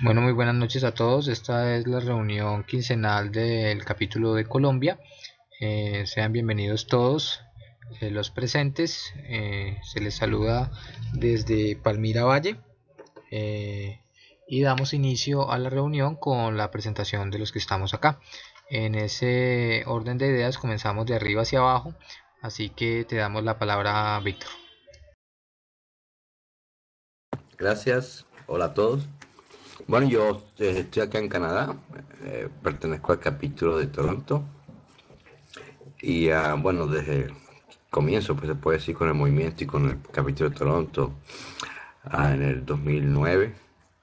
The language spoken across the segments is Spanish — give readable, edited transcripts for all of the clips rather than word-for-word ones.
Bueno, muy buenas noches a todos. Esta es la reunión quincenal del capítulo de Colombia. Sean bienvenidos todos los presentes. Se les saluda desde Palmira Valle y damos inicio a la reunión con la presentación de los que estamos acá. En ese orden de ideas comenzamos de arriba hacia abajo, así que te damos la palabra, Víctor. Gracias, hola a todos. Bueno, yo estoy acá en Canadá, pertenezco al capítulo de Toronto y bueno, desde el comienzo, pues se puede decir, con el movimiento y con el capítulo de Toronto en el 2009.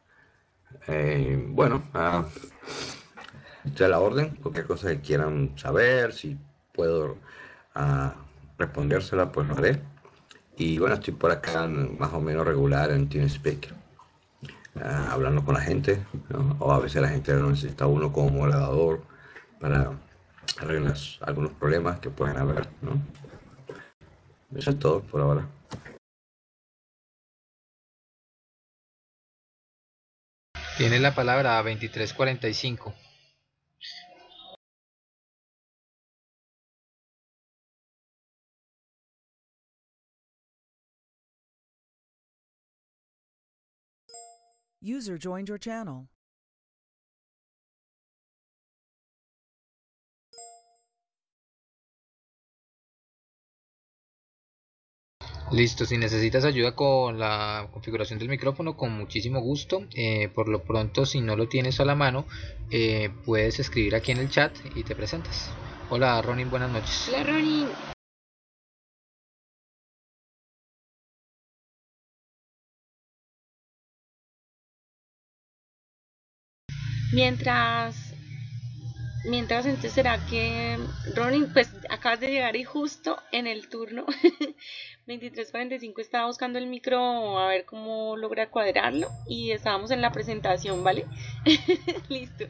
Bueno, estoy a la orden, cualquier cosa que quieran saber, si puedo ah, respondérsela, pues lo haré. Y bueno, estoy por acá más o menos regular en TeamSpeak, hablando con la gente, ¿no? O a veces la gente lo necesita uno como moderador para arreglar algunos problemas que pueden haber, ¿no? Eso es todo por ahora. Tiene la palabra 2345. User joined your channel. Listo, si necesitas ayuda con la configuración del micrófono, con muchísimo gusto. Por lo pronto, si no lo tienes a la mano, puedes escribir aquí en el chat y te presentas. Hola Ronin, buenas noches. Hola Ronin. Mientras entonces será que Ronin, pues acabas de llegar y justo en el turno 23:45 estaba buscando el micro a ver cómo logra cuadrarlo y estábamos en la presentación, ¿vale? Listo.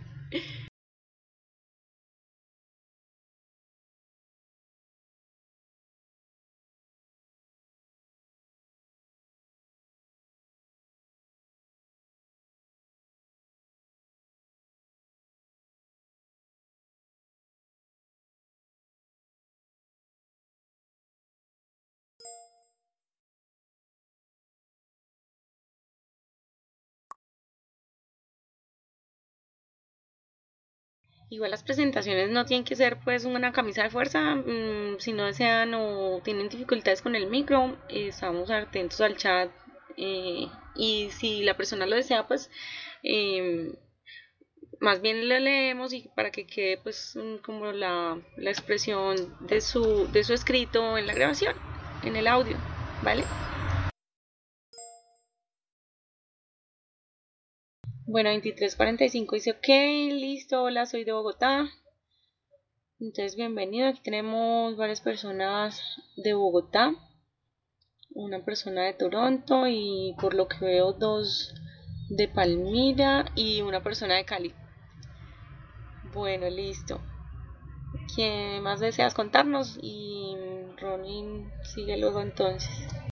Igual las presentaciones no tienen que ser pues una camisa de fuerza, si no desean o tienen dificultades con el micro, estamos atentos al chat, y si la persona lo desea pues eh, más bien lo leemos y para que quede pues como la expresión de su escrito en la grabación, en el audio, ¿vale? Bueno, 23:45 dice, ok, listo, hola, soy de Bogotá. Entonces, bienvenido. Aquí tenemos varias personas de Bogotá, una persona de Toronto y por lo que veo dos de Palmira y una persona de Cali. Bueno, listo. ¿Qué más deseas contarnos? Y Ronin sigue luego entonces.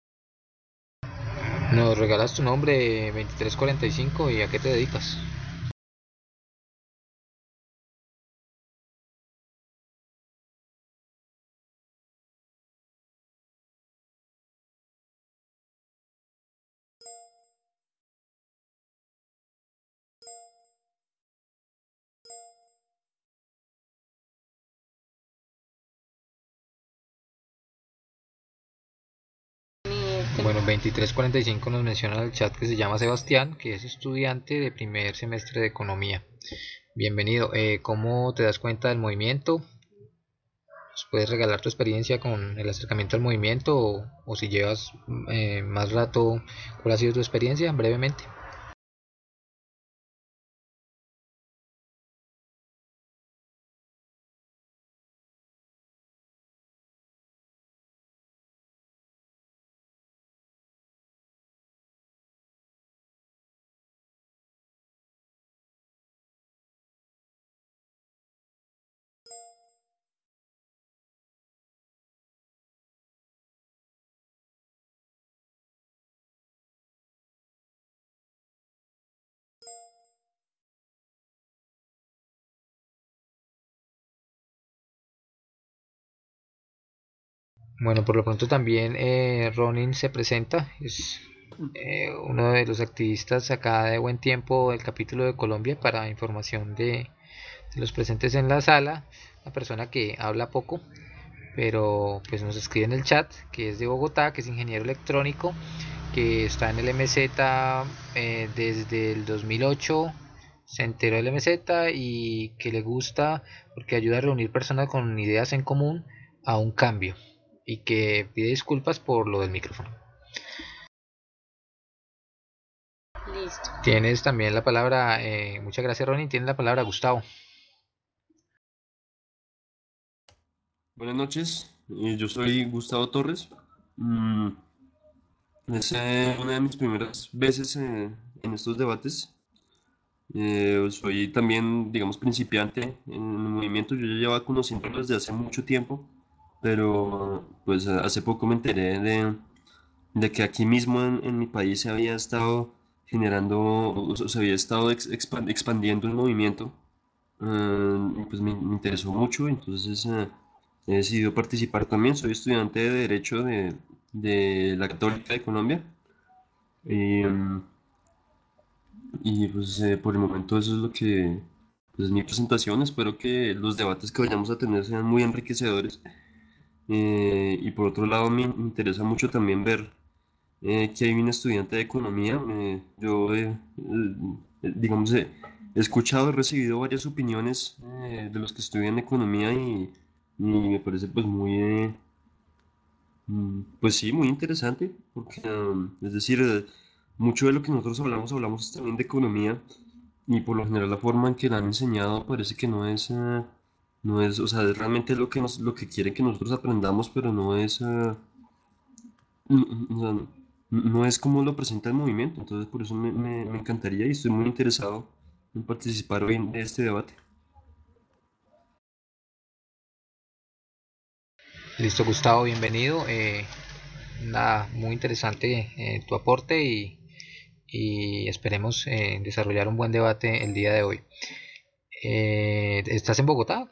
Nos regalas tu nombre 2345 y a qué te dedicas. Bueno, 2345 nos menciona en el chat que se llama Sebastián, que es estudiante de primer semestre de economía. Bienvenido. ¿Cómo te das cuenta del movimiento? ¿Nos puedes regalar tu experiencia con el acercamiento al movimiento o si llevas más rato, cuál ha sido tu experiencia brevemente? Bueno, por lo pronto también Ronin se presenta, es uno de los activistas acá de Buen Tiempo del capítulo de Colombia para información de los presentes en la sala, una persona que habla poco, pero pues nos escribe en el chat, que es de Bogotá, que es ingeniero electrónico, que está en el MZ desde el 2008, se enteró del MZ y que le gusta porque ayuda a reunir personas con ideas en común a un cambio, y que pide disculpas por lo del micrófono. Listo. Tienes también la palabra, muchas gracias Ronnie, tienes la palabra Gustavo. Buenas noches, yo soy Gustavo Torres. Mm, Es una de mis primeras veces en estos debates. Soy también, digamos, principiante en el movimiento. Yo ya llevaba conociéndolo desde hace mucho tiempo, pero pues hace poco me enteré de que aquí mismo en mi país se había estado generando, o se había estado expandiendo el movimiento. Y pues me interesó mucho, entonces he decidido participar también. Soy estudiante de Derecho de la Católica de Colombia. Y, pues por el momento eso es lo que pues, es mi presentación. Espero que los debates que vayamos a tener sean muy enriquecedores. Y por otro lado me interesa mucho también ver que hay un estudiante de economía. Digamos, he escuchado, he recibido varias opiniones de los que estudian economía y me parece pues pues sí, muy interesante, porque es decir, mucho de lo que nosotros hablamos también de economía y por lo general la forma en que la han enseñado parece que no es, o sea, es realmente lo que quieren que nosotros aprendamos, pero no es, o sea, no es como lo presenta el movimiento. Entonces por eso me encantaría y estoy muy interesado en participar hoy en este debate. Listo Gustavo, bienvenido. Nada, muy interesante tu aporte y esperemos desarrollar un buen debate el día de hoy. ¿Estás en Bogotá?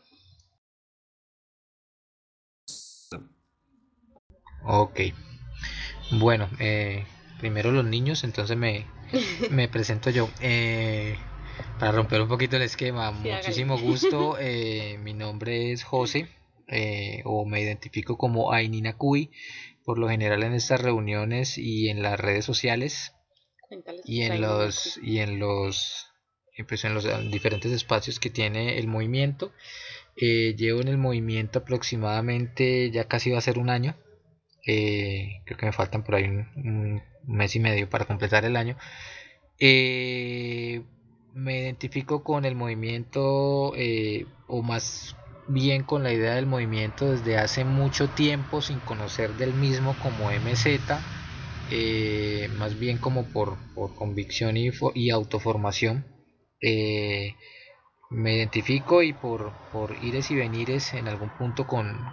Ok. Bueno, primero los niños, entonces me presento yo. Para romper un poquito el esquema, Sí, hágale. muchísimo gusto. Mi nombre es José, o me identifico como Ainina Cuy. Por lo general en estas reuniones y en las redes sociales Cuéntales y por en ahí, los Naku. y pues en los diferentes espacios que tiene el movimiento. Llevo en el movimiento aproximadamente, ya casi va a ser un año. Creo que me faltan por ahí un mes y medio para completar el año. Eh, Me identifico con el movimiento, o más bien con la idea del movimiento desde hace mucho tiempo sin conocer del mismo como MZ, más bien como por convicción y autoformación. Eh, Me identifico y por ires y venires en algún punto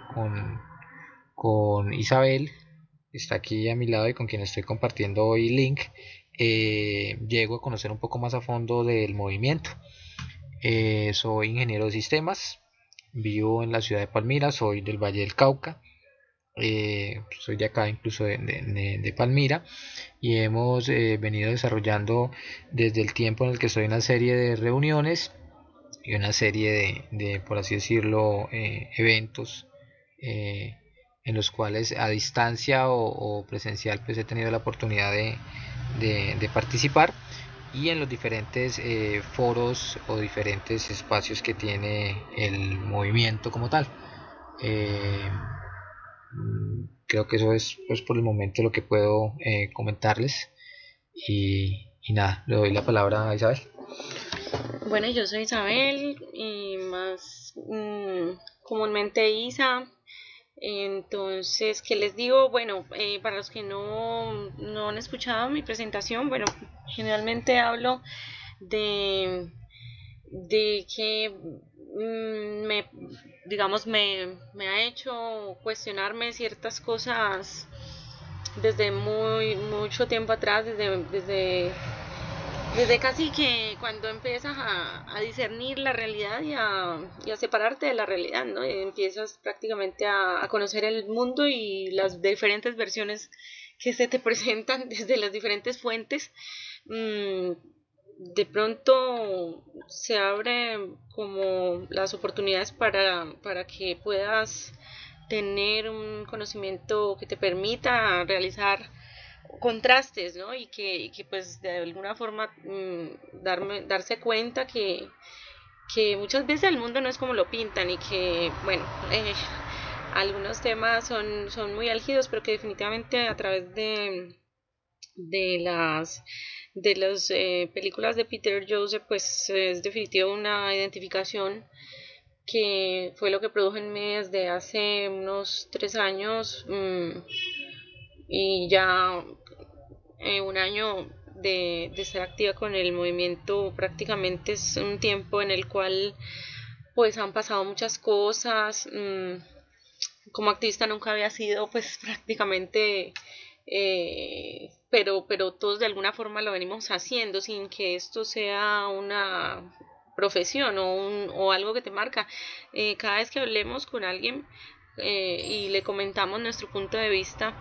con Isabel, está aquí a mi lado y con quien estoy compartiendo hoy link, llego a conocer un poco más a fondo del movimiento. Soy ingeniero de sistemas, vivo en la ciudad de Palmira, soy del Valle del Cauca, soy de acá incluso de Palmira, y hemos venido desarrollando desde el tiempo en el que estoy una serie de reuniones y una serie por así decirlo, eventos, eh, en los cuales a distancia o presencial pues he tenido la oportunidad de participar, y en los diferentes foros o diferentes espacios que tiene el movimiento como tal. Eh, Creo que eso es pues por el momento lo que puedo comentarles, y nada, le doy la palabra a Isabel. Bueno, yo soy Isabel, y más comúnmente Isa. Entonces, ¿qué les digo? Bueno, para los que no han escuchado mi presentación, bueno, generalmente hablo de que digamos, me ha hecho cuestionarme ciertas cosas desde mucho tiempo atrás, desde Desde casi que cuando empiezas a discernir la realidad y a separarte de la realidad, ¿no? Empiezas prácticamente a conocer el mundo y las diferentes versiones que se te presentan desde las diferentes fuentes. Mm, de pronto se abren como las oportunidades para que puedas tener un conocimiento que te permita realizar contrastes, ¿no? Y que pues de alguna forma darse cuenta que muchas veces el mundo no es como lo pintan y que, bueno, algunos temas son muy álgidos, pero que definitivamente a través de las de las películas de Peter Joseph, pues es definitivo una identificación que fue lo que produjo en mí desde hace unos 3 años, y ya un año de estar activa con el movimiento prácticamente es un tiempo en el cual pues han pasado muchas cosas. Como activista nunca había sido pues prácticamente, pero todos de alguna forma lo venimos haciendo sin que esto sea una profesión o algo que te marca. Cada vez que hablemos con alguien y le comentamos nuestro punto de vista,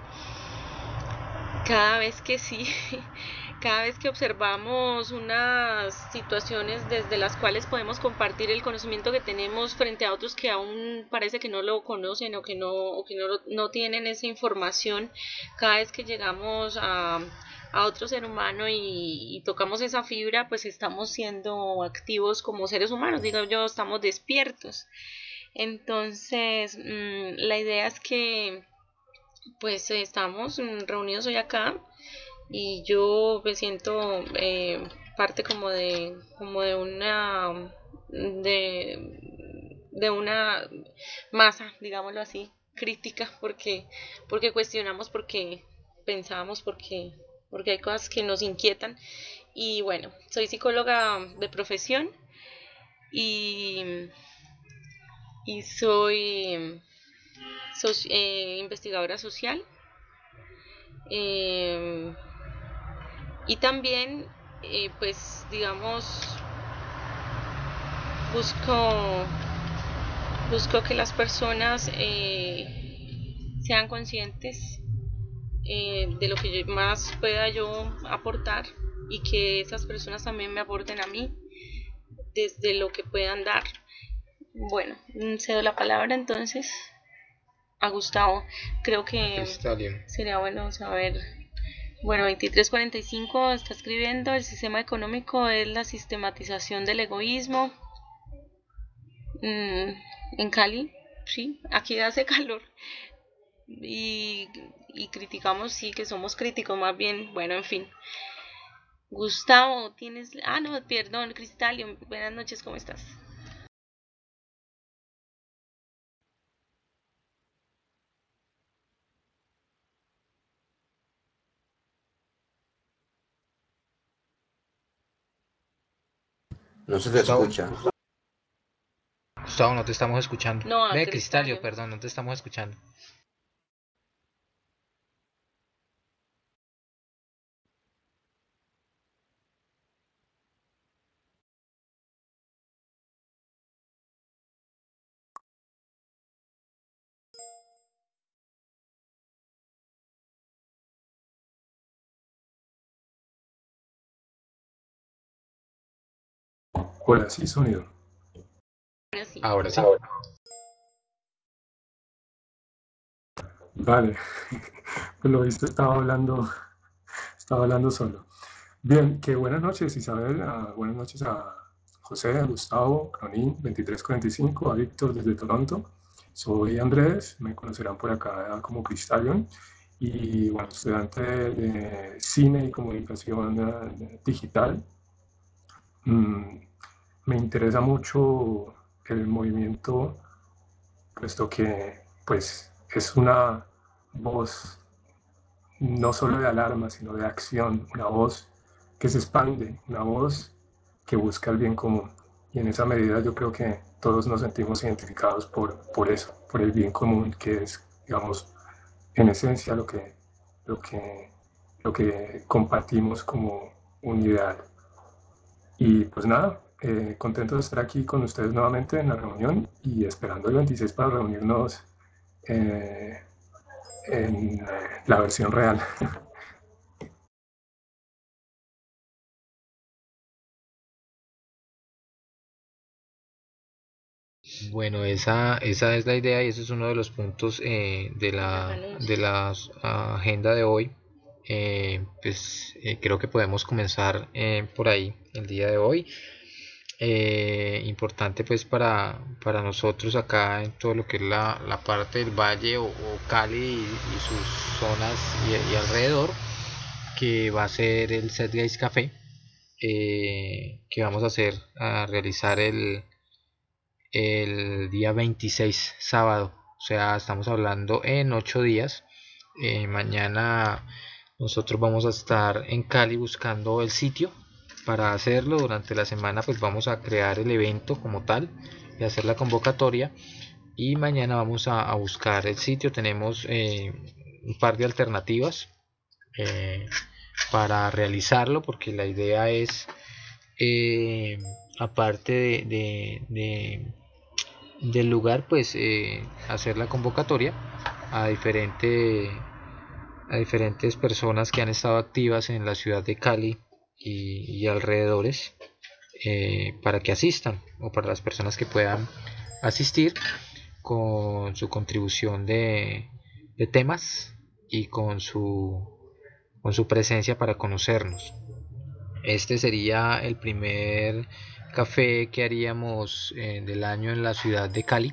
cada vez que sí, cada vez que observamos unas situaciones desde las cuales podemos compartir el conocimiento que tenemos frente a otros que aún parece que no lo conocen o que no tienen esa información, cada vez que llegamos a otro ser humano y tocamos esa fibra, pues estamos siendo activos como seres humanos, digo yo, estamos despiertos. Entonces, la idea es que pues estamos reunidos hoy acá y yo me siento parte como de una masa, digámoslo así, crítica, porque cuestionamos, porque pensamos, porque hay cosas que nos inquietan. Y bueno, soy psicóloga de profesión y, y soy investigadora social. eh, y también, pues digamos, busco, busco que las personas sean conscientes de lo que más pueda yo aportar y que esas personas también me aporten a mí desde lo que puedan dar. Bueno, cedo la palabra entonces a Gustavo. Creo que Cristalio. sería bueno saber. Bueno, 2345 está escribiendo: el sistema económico es la sistematización del egoísmo. Mm, en Cali, sí, aquí hace calor y, y criticamos, sí, que somos críticos más bien. Bueno, en fin. Gustavo, tienes... Ah, no, perdón, Cristalio, buenas noches, ¿cómo estás? No se te Gustavo, escucha. Gustavo, no te estamos escuchando. No, a Ve, Cristalio, Cristalio. perdón, no te estamos escuchando. Hola, sí, sonido. Ahora sí. Ahora sí. Vale, pues lo visto, estaba hablando solo. Bien, que buenas noches, Isabel, buenas noches a José, a Gustavo, Cronín, 2345, a Víctor desde Toronto. Soy Andrés, me conocerán por acá como Cristalion, y bueno, estudiante de cine y comunicación digital. Mm, Me interesa mucho el movimiento, puesto que pues es una voz no solo de alarma, sino de acción, una voz que se expande, una voz que busca el bien común. Y en esa medida yo creo que todos nos sentimos identificados por eso, por el bien común, que es, digamos, en esencia lo que, lo que compartimos como un ideal. Y pues nada, contento de estar aquí con ustedes nuevamente en la reunión y esperando el 26 para reunirnos eh, en la versión real. Bueno, esa es la idea y ese es uno de los puntos de la agenda de hoy. Creo que podemos comenzar por ahí el día de hoy. Importante pues para nosotros acá en todo lo que es la parte del valle o Cali y sus zonas y alrededor, que va a ser el Set Guys Café, que vamos a realizar el día 26, sábado. O sea, estamos hablando en 8 días. Mañana nosotros vamos a estar en Cali buscando el sitio para hacerlo. Durante la semana pues vamos a crear el evento como tal y hacer la convocatoria. Y mañana vamos a buscar el sitio. Tenemos un par de alternativas para realizarlo, porque la idea es, aparte del lugar, pues hacer la convocatoria a diferentes personas que han estado activas en la ciudad de Cali y alrededores, para que asistan, o para las personas que puedan asistir con su contribución de temas y con su presencia para conocernos. Este sería el primer café que haríamos del año en la ciudad de Cali.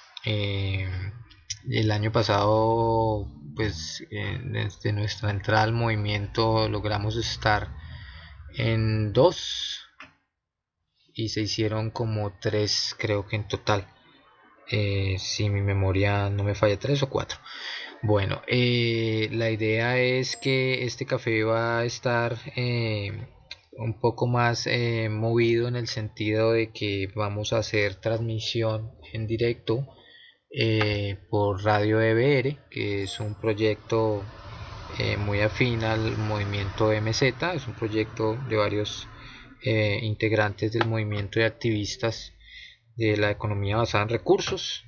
El año pasado, pues desde nuestra entrada al movimiento logramos estar en 2 y se hicieron como 3, creo que en total. Si mi memoria no me falla, 3 o 4. Bueno, la idea es que este café va a estar un poco más movido, en el sentido de que vamos a hacer transmisión en directo por Radio EBR, que es un proyecto muy afín al movimiento MZ. Es un proyecto de varios integrantes del movimiento y activistas de la economía basada en recursos.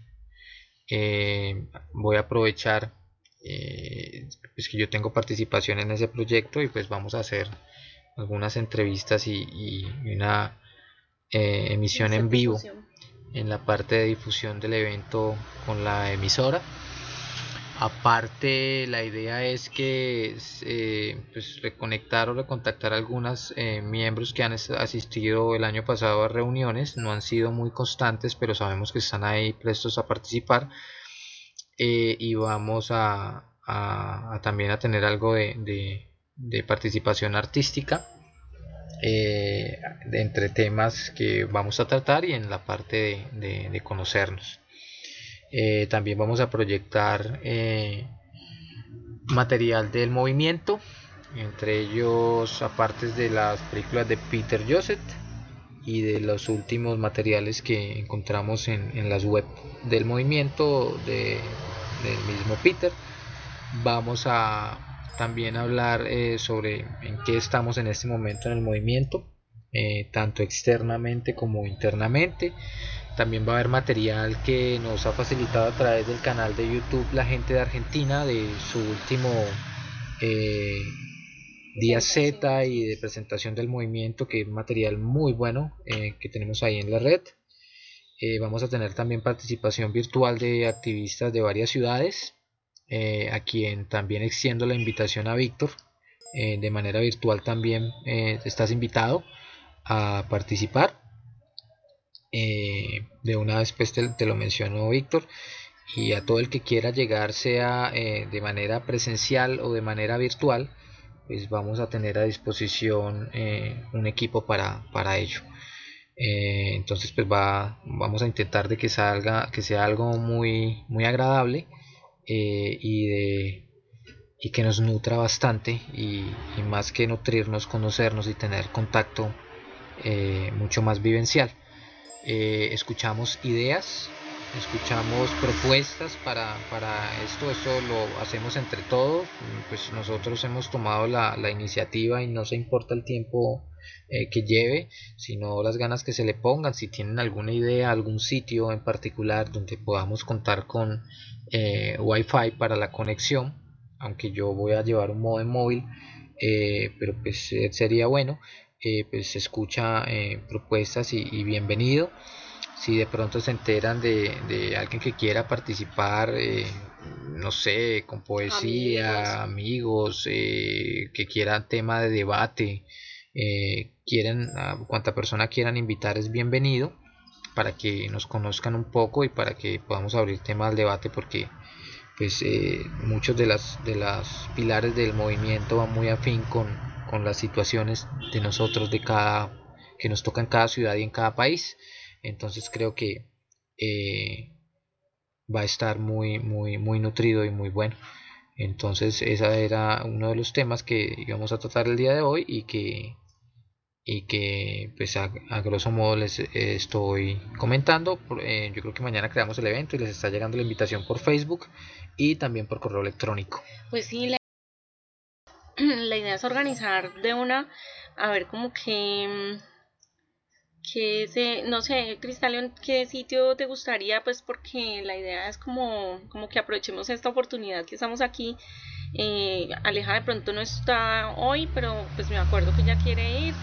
Voy a aprovechar pues que yo tengo participación en ese proyecto, y pues vamos a hacer algunas entrevistas y una emisión en vivo en la parte de difusión del evento con la emisora. Aparte, la idea es que pues reconectar o recontactar a algunos miembros que han asistido el año pasado a reuniones. No han sido muy constantes, pero sabemos que están ahí prestos a participar, y vamos también a tener algo de participación artística entre temas que vamos a tratar y en la parte de conocernos. También vamos a proyectar material del movimiento, entre ellos aparte de las películas de Peter Joseph y de los últimos materiales que encontramos en las web del movimiento del mismo Peter. Vamos a también hablar sobre en qué estamos en este momento en el movimiento, tanto externamente como internamente. También va a haber material que nos ha facilitado a través del canal de YouTube la gente de Argentina, de su último día Z y de presentación del movimiento, que es material muy bueno que tenemos ahí en la red. Vamos a tener también participación virtual de activistas de varias ciudades, a quien también extiendo la invitación a Víctor. De manera virtual también estás invitado a participar. De una vez pues te lo menciono, Víctor, y a todo el que quiera llegar, sea de manera presencial o de manera virtual, pues vamos a tener a disposición un equipo para ello. Entonces pues vamos a intentar de que sea algo muy, muy agradable, y que nos nutra bastante, y más que nutrirnos, conocernos y tener contacto mucho más vivencial. Escuchamos ideas, escuchamos propuestas para esto lo hacemos entre todos. Pues nosotros hemos tomado la iniciativa, y no se importa el tiempo que lleve, sino las ganas que se le pongan. Si tienen alguna idea, algún sitio en particular donde podamos contar con Wi-Fi para la conexión, aunque yo voy a llevar un modem móvil, pero pues sería bueno, pues escucha propuestas y bienvenido. Si de pronto se enteran de alguien que quiera participar, no sé, con poesía, amigos, que quieran tema de debate, quieren, a cuanta persona quieran invitar es bienvenido, para que nos conozcan un poco y para que podamos abrir tema al debate, porque pues muchos de las pilares del movimiento van muy afín con las situaciones de nosotros, de cada, que nos toca en cada ciudad y en cada país. Entonces creo que va a estar muy nutrido y muy bueno. Entonces ese era uno de los temas que íbamos a tratar el día de hoy, y que pues a grosso modo les estoy comentando. Yo creo que mañana creamos el evento y les está llegando la invitación por Facebook y también por correo electrónico. Pues sí, la idea es organizar de una, a ver como que no sé, Cristalion, ¿qué sitio te gustaría? Pues porque la idea es como que aprovechemos esta oportunidad que estamos aquí. Aleja de pronto no está hoy, pero pues me acuerdo que ella quiere ir.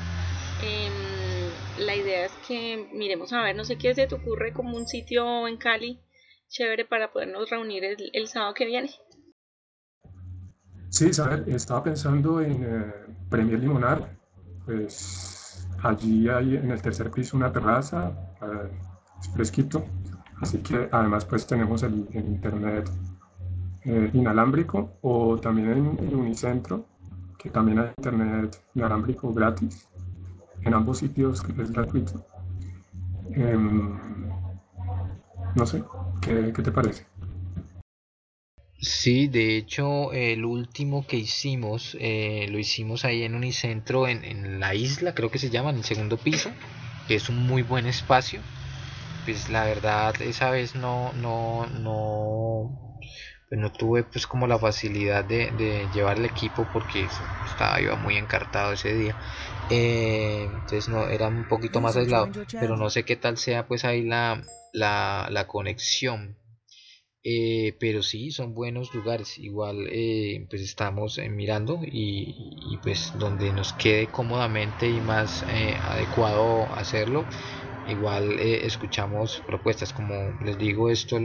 La idea es que miremos a ver, no sé qué se te ocurre como un sitio en Cali chévere para podernos reunir el sábado que viene. Sí, Isabel, estaba pensando en Premier Limonar. Pues allí hay en el tercer piso una terraza, es fresquito, así que además pues tenemos el internet inalámbrico, o también en Unicentro, que también hay internet inalámbrico gratis. En ambos sitios es gratuito. No sé, ¿qué te parece? Sí, de hecho, el último que hicimos, lo hicimos ahí en Unicentro, en la isla, creo que se llama, en el segundo piso, que es un muy buen espacio. Pues la verdad, esa vez pues no tuve pues como la facilidad de llevar el equipo, porque iba muy encartado ese día. Entonces no, era un poquito más aislado, pero no sé qué tal sea pues ahí la conexión. Pero sí, son buenos lugares. Igual pues estamos mirando, pues donde nos quede cómodamente y más adecuado hacerlo. Igual escuchamos propuestas. Como les digo, esto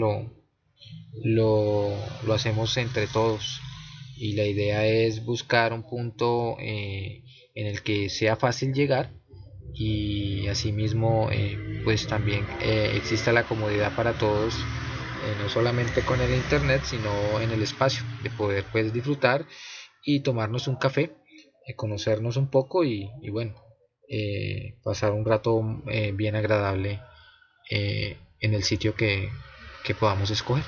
lo hacemos entre todos, y la idea es buscar un punto en el que sea fácil llegar, y asimismo pues también exista la comodidad para todos, no solamente con el internet, sino en el espacio, de poder pues disfrutar y tomarnos un café, conocernos un poco, y bueno, pasar un rato bien agradable en el sitio que podamos escoger.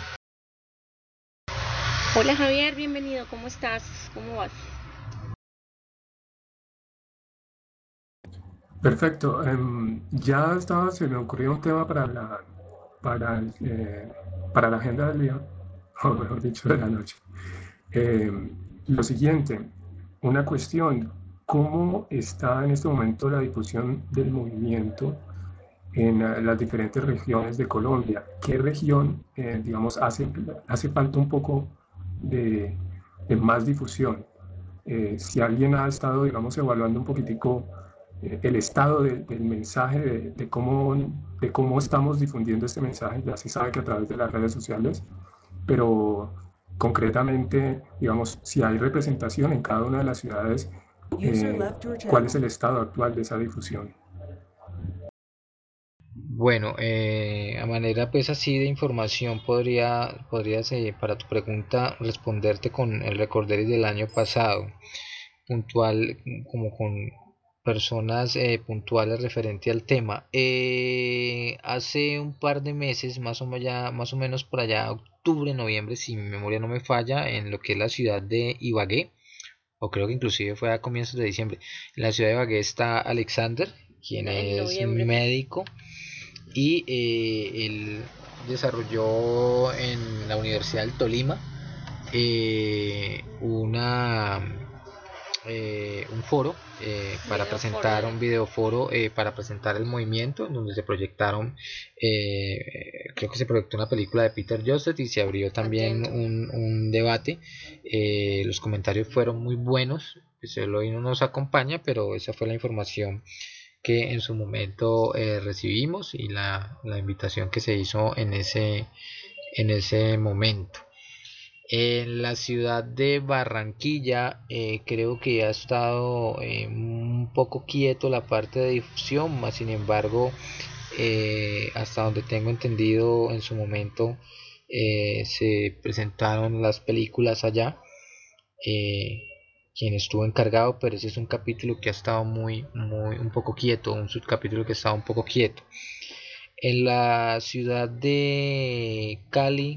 Hola Javier, bienvenido, ¿cómo estás? ¿Cómo vas? Perfecto. Se me ocurrió un tema para, el, para la agenda del día, o mejor dicho, de la noche. Lo siguiente, una cuestión: ¿cómo está en este momento la difusión del movimiento en las diferentes regiones de Colombia? ¿Qué región, digamos, hace falta un poco de, de más difusión? Si alguien ha estado, digamos, evaluando un poquitico el estado del mensaje, de cómo estamos difundiendo este mensaje, ya se sabe que a través de las redes sociales, pero concretamente, digamos, si hay representación en cada una de las ciudades, ¿cuál es el estado actual de esa difusión? Bueno, a manera pues así de información, podrías para tu pregunta responderte con el recorderis del año pasado, puntual, como con personas puntuales referente al tema. Hace un par de meses, más o menos por allá, octubre, noviembre, si mi memoria no me falla, en lo que es la ciudad de Ibagué, o creo que inclusive fue a comienzos de diciembre. En la ciudad de Ibagué está Alexander, quien es médico, y él desarrolló en la Universidad del Tolima una un foro para presentar un Videoforo. videoforo para presentar el movimiento, en donde se proyectaron, creo que se proyectó una película de Peter Joseph y se abrió también Atento. un debate. Los comentarios fueron muy buenos, pues el hoy no nos acompaña, pero esa fue la información que en su momento recibimos y la invitación que se hizo en ese momento. En la ciudad de Barranquilla creo que ha estado un poco quieto la parte de difusión, más sin embargo, hasta donde tengo entendido en su momento se presentaron las películas allá. eh, Quien estuvo encargado, pero ese es un capítulo que ha estado un poco quieto, un subcapítulo que ha estado un poco quieto. En la ciudad de Cali,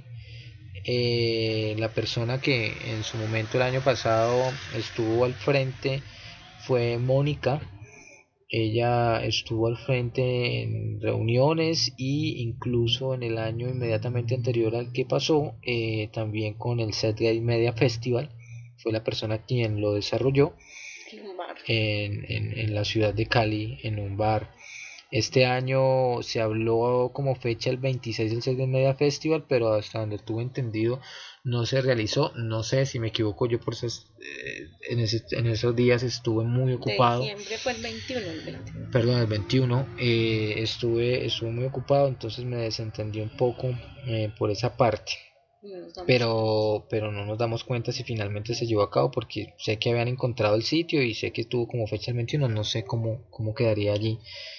la persona que en su momento el año pasado estuvo al frente fue Mónica. Ella estuvo al frente en reuniones e incluso en el año inmediatamente anterior al que pasó, también con el Setgate Media Festival. Fue la persona quien lo desarrolló En un bar. en la ciudad de Cali, en un bar. Este año se habló como fecha el 26 del Set Media Festival, pero hasta donde tuve entendido no se realizó. No sé si me equivoco, yo en esos días estuve muy De ocupado. diciembre fue el 21, el 20. Perdón, el 21, estuve muy ocupado, entonces me desentendí un poco por esa parte. Nos damos Pero no nos damos cuenta si finalmente se llevó a cabo, porque sé que habían encontrado el sitio y sé que estuvo como fecha el 21, no sé cómo quedaría allí.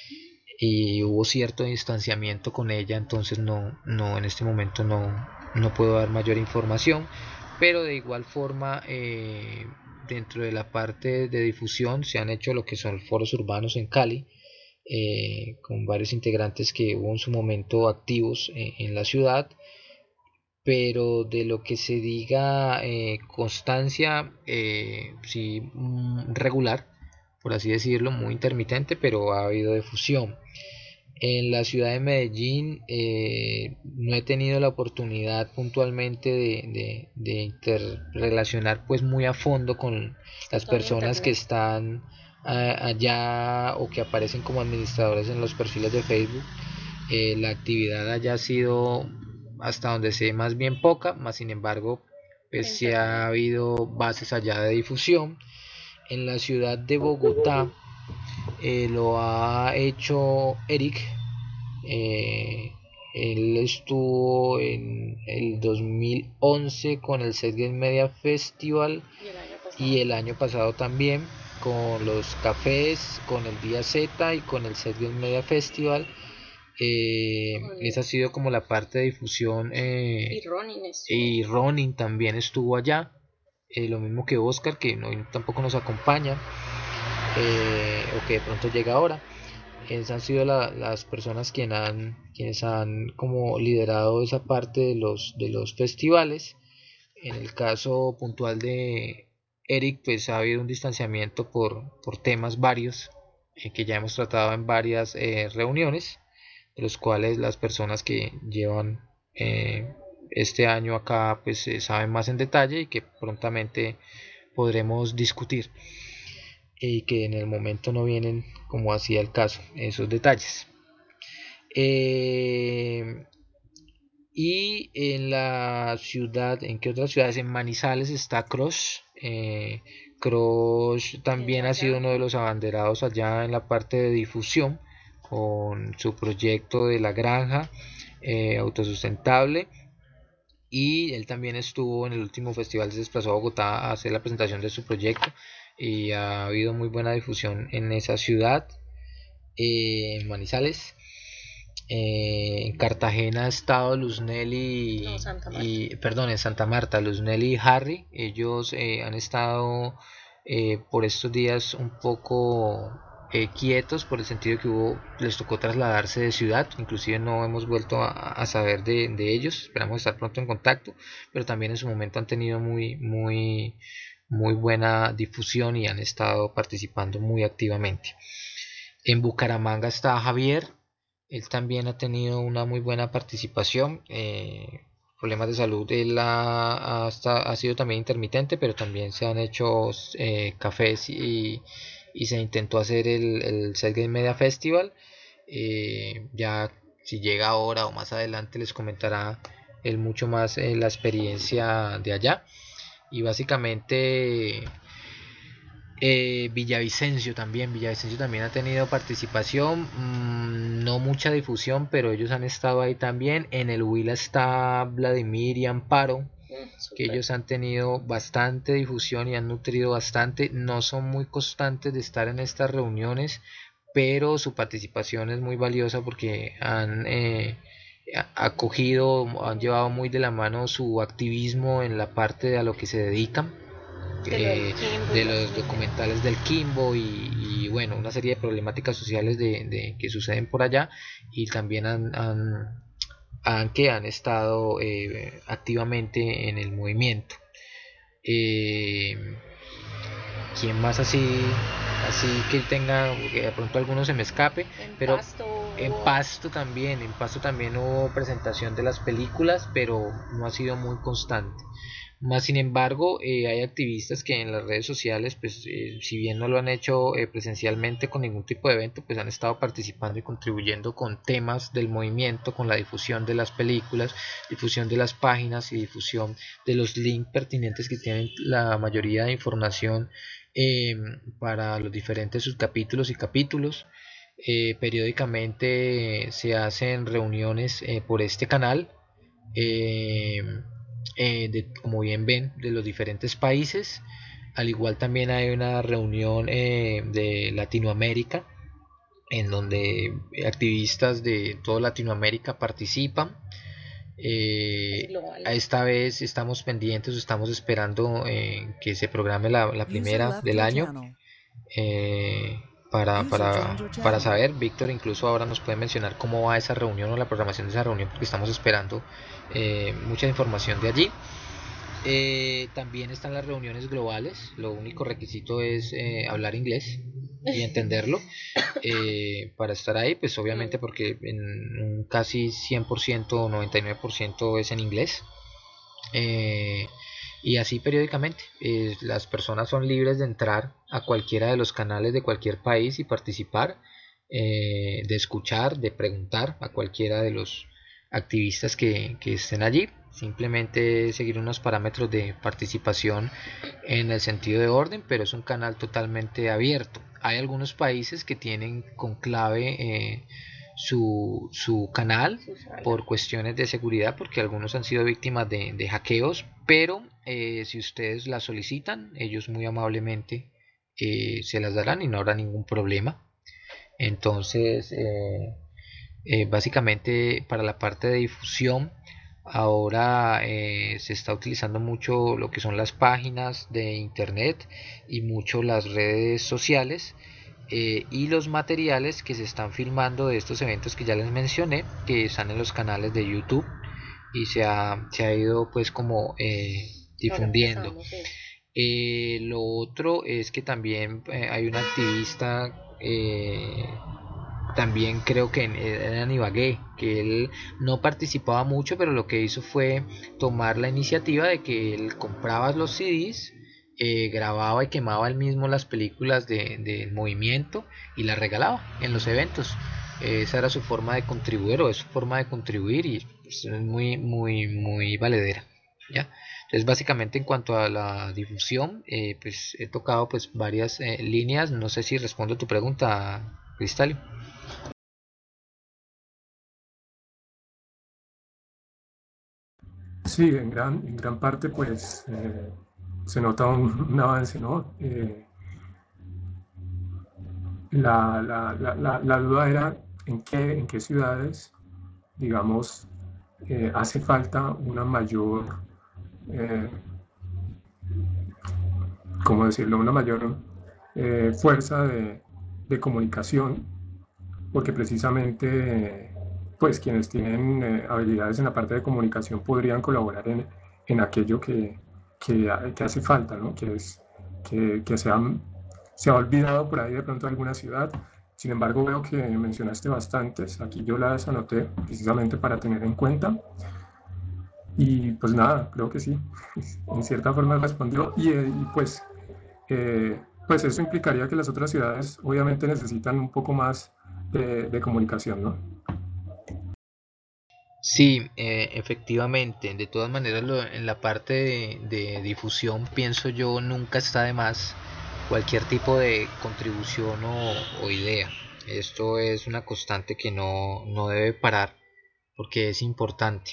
Y hubo cierto distanciamiento con ella, entonces en este momento no puedo dar mayor información, pero de igual forma, dentro de la parte de difusión se han hecho lo que son foros urbanos en Cali, con varios integrantes que hubo en su momento activos en la ciudad, pero de lo que se diga constancia, sí, regular, por así decirlo, muy intermitente, pero ha habido difusión. En la ciudad de Medellín no he tenido la oportunidad puntualmente de interrelacionar pues muy a fondo con las todo en personas que internet. están allá o que aparecen como administradores en los perfiles de Facebook. La actividad allá ha sido, hasta donde sé, más bien poca, más sin embargo pues sí ha Internet. habido bases allá de difusión. En la ciudad de Bogotá lo ha hecho Eric. eh, Él estuvo en el 2011 con el Set Game Media Festival Y el año pasado. y el año pasado también con los cafés, con el Día Z y con el Set Game Media Festival. Esa ha sido como la parte de difusión, Y Ronin estuvo. y Ronin también estuvo allá, lo mismo que Oscar, que no, tampoco nos acompaña, o que de pronto llega ahora. Esas han sido las personas quienes han como liderado esa parte de los festivales. En el caso puntual de Eric, pues ha habido un distanciamiento por temas varios que ya hemos tratado en varias reuniones, de los cuales las personas que llevan este año acá pues saben más en detalle y que prontamente podremos discutir, y que en el momento no vienen como hacía el caso esos detalles. Y en la ciudad, ¿en qué otras ciudades? En Manizales está Crush. Crush también ha sido uno de los abanderados allá en la parte de difusión con su proyecto de la granja autosustentable, y él también estuvo en el último festival, se desplazó a Bogotá a hacer la presentación de su proyecto y ha habido muy buena difusión en esa ciudad. En Manizales, en Cartagena ha estado Luznelli No, Santa Marta. perdón, en Santa Marta, Luznelli y Harry. Ellos han estado por estos días un poco quietos, por el sentido que les tocó trasladarse de ciudad, inclusive no hemos vuelto a saber de ellos, esperamos estar pronto en contacto, pero también en su momento han tenido muy buena difusión y han estado participando muy activamente. En Bucaramanga está Javier, él también ha tenido una muy buena participación. problemas de salud, él ha sido también intermitente, pero también se han hecho cafés y se intentó hacer el Set Game Media Festival. Ya si llega ahora o más adelante les comentará él mucho más la experiencia de allá. Y básicamente Villavicencio también ha tenido participación, no mucha difusión, pero ellos han estado ahí también. En el Huila está Vladimir y Amparo, que ellos han tenido bastante difusión y han nutrido bastante. No son muy constantes de estar en estas reuniones, pero su participación es muy valiosa porque han acogido, han llevado muy de la mano su activismo en la parte de a lo que se dedican, de los documentales del Kimbo y bueno, una serie de problemáticas sociales que suceden por allá, y también han estado activamente en el movimiento. ¿Quién más así que tenga, que de pronto alguno se me escape? Pero en Pasto también hubo presentación de las películas, pero no ha sido muy constante. Más sin embargo, hay activistas que en las redes sociales, pues si bien no lo han hecho presencialmente con ningún tipo de evento, pues han estado participando y contribuyendo con temas del movimiento, con la difusión de las películas, difusión de las páginas y difusión de los links pertinentes que tienen la mayoría de información para los diferentes subcapítulos y capítulos. Periódicamente se hacen reuniones por este canal, como bien ven, de los diferentes países. Al igual también hay una reunión de Latinoamérica, en donde activistas de toda Latinoamérica participan. A esta vez estamos pendientes o estamos esperando que se programe la primera del año, para saber. Víctor incluso ahora nos puede mencionar cómo va esa reunión o la programación de esa reunión, porque estamos esperando mucha información de allí. También están las reuniones globales. Lo único requisito es hablar inglés y entenderlo para estar ahí, pues obviamente porque en un casi 100% o 99% es en inglés. Y así periódicamente las personas son libres de entrar a cualquiera de los canales de cualquier país y participar, de escuchar, de preguntar a cualquiera de los activistas que estén allí. Simplemente seguir unos parámetros de participación en el sentido de orden, pero es un canal totalmente abierto. Hay algunos países que tienen con clave su canal por cuestiones de seguridad, porque algunos han sido víctimas de hackeos, pero si ustedes la solicitan, ellos muy amablemente se las darán y no habrá ningún problema. Entonces básicamente para la parte de difusión, ahora se está utilizando mucho lo que son las páginas de internet y mucho las redes sociales, y los materiales que se están filmando de estos eventos que ya les mencioné, que están en los canales de YouTube, y se ha ido pues como difundiendo. Lo otro es que también hay un activista, también creo que era Ibagué, que él no participaba mucho, pero lo que hizo fue tomar la iniciativa de que él compraba los CDs, grababa y quemaba él mismo las películas del movimiento y las regalaba en los eventos. Esa era su forma de contribuir, o es su forma de contribuir, y pues, es muy muy muy valedera, ¿ya? Entonces básicamente en cuanto a la difusión, pues he tocado pues varias líneas. No sé si respondo a tu pregunta, Cristalio. Sí, en gran parte pues se nota un avance, ¿no? La duda era en qué ciudades, digamos, hace falta una mayor, eh, ¿cómo decirlo? Una mayor fuerza de comunicación, porque precisamente pues quienes tienen habilidades en la parte de comunicación podrían colaborar en aquello que hace falta, ¿no? Que se ha olvidado por ahí de pronto alguna ciudad. Sin embargo, veo que mencionaste bastantes, aquí yo las anoté precisamente para tener en cuenta. Y pues nada, creo que sí, en cierta forma respondió. Pues eso implicaría que las otras ciudades obviamente necesitan un poco más de comunicación, ¿no? Sí, efectivamente. De todas maneras, en la parte de difusión, pienso yo, nunca está de más cualquier tipo de contribución o idea. Esto es una constante que no debe parar porque es importante.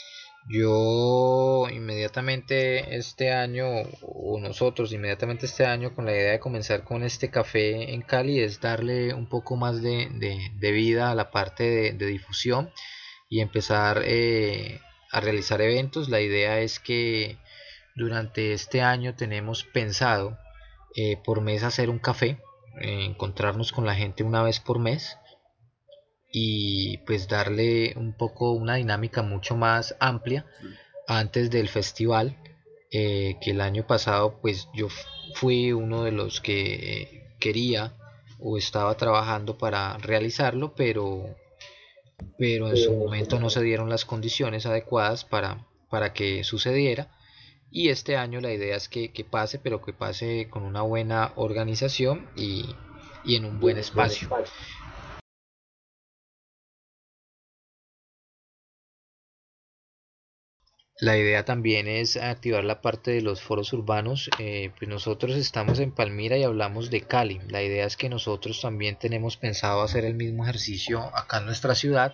Yo inmediatamente este año, o nosotros inmediatamente este año, con la idea de comenzar con este café en Cali, es darle un poco más de vida a la parte de difusión y empezar a realizar eventos. La idea es que durante este año tenemos pensado por mes hacer un café, encontrarnos con la gente una vez por mes y pues darle un poco una dinámica mucho más amplia Sí. antes del festival, que el año pasado pues yo fui uno de los que quería o estaba trabajando para realizarlo, pero en su momento no se dieron las condiciones adecuadas para que sucediera. Y este año la idea es que pase, pero que pase con una buena organización y en un buen espacio. La idea también es activar la parte de los foros urbanos. Pues nosotros estamos en Palmira y hablamos de Cali. La idea es que nosotros también tenemos pensado hacer el mismo ejercicio acá en nuestra ciudad.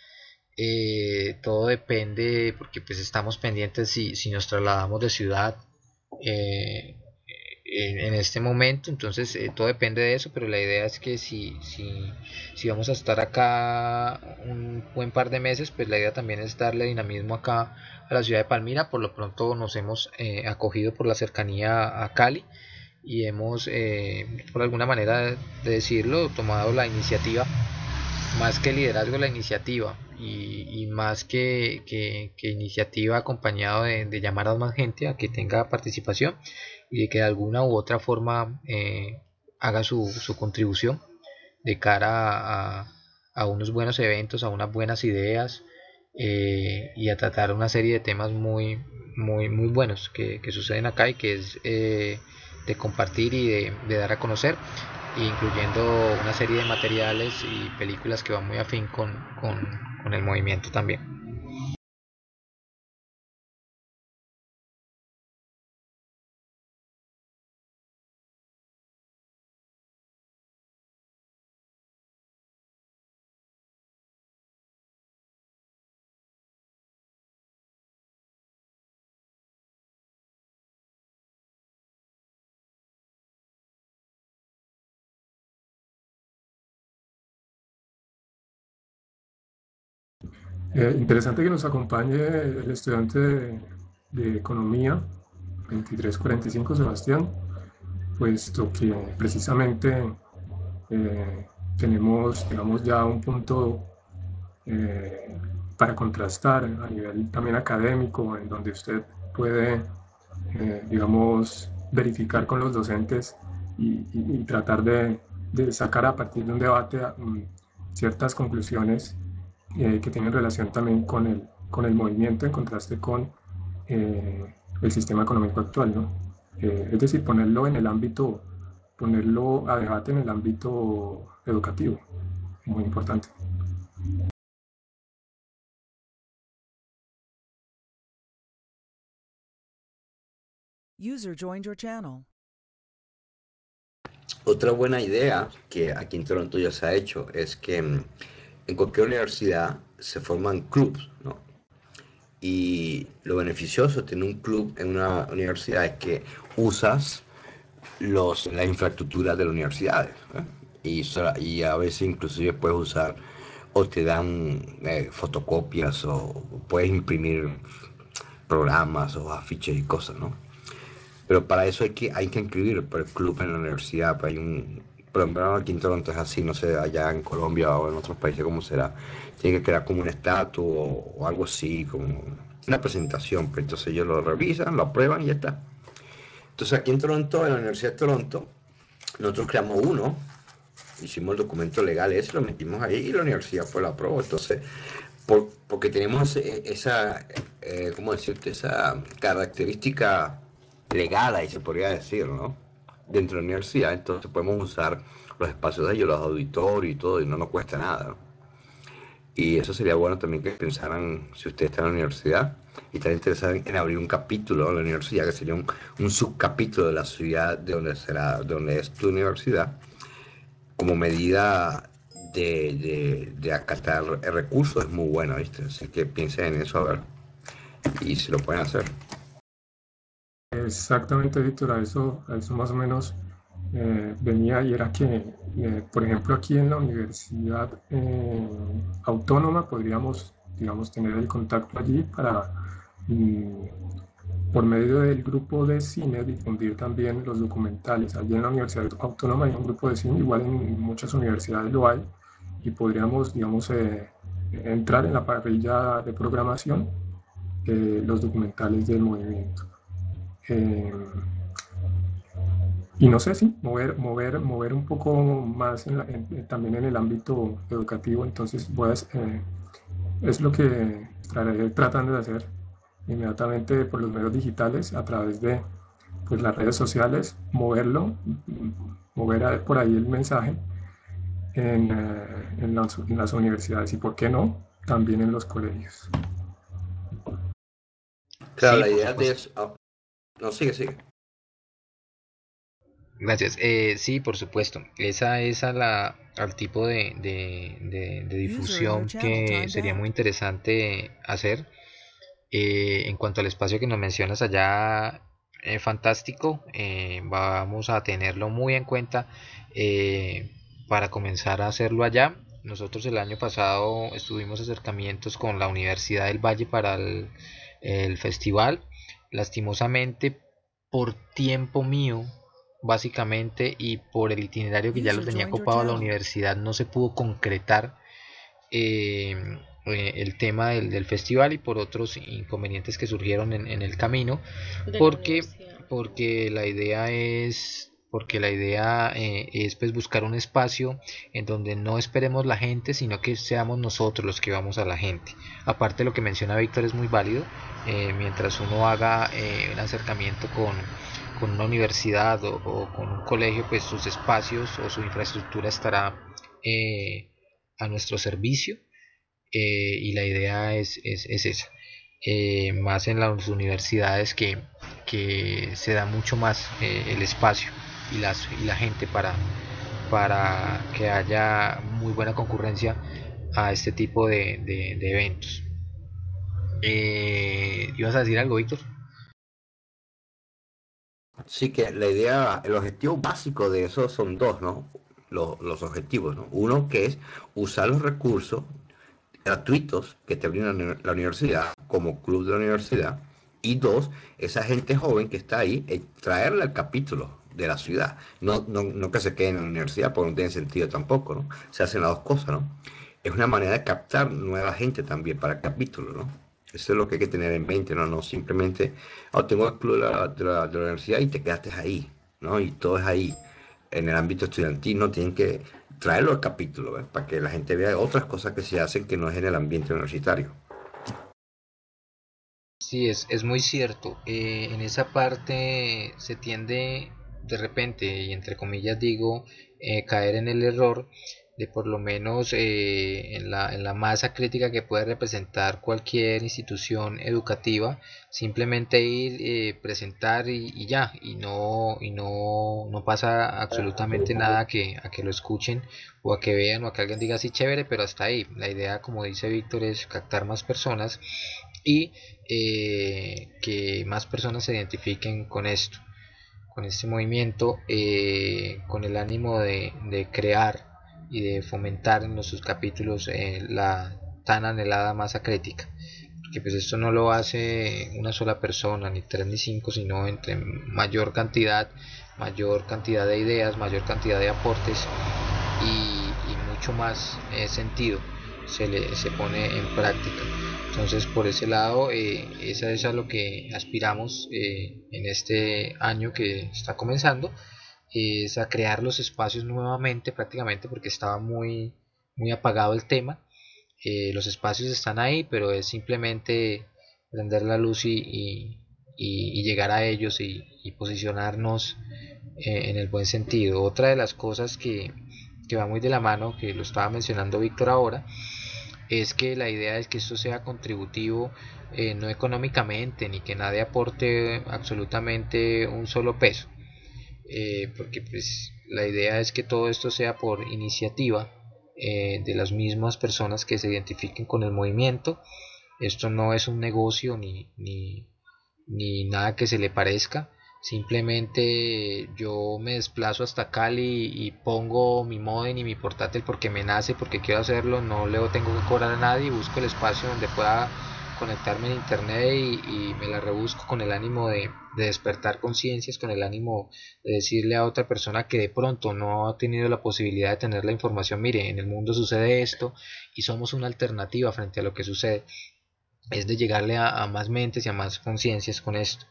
Todo depende porque pues estamos pendientes si nos trasladamos de ciudad eh, en este momento. Entonces todo depende de eso, pero la idea es que si vamos a estar acá un buen par de meses, pues la idea también es darle dinamismo acá a la ciudad de Palmira. Por lo pronto nos hemos acogido por la cercanía a Cali y hemos, por alguna manera de decirlo, tomado la iniciativa, más que liderazgo, la iniciativa, y más que iniciativa, acompañado de llamar a más gente a que tenga participación y de que de alguna u otra forma haga su contribución de cara a unos buenos eventos, a unas buenas ideas, y a tratar una serie de temas muy buenos que suceden acá y que es de compartir y de dar a conocer, incluyendo una serie de materiales y películas que van muy afín con el movimiento también. Interesante que nos acompañe el estudiante de Economía 2345, Sebastián, puesto que precisamente tenemos, digamos, ya un punto eh, para contrastar a nivel también académico, en donde usted puede, digamos, verificar con los docentes y tratar de sacar a partir de un debate ciertas conclusiones que tienen relación también con el movimiento en contraste con el sistema económico actual, ¿no? Es decir, ponerlo en el ámbito, ponerlo a debate en el ámbito educativo, muy importante. User joined your channel. Otra buena idea que aquí en Toronto ya se ha hecho es que en cualquier universidad se forman clubs, ¿no? Y lo beneficioso de tener un club en una universidad es que usas la infraestructura de la universidad, ¿eh? Y a veces inclusive puedes usar o te dan fotocopias o puedes imprimir programas o afiches y cosas, ¿no? Pero para eso hay que inscribir por el club en la universidad. Pues por ejemplo, aquí en Toronto es así, no sé, allá en Colombia o en otros países cómo será. Tiene que crear como un estatus o algo así, como una presentación. Pues entonces ellos lo revisan, lo aprueban y ya está. Entonces aquí en Toronto, en la Universidad de Toronto, nosotros creamos uno, hicimos el documento legal ese, lo metimos ahí y la universidad pues lo aprobó. Entonces, porque tenemos ¿cómo decirte? Esa característica legal, ahí se podría decir, ¿no? Dentro de la universidad, entonces podemos usar los espacios de ellos, los auditorios y todo, y no nos cuesta nada, ¿no? Y eso sería bueno también que pensaran, si usted está en la universidad y está interesado en abrir un capítulo en la universidad, que sería un subcapítulo de la ciudad de donde será, de donde es tu universidad, como medida de acatar el recurso, es muy bueno, ¿viste? Así que piensen en eso, a ver, y si lo pueden hacer. Exactamente, Víctor, a eso más o menos venía y era que, por ejemplo, aquí en la Universidad Autónoma podríamos, digamos, tener el contacto allí para, por medio del grupo de cine, difundir también los documentales. Allí en la Universidad Autónoma hay un grupo de cine, igual en muchas universidades lo hay, y podríamos, digamos, entrar en la parrilla de programación los documentales del movimiento. Eh, y no sé si mover un poco más también en el ámbito educativo. Entonces es lo que estaré tratando de hacer inmediatamente por los medios digitales, a través de pues, las redes sociales, mover por ahí el mensaje en las universidades y, ¿por qué no?, también en los colegios. Claro, Sí, la por idea de supuesto. eso... no, sigue, sigue. Gracias. Sí, por supuesto. Esa la, al tipo de User in your difusión channel que timed sería out. muy interesante hacer. En cuanto al espacio que nos mencionas allá, fantástico. Vamos a tenerlo muy en cuenta eh, para comenzar a hacerlo allá. Nosotros el año pasado estuvimos acercamientos con la Universidad del Valle para el festival. Lastimosamente, por tiempo mío, básicamente, y por el itinerario que ya lo User tenía joined your copado la channel. universidad, no se pudo concretar el tema del festival, y por otros inconvenientes que surgieron en el camino, de la porque, universidad. porque la idea es pues buscar un espacio en donde no esperemos la gente, sino que seamos nosotros los que vamos a la gente. Aparte, lo que menciona Víctor es muy válido. Mientras uno haga un acercamiento con una universidad o con un colegio, pues sus espacios o su infraestructura estará a nuestro servicio, y la idea es esa. Más en las universidades que se da mucho más el espacio y la gente para que haya muy buena concurrencia a este tipo de eventos. ¿Ibas a decir algo, Víctor? Sí que la idea, el objetivo básico de eso son dos, ¿no? Los objetivos, ¿no? Uno que es usar los recursos gratuitos que te brinda la universidad como club de la universidad, y dos, esa gente joven que está ahí, traerla al capítulo de la ciudad, no que se quede en la universidad, porque no tiene sentido tampoco, ¿no? Se hacen las dos cosas, ¿no? Es una manera de captar nueva gente también para el capítulo, ¿no? Eso es lo que hay que tener en mente, ¿no? No simplemente, tengo el club de la universidad y te quedaste ahí, ¿no? Y todo es ahí. En el ámbito estudiantil no tienen que traerlo al capítulo, ¿ves? Para que la gente vea otras cosas que se hacen que no es en el ambiente universitario. Sí, es muy cierto. En esa parte se tiende de repente, y entre comillas digo, caer en el error de, por lo menos en la masa crítica que puede representar cualquier institución educativa, simplemente ir, presentar y ya, no pasa absolutamente nada a que lo escuchen o a que vean o a que alguien diga así chévere, pero hasta ahí. La idea, como dice Víctor, es captar más personas y que más personas se identifiquen con esto, con este movimiento, con el ánimo de crear y de fomentar en los subcapítulos la tan anhelada masa crítica, porque pues esto no lo hace una sola persona, ni tres ni cinco, sino entre mayor cantidad de ideas, mayor cantidad de aportes y mucho más sentido se pone en práctica. Entonces, por ese lado, esa es a lo que aspiramos en este año que está comenzando, es a crear los espacios nuevamente, prácticamente porque estaba muy apagado el tema. Los espacios están ahí, pero es simplemente prender la luz y llegar a ellos y posicionarnos en el buen sentido. Otra de las cosas que va muy de la mano, que lo estaba mencionando Víctor ahora, es que la idea es que esto sea contributivo, no económicamente, ni que nadie aporte absolutamente un solo peso, porque pues la idea es que todo esto sea por iniciativa de las mismas personas que se identifiquen con el movimiento. Esto no es un negocio ni nada que se le parezca. Simplemente yo me desplazo hasta Cali y pongo mi modem y mi portátil porque me nace, porque quiero hacerlo, no le tengo que cobrar a nadie, busco el espacio donde pueda conectarme en internet y me la rebusco con el ánimo de despertar conciencias, con el ánimo de decirle a otra persona que de pronto no ha tenido la posibilidad de tener la información: mire, en el mundo sucede esto y somos una alternativa frente a lo que sucede. Es de llegarle a más mentes y a más conciencias con esto.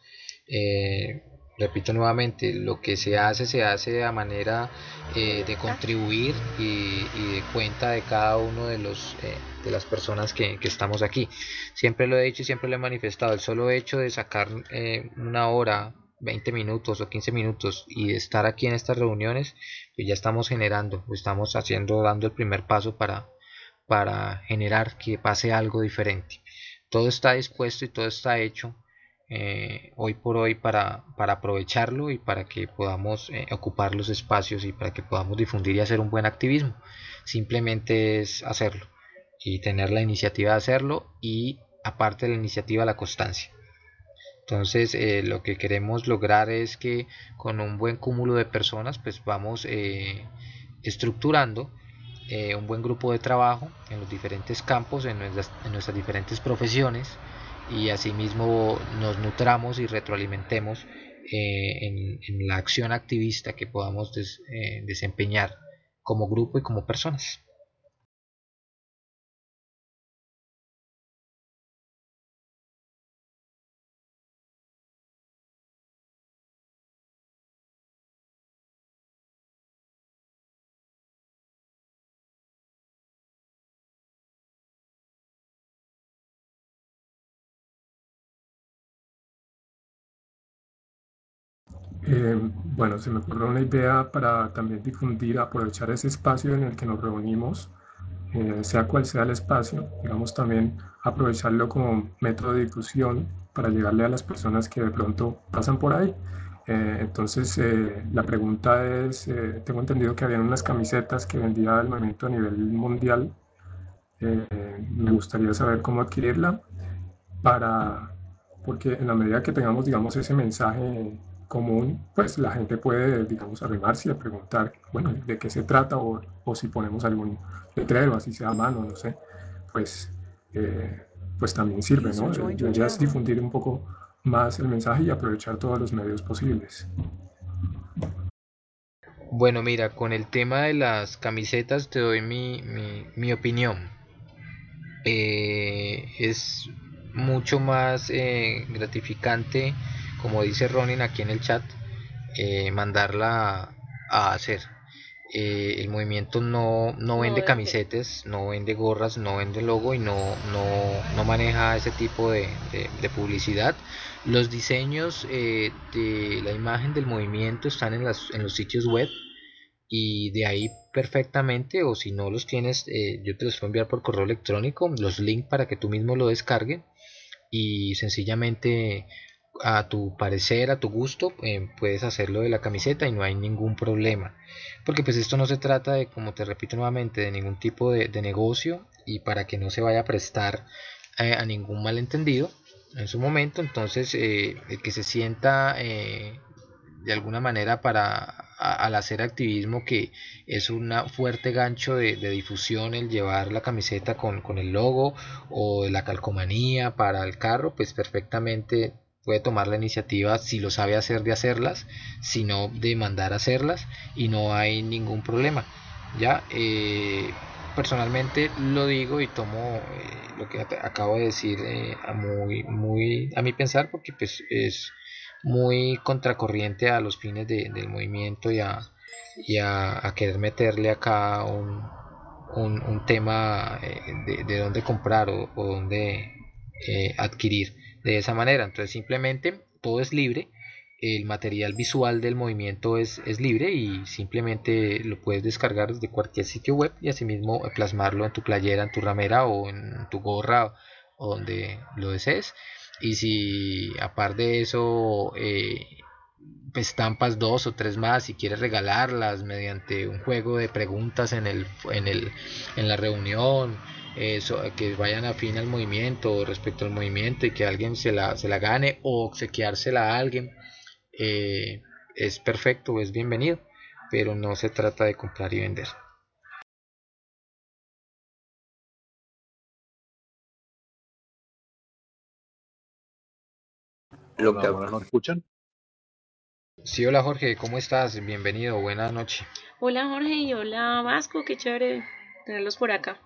Repito nuevamente, lo que se hace a manera de contribuir y de cuenta de cada uno de las personas que estamos aquí. Siempre lo he dicho y siempre lo he manifestado: el solo hecho de sacar una hora, 20 minutos o 15 minutos y de estar aquí en estas reuniones, pues ya estamos generando, estamos dando el primer paso para generar que pase algo diferente. Todo está dispuesto y todo está hecho hoy por hoy para aprovecharlo y para que podamos ocupar los espacios y para que podamos difundir y hacer un buen activismo. Simplemente es hacerlo y tener la iniciativa de hacerlo, y aparte de la iniciativa, la constancia. Entonces lo que queremos lograr es que con un buen cúmulo de personas pues vamos estructurando un buen grupo de trabajo en los diferentes campos, en nuestras diferentes profesiones, y asimismo nos nutramos y retroalimentemos en la acción activista que podamos desempeñar como grupo y como personas. Bueno, se me ocurrió una idea para también difundir, aprovechar ese espacio en el que nos reunimos, sea cual sea el espacio, digamos, también aprovecharlo como método de difusión para llegarle a las personas que de pronto pasan por ahí. Entonces, la pregunta es, tengo entendido que habían unas camisetas que vendía el movimiento a nivel mundial. Me gustaría saber cómo adquirirla para, porque en la medida que tengamos, digamos, ese mensaje común, pues la gente puede, digamos, arrimarse y a preguntar, bueno, de qué se trata, o si ponemos algún letrero, así sea a mano, no sé, pues, pues también sirve, ¿no? La idea es difundir un poco más el mensaje y aprovechar todos los medios posibles. Bueno, mira, con el tema de las camisetas te doy mi opinión. Es mucho más gratificante, como dice Ronin aquí en el chat, mandarla a hacer. El movimiento no vende camisetas, no vende gorras, no vende logo y no maneja ese tipo de publicidad. Los diseños de la imagen del movimiento están en los sitios web, y de ahí perfectamente, o si no los tienes, yo te los puedo enviar por correo electrónico, los links para que tú mismo lo descargues y sencillamente a tu parecer, a tu gusto, puedes hacerlo de la camiseta y no hay ningún problema, porque pues esto no se trata de, como te repito nuevamente, de ningún tipo de negocio, y para que no se vaya a prestar a ningún malentendido en su momento. Entonces el que se sienta de alguna manera al hacer activismo, que es un fuerte gancho de difusión el llevar la camiseta con el logo o la calcomanía para el carro, pues perfectamente puede tomar la iniciativa, si lo sabe hacer, de hacerlas, sino de mandar a hacerlas, y no hay ningún problema. Ya personalmente lo digo y tomo lo que acabo de decir muy a mi pensar, porque pues es muy contracorriente a los fines del movimiento y a querer meterle acá un tema de dónde comprar o dónde adquirir. de esa manera. Entonces simplemente todo es libre, el material visual del movimiento es libre y simplemente lo puedes descargar desde cualquier sitio web y asimismo plasmarlo en tu playera, en tu ramera o en tu gorra o donde lo desees. Y si aparte de eso estampas dos o tres más y quieres regalarlas mediante un juego de preguntas en la reunión, que vayan afín al movimiento respecto al movimiento y que alguien se la gane o obsequiársela a alguien, es perfecto, es bienvenido, pero no se trata de comprar y vender. Lo que, Hola, ¿nos escuchan? Sí, hola Jorge, ¿cómo estás? Bienvenido, buenas noches. Hola Jorge y hola Vasco, qué chévere tenerlos por acá.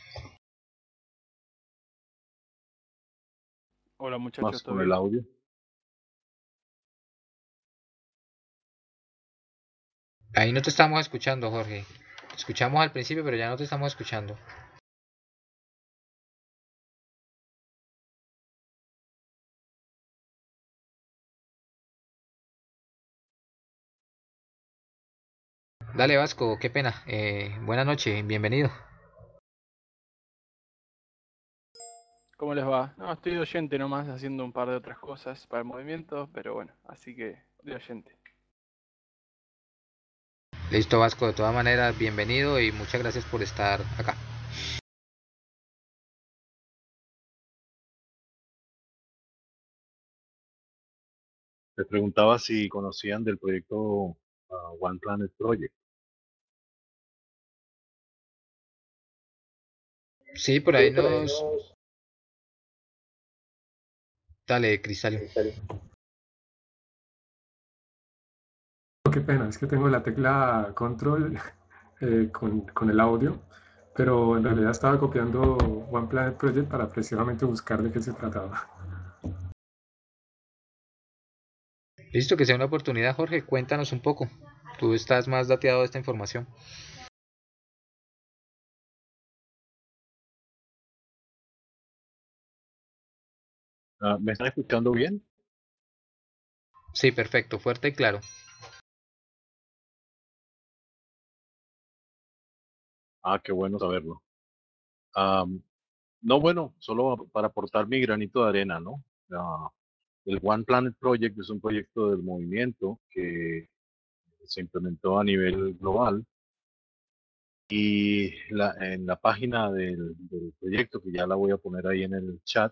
Hola muchachos, Más ¿todo con el bien? audio. Ahí no te estamos escuchando, Jorge. Te escuchamos al principio, pero ya no te estamos escuchando. Dale Vasco, qué pena. Buenas noches, bienvenido. ¿Cómo les va? No, estoy de oyente nomás haciendo un par de otras cosas para el movimiento, pero bueno, así que de oyente. Listo Vasco, de todas maneras, bienvenido y muchas gracias por estar acá. Les preguntaba si conocían del proyecto One Planet Project. Sí, por ahí nos... Dale, Cristal. Qué pena, es que tengo la tecla control con el audio, pero en realidad estaba copiando One Planet Project para precisamente buscar de qué se trataba. Listo, que sea una oportunidad, Jorge, cuéntanos un poco. Tú estás más dateado de esta información. ¿Me están escuchando bien? Sí, perfecto, fuerte y claro. Ah, qué bueno saberlo. Am, no, bueno, solo para aportar mi granito de arena, ¿no? El One Planet Project es un proyecto del movimiento que se implementó a nivel global y en la página del proyecto, que ya la voy a poner ahí en el chat,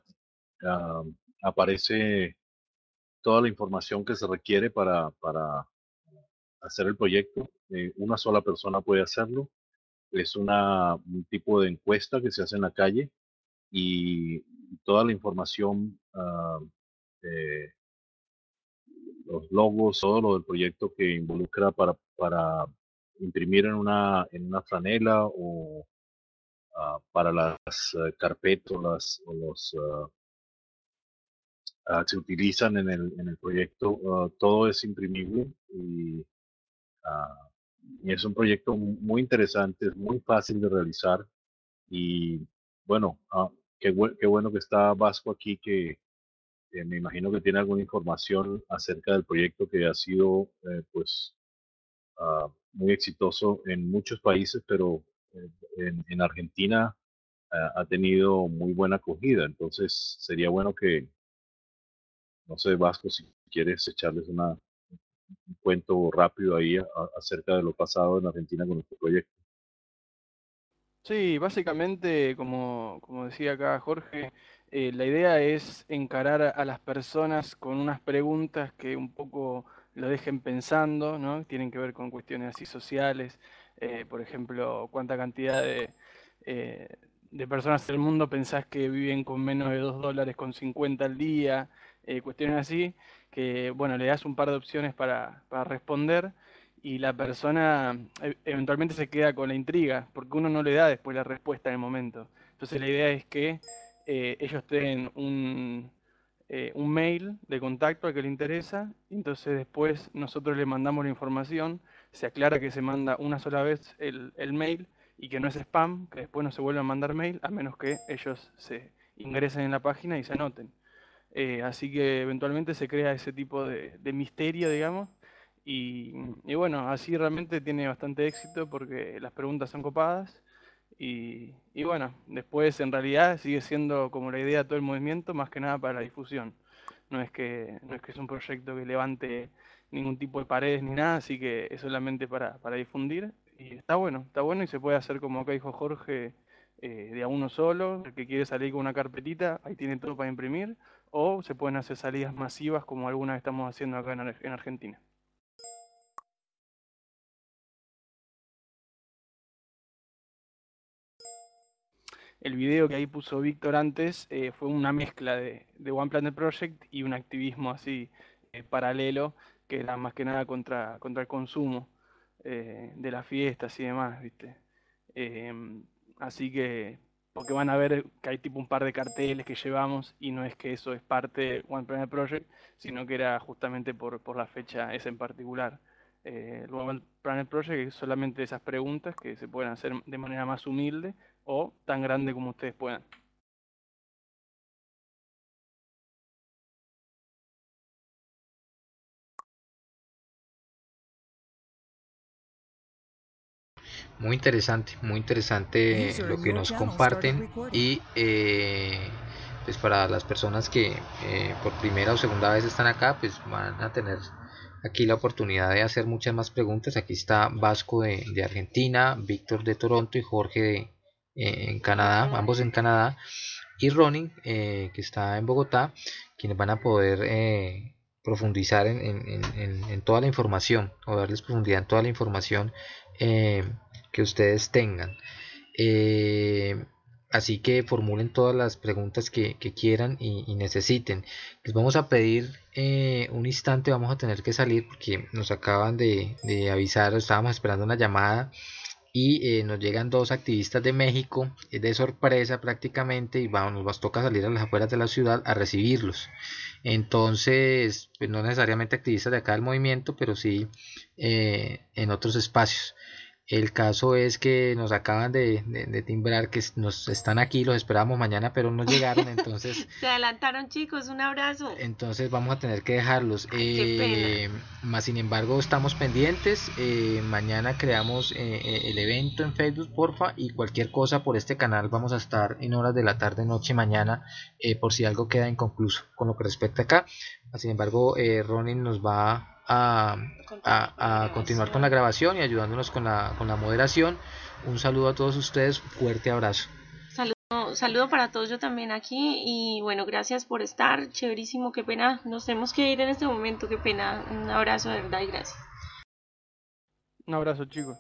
aparece toda la información que se requiere para hacer el proyecto. Una sola persona puede hacerlo. Es un tipo de encuesta que se hace en la calle y toda la información, los logos, todo lo del proyecto que involucra para imprimir en una franela o para las carpetas se utilizan en el proyecto, todo es imprimible ah, y es un proyecto muy interesante, es muy fácil de realizar y bueno, qué bueno que está Vasco aquí que me imagino que tiene alguna información acerca del proyecto que ha sido pues muy exitoso en muchos países, pero en Argentina ha tenido muy buena acogida. Entonces sería bueno que, no sé, Vasco, si quieres echarles un cuento rápido ahí acerca de lo pasado en Argentina con este proyecto. Sí, básicamente, como decía acá Jorge, la idea es encarar a las personas con unas preguntas que un poco lo dejen pensando, ¿no? Tienen que ver con cuestiones así sociales, por ejemplo, cuánta cantidad eh, de personas del mundo pensás que viven con menos de $2,50 al día, cuestiones así, que bueno, le das un par de opciones para responder y la persona eventualmente se queda con la intriga, porque uno no le da después la respuesta en el momento. Entonces la idea es que ellos tengan un mail de contacto al que le interesa, y entonces después nosotros le mandamos la información, se aclara que se manda una sola vez el mail y que no es spam, que después no se vuelve a mandar mail, a menos que ellos se ingresen en la página y se anoten. Así que eventualmente se crea ese tipo de misterio, digamos. Y bueno, así realmente tiene bastante éxito porque las preguntas son copadas. Y bueno, después en realidad sigue siendo como la idea de todo el movimiento, más que nada para la difusión. No es que es un proyecto que levante ningún tipo de paredes ni nada, así que es solamente para difundir. Y está bueno y se puede hacer como acá dijo Jorge, de a uno solo. El que quiere salir con una carpetita, ahí tiene todo para imprimir. O se pueden hacer salidas masivas como algunas que estamos haciendo acá en Argentina. El video que ahí puso Víctor antes fue una mezcla de One Planet Project y un activismo así paralelo, que era más que nada contra el consumo de las fiestas y demás, ¿viste? Así que, porque van a ver que hay tipo un par de carteles que llevamos y no es que eso es parte de One Planet Project, sino que era justamente por la fecha esa en particular. El One Planet Project es solamente esas preguntas que se pueden hacer de manera más humilde o tan grande como ustedes puedan. Muy interesante lo que nos comparten y pues para las personas que por primera o segunda vez están acá, pues van a tener aquí la oportunidad de hacer muchas más preguntas. Aquí está Vasco de Argentina, Víctor de Toronto y Jorge en Canadá, ambos en Canadá, y Ronin que está en Bogotá, quienes van a poder profundizar en toda la información o darles profundidad en toda la información que ustedes tengan. Así que formulen todas las preguntas que quieran y necesiten. Les vamos a pedir un instante, vamos a tener que salir porque nos acaban de avisar, estábamos esperando una llamada y nos llegan dos activistas de México de sorpresa prácticamente y nos toca salir a las afueras de la ciudad a recibirlos. Entonces, pues no necesariamente activistas de acá del movimiento, pero sí en otros espacios. El caso es que nos acaban de timbrar que nos están aquí, los esperábamos mañana, pero no llegaron, entonces Se adelantaron, chicos, un abrazo. entonces vamos a tener que dejarlos. Ay, qué pena. Más sin embargo, estamos pendientes. Mañana creamos el evento en Facebook, porfa, y cualquier cosa por este canal vamos a estar en horas de la tarde, noche, mañana, por si algo queda inconcluso con lo que respecta acá. Más sin embargo, Ronin nos va a continuar con la grabación y ayudándonos con la moderación. Un saludo a todos ustedes, fuerte abrazo. Saludo para todos yo también aquí y bueno, gracias por estar, chéverísimo, qué pena, nos tenemos que ir en este momento, qué pena, un abrazo de verdad y gracias. Un abrazo, chicos.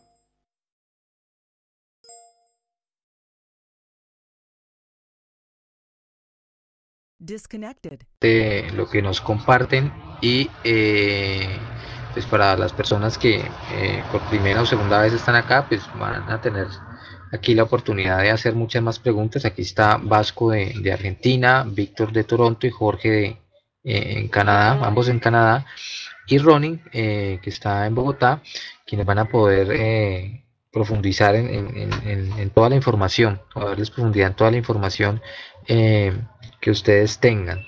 Disconnected. De lo que nos comparten y pues para las personas que por primera o segunda vez están acá, pues van a tener aquí la oportunidad de hacer muchas más preguntas. Aquí está Vasco de Argentina, Víctor de Toronto y Jorge en Canadá, ambos en Canadá, y Ronin que está en Bogotá, quienes van a poder profundizar en toda la información o darles profundidad en toda la información que ustedes tengan.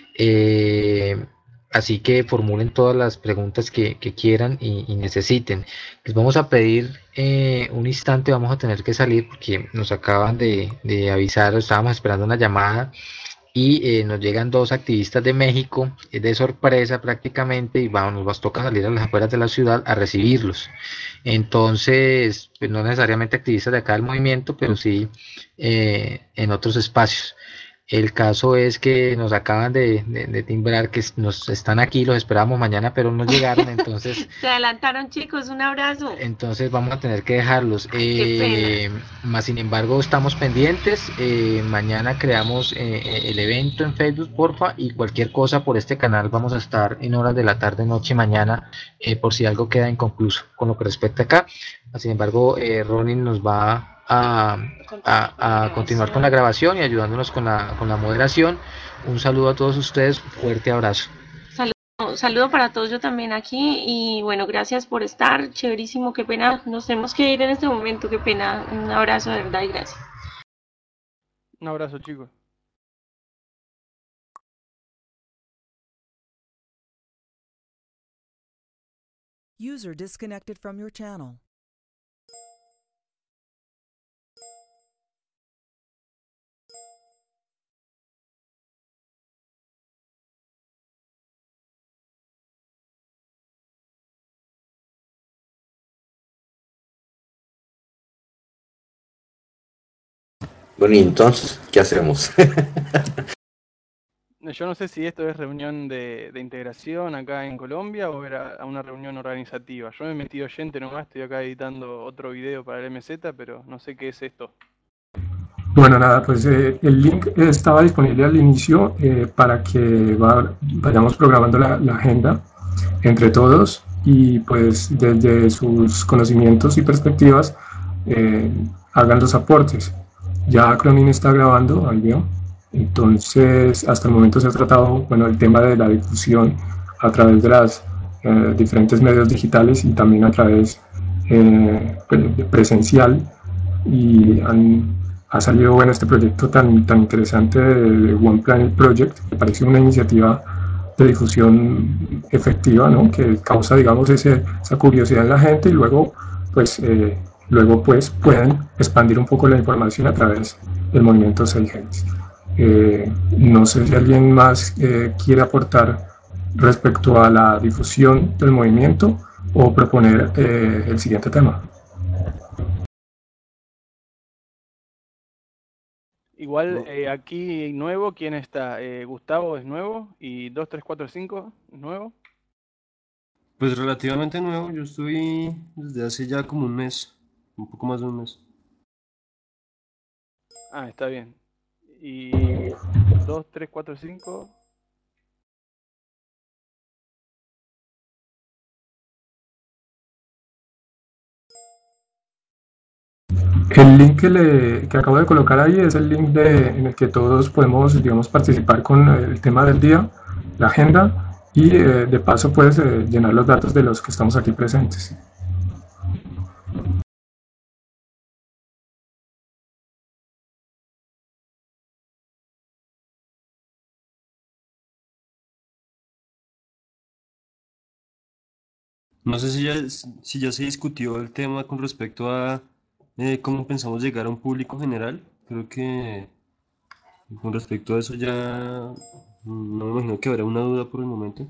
Así que formulen todas las preguntas que quieran y necesiten. Les vamos a pedir un instante, vamos a tener que salir porque nos acaban de avisar, estábamos esperando una llamada y nos llegan dos activistas de México de sorpresa prácticamente y nos toca salir a las afueras de la ciudad a recibirlos. Entonces, pues no necesariamente activistas de acá del movimiento, pero sí en otros espacios. El caso es que nos acaban de timbrar que nos están aquí, los esperamos mañana, pero no llegaron, entonces Se adelantaron, chicos, un abrazo. entonces vamos a tener que dejarlos. Qué Más sin embargo, estamos pendientes. Mañana creamos el evento en Facebook, porfa, y cualquier cosa por este canal vamos a estar en horas de la tarde, noche, mañana, por si algo queda inconcluso con lo que respecta acá. Más sin embargo, Ronin nos va a continuar con la grabación y ayudándonos con la moderación. Un saludo a todos ustedes, fuerte abrazo. Saludo para todos yo también aquí y bueno, gracias por estar, chéverísimo, qué pena, nos tenemos que ir en este momento, qué pena, un abrazo de verdad y gracias. Un abrazo, chicos. User disconnected from your channel. Bueno, y entonces, ¿qué hacemos? Yo no sé si esto es reunión de integración acá en Colombia o era una reunión organizativa. Yo me he metido oyente nomás, estoy acá editando otro video para el MZ, pero no sé qué es esto. Bueno, nada, pues el link estaba disponible al inicio para que vayamos programando la agenda entre todos y pues desde sus conocimientos y perspectivas hagan los aportes. Ya Cronin está grabando, ahí veo. Entonces, hasta el momento se ha tratado, bueno, el tema de la difusión a través de las diferentes medios digitales y también a través presencial y ha salido bueno este proyecto tan interesante de One Planet Project, que parece una iniciativa de difusión efectiva, ¿no? Que causa, digamos, esa curiosidad en la gente y luego pues pueden expandir un poco la información a través del movimiento Seigents. No sé si alguien más quiere aportar respecto a la difusión del movimiento o proponer el siguiente tema. Igual No, aquí nuevo, ¿quién está? Gustavo es nuevo y 2345 es nuevo. pues relativamente nuevo, yo estoy desde hace ya como un mes, un poco más de un mes. Ah, está bien. Y 2345. El link que acabo de colocar ahí es el link en el que todos podemos, digamos, participar con el tema del día, la agenda, y de paso puedes llenar los datos de los que estamos aquí presentes. No sé si ya se discutió el tema con respecto a cómo pensamos llegar a un público general. Creo que con respecto a eso ya no me imagino que habrá una duda por el momento.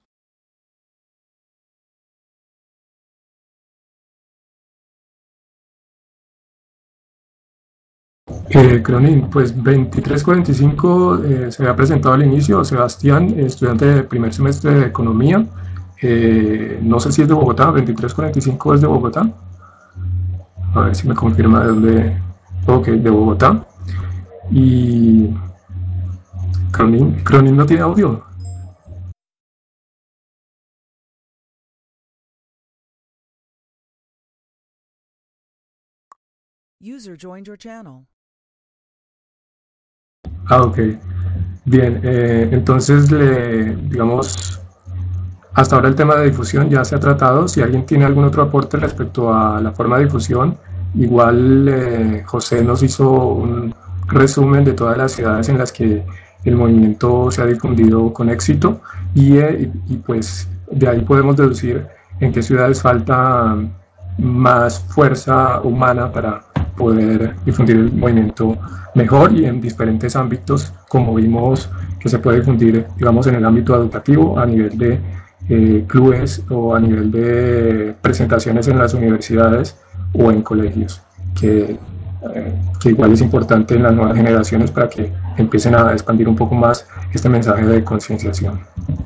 Cronin, pues 2345 se había presentado al inicio, Sebastián, estudiante de primer semestre de Economía, no sé si es de Bogotá, 2345 es de Bogotá, a ver si me confirma de dónde, ok, de Bogotá, y Cronin no tiene audio. User joined your channel. Ah, ok. Bien, entonces, digamos, hasta ahora el tema de difusión ya se ha tratado. Si alguien tiene algún otro aporte respecto a la forma de difusión, igual José nos hizo un resumen de todas las ciudades en las que el movimiento se ha difundido con éxito y pues de ahí podemos deducir en qué ciudades falta más fuerza humana para poder difundir el movimiento mejor y en diferentes ámbitos, como vimos que se puede difundir, digamos, en el ámbito educativo, a nivel de clubes o a nivel de presentaciones en las universidades o en colegios, que igual es importante en las nuevas generaciones para que empiecen a expandir un poco más este mensaje de concienciación.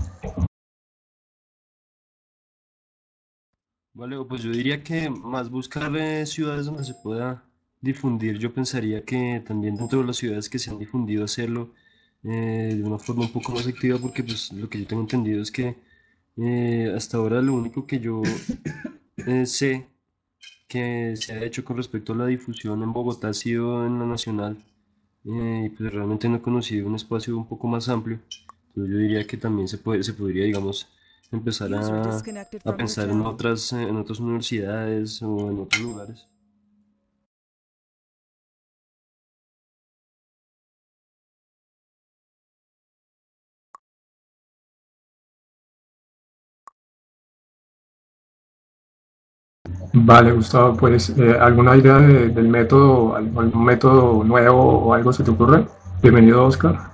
Vale, pues yo diría que más buscar ciudades donde se pueda difundir. Yo pensaría que también dentro de las ciudades que se han difundido hacerlo de una forma un poco más activa, porque pues lo que yo tengo entendido es que hasta ahora lo único que yo sé que se ha hecho con respecto a la difusión en Bogotá ha sido en la nacional, y pues realmente no he conocido un espacio un poco más amplio. Entonces yo diría que también se podría, digamos, empezar User disconnected a from your pensar channel. en otras universidades o en otros lugares. Vale, Gustavo, pues ¿alguna idea del método, algún método nuevo o algo se te ocurre? Bienvenido, Oscar.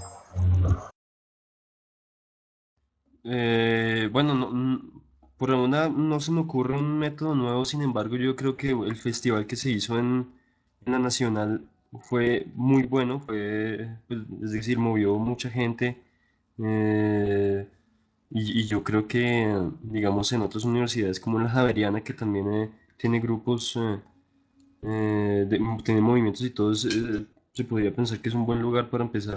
Bueno, por ahora no se me ocurre un método nuevo, sin embargo, yo creo que el festival que se hizo en la Nacional fue muy bueno, pues, es decir, movió mucha gente. eh, y yo creo que, digamos, en otras universidades como la Javeriana, que también tiene grupos, tiene movimientos y todo, se podría pensar que es un buen lugar para empezar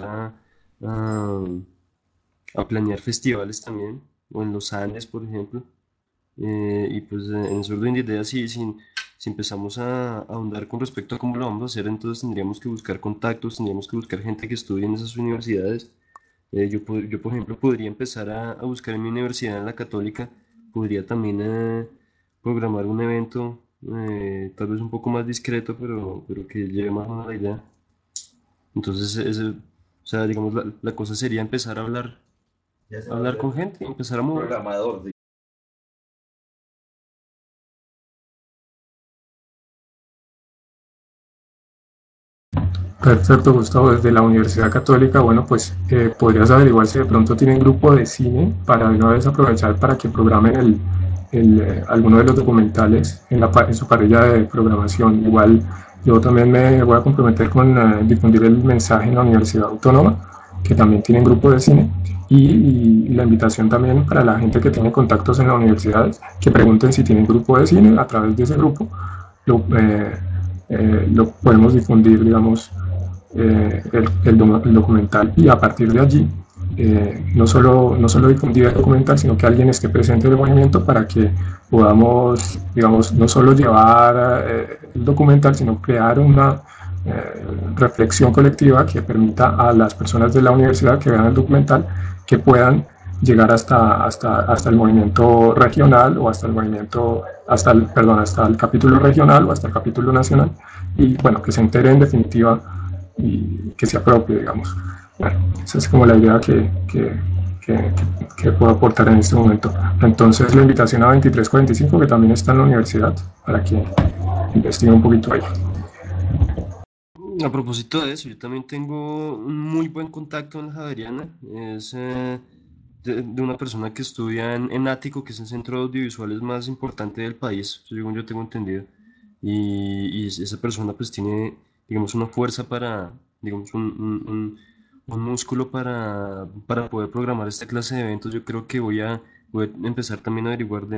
a planear festivales también, o en los Andes, por ejemplo. Y pues en ese orden de ideas, si empezamos a ahondar con respecto a cómo lo vamos a hacer, entonces tendríamos que buscar contactos, tendríamos que buscar gente que estudie en esas universidades. Yo, por ejemplo, podría empezar a buscar en mi universidad, en la Católica, podría también programar un evento, tal vez un poco más discreto, pero que lleve más o menos la idea. Entonces, o sea, digamos, la cosa sería empezar a hablar con gente, empezar a mover. Perfecto, Gustavo. Desde la Universidad Católica, bueno, pues podrías averiguar si de pronto tienen grupo de cine para de una vez aprovechar para que programen alguno de los documentales en su parrilla de programación. Igual yo también me voy a comprometer con difundir el mensaje en la Universidad Autónoma, que también tienen grupo de cine, y la invitación también para la gente que tiene contactos en la universidad, que pregunten si tienen grupo de cine. A través de ese grupo lo podemos difundir, digamos, el documental, y a partir de allí no solo difundir el documental, sino que alguien esté presente en el movimiento para que podamos, digamos, no solo llevar el documental, sino crear una reflexión colectiva que permita a las personas de la universidad que vean el documental que puedan llegar hasta el movimiento regional, o hasta el movimiento, hasta el capítulo regional o hasta el capítulo nacional, y bueno, que se entere en definitiva y que se apropie, digamos. Bueno, esa es como la idea que puedo aportar en este momento. Entonces, la invitación a 2345, que también está en la universidad, para que investigue un poquito ahí. A propósito de eso, yo también tengo un muy buen contacto en la Javeriana. Es de una persona que estudia en Ático, que es el centro de audiovisuales más importante del país, según yo tengo entendido. Y esa persona pues tiene, digamos, una fuerza para, digamos, un músculo para poder programar esta clase de eventos. Yo creo que voy a empezar también a averiguar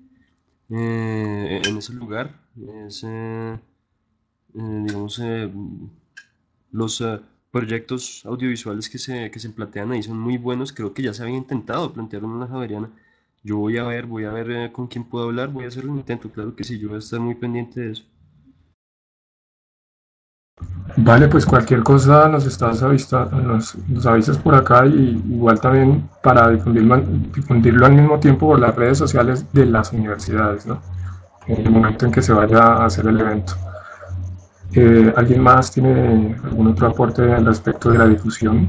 en ese lugar. Es, digamos, los proyectos audiovisuales que se plantean ahí son muy buenos. Creo que ya se había intentado plantear una Javeriana. Yo voy a ver con quién puedo hablar, voy a hacer un intento, claro que sí, yo voy a estar muy pendiente de eso. Vale, pues cualquier cosa nos avisas por acá, y igual también para difundirlo al mismo tiempo por las redes sociales de las universidades, ¿no? En el momento en que se vaya a hacer el evento. ¿Alguien más tiene algún otro aporte al respecto de la difusión?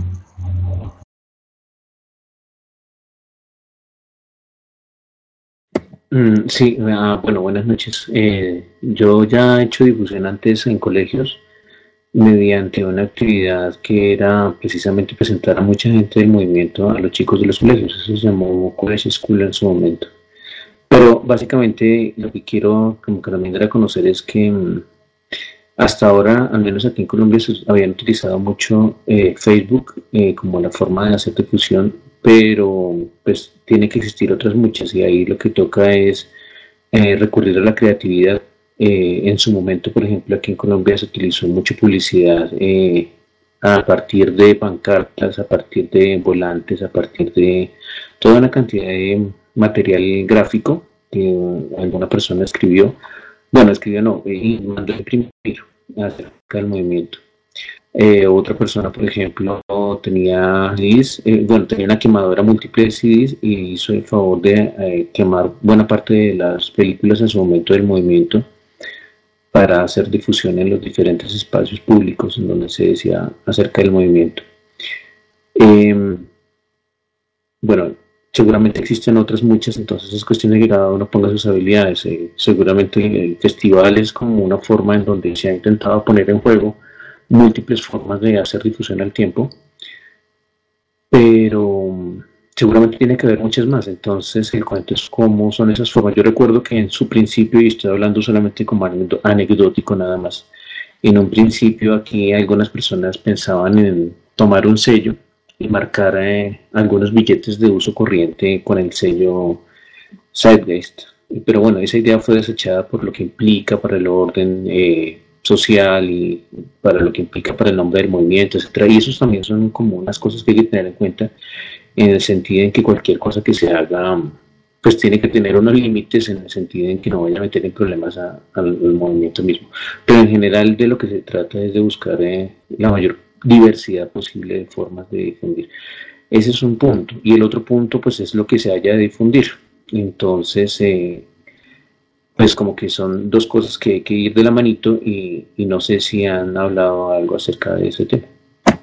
Sí, bueno, buenas noches. Yo ya he hecho difusión antes en colegios mediante una actividad que era precisamente presentar a mucha gente del movimiento a los chicos de los colegios. Eso se llamó College School en su momento. Pero básicamente lo que quiero como que también dar a conocer es que hasta ahora, al menos aquí en Colombia, se habían utilizado mucho Facebook como la forma de hacer difusión, pero pues tiene que existir otras muchas, y ahí lo que toca es recurrir a la creatividad. En su momento, por ejemplo, aquí en Colombia se utilizó mucha publicidad a partir de pancartas, a partir de volantes, a partir de toda una cantidad de material gráfico que alguna persona escribió. Bueno, escribió no, y mandó a imprimir acerca del movimiento. Otra persona, por ejemplo, tenía CDs, tenía una quemadora múltiple de CDs, y hizo el favor de quemar buena parte de las películas en su momento del movimiento para hacer difusión en los diferentes espacios públicos en donde se decía acerca del movimiento. Bueno, seguramente existen otras muchas, entonces es cuestión de que cada uno ponga sus habilidades. Seguramente el festival es como una forma en donde se ha intentado poner en juego múltiples formas de hacer difusión al tiempo, pero seguramente tiene que haber muchas más. Entonces el cuento es cómo son esas formas. Yo recuerdo que en su principio, y estoy hablando solamente como anecdótico nada más, en un principio aquí algunas personas pensaban en tomar un sello y marcar algunos billetes de uso corriente con el sello Zeitgeist. Pero bueno, esa idea fue desechada por lo que implica para el orden social y para lo que implica para el nombre del movimiento, etcétera. Y esos también son como unas cosas que hay que tener en cuenta, en el sentido en que cualquier cosa que se haga pues tiene que tener unos límites, en el sentido en que no vaya a meter en problemas al movimiento mismo. Pero en general de lo que se trata es de buscar la mayor diversidad posible de formas de difundir. Ese es un punto. Y el otro punto pues es lo que se haya de difundir. Entonces pues como que son dos cosas que hay que ir de la manito, y no sé si han hablado algo acerca de ese tema.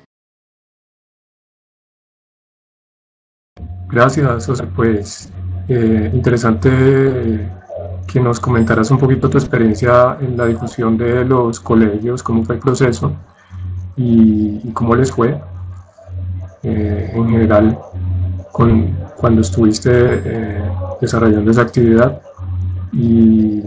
Gracias, José. Pues interesante que nos comentaras un poquito tu experiencia en la difusión de los colegios, cómo fue el proceso y cómo les fue en general cuando estuviste desarrollando esa actividad. Y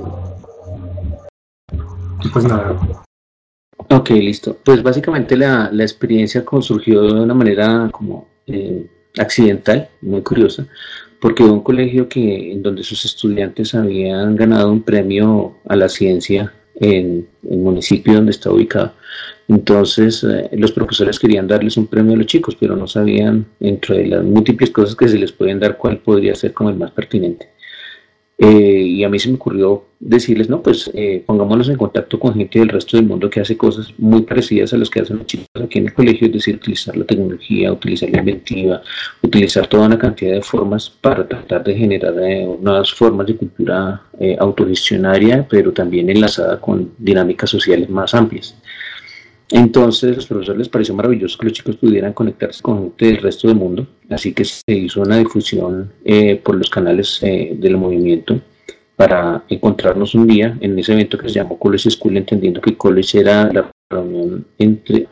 pues nada. Ok, listo. Pues básicamente la experiencia surgió de una manera como accidental, muy curiosa, porque un colegio en donde sus estudiantes habían ganado un premio a la ciencia en el municipio donde está ubicado. Entonces los profesores querían darles un premio a los chicos, pero no sabían, entre las múltiples cosas que se les pueden dar, cuál podría ser como el más pertinente. Y a mí se me ocurrió decirles, no, pues pongámonos en contacto con gente del resto del mundo que hace cosas muy parecidas a las que hacen los chicos aquí en el colegio, es decir, utilizar la tecnología, utilizar la inventiva, utilizar toda una cantidad de formas para tratar de generar nuevas formas de cultura autogestionaria, pero también enlazada con dinámicas sociales más amplias. Entonces a los profesores les pareció maravilloso que los chicos pudieran conectarse con gente del resto del mundo, así que se hizo una difusión por los canales del movimiento para encontrarnos un día en ese evento que se llamó College School, entendiendo que College era la reunión entre,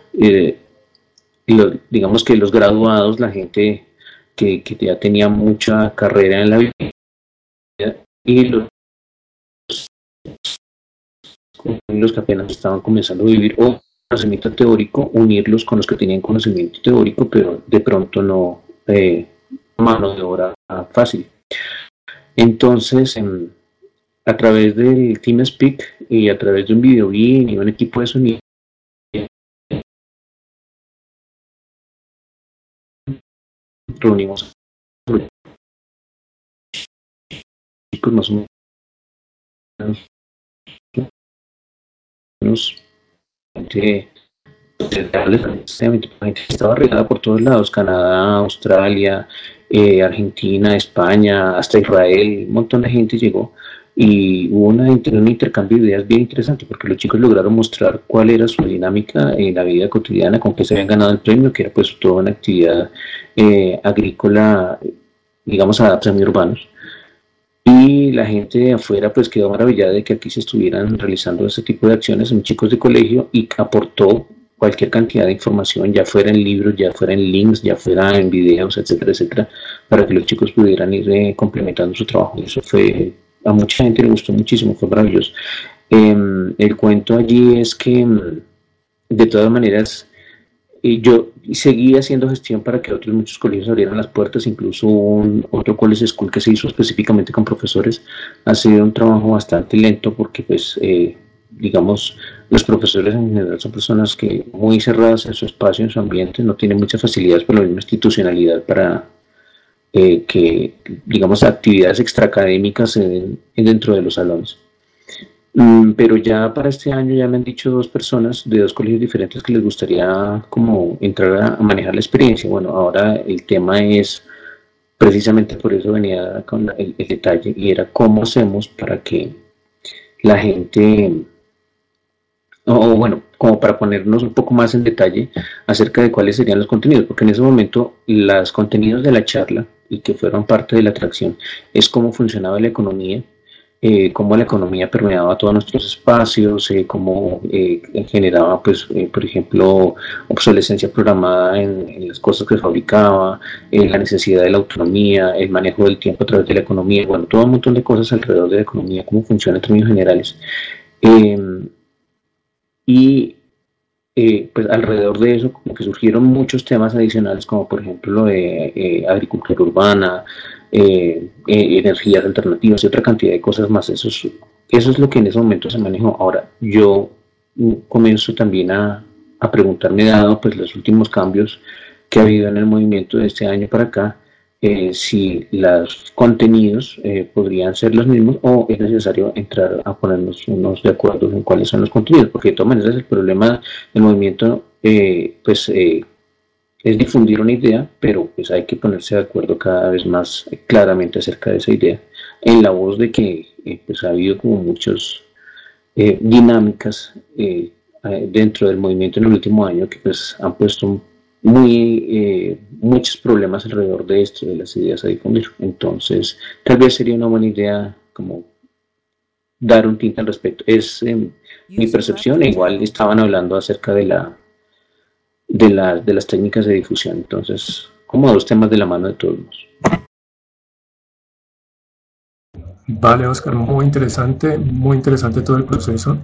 digamos que los graduados, la gente que ya tenía mucha carrera en la vida, y los que apenas estaban comenzando a vivir o conocimiento teórico, unirlos con los que tenían conocimiento teórico, pero de pronto no mano de obra fácil. Entonces, a través del TeamSpeak y a través de un video y un equipo de sonido, reunimos chicos más o menos gente estaba regada por todos lados: Canadá, Australia, Argentina, España, hasta Israel. Un montón de gente llegó y hubo un intercambio de ideas bien interesante, porque los chicos lograron mostrar cuál era su dinámica en la vida cotidiana, con que se habían ganado el premio, que era pues toda una actividad agrícola, digamos, a semiurbanos. Y la gente de afuera pues quedó maravillada de que aquí se estuvieran realizando este tipo de acciones en chicos de colegio, y aportó cualquier cantidad de información, ya fuera en libros, ya fuera en links, ya fuera en videos, etcétera, etcétera, para que los chicos pudieran ir complementando su trabajo. Y eso a mucha gente le gustó muchísimo, fue maravilloso. El cuento allí es que de todas maneras yo seguí haciendo gestión para que otros muchos colegios abrieran las puertas, incluso otro college school que se hizo específicamente con profesores. Ha sido un trabajo bastante lento porque pues digamos, los profesores en general son personas que muy cerradas en su espacio, en su ambiente, no tienen muchas facilidades por la misma institucionalidad para que, digamos, actividades extraacadémicas dentro de los salones. Pero ya para este año ya me han dicho dos personas de dos colegios diferentes que les gustaría como entrar a manejar la experiencia. Bueno, ahora el tema es, precisamente por eso venía con el detalle, y era cómo hacemos para que la gente, o bueno, como para ponernos un poco más en detalle acerca de cuáles serían los contenidos, porque en ese momento los contenidos de la charla y que fueron parte de la atracción es cómo funcionaba la economía, cómo la economía permeaba todos nuestros espacios, cómo generaba, pues, por ejemplo, obsolescencia programada en las cosas que fabricaba, la necesidad de la autonomía, el manejo del tiempo a través de la economía, bueno, todo un montón de cosas alrededor de la economía, cómo funciona en términos generales. Eh, y pues alrededor de eso como que surgieron muchos temas adicionales como por ejemplo lo de agricultura urbana, energías alternativas y otra cantidad de cosas más. Eso es lo que en ese momento se manejó. Ahora yo comienzo también a preguntarme, dado pues los últimos cambios que ha habido en el movimiento de este año para acá, si los contenidos podrían ser los mismos o es necesario entrar a ponernos unos de acuerdo en cuáles son los contenidos, porque de todas maneras el problema del movimiento es difundir una idea, pero pues hay que ponerse de acuerdo cada vez más claramente acerca de esa idea, en la voz de que pues ha habido como muchas dinámicas dentro del movimiento en el último año que pues han puesto muchos problemas alrededor de esto, de las ideas a difundir. Entonces, tal vez sería una buena idea como dar un tinte al respecto. Es mi percepción, e igual estaban hablando acerca de las técnicas de difusión. Entonces, como dos temas de la mano de todos. Vale, Oscar, muy interesante todo el proceso.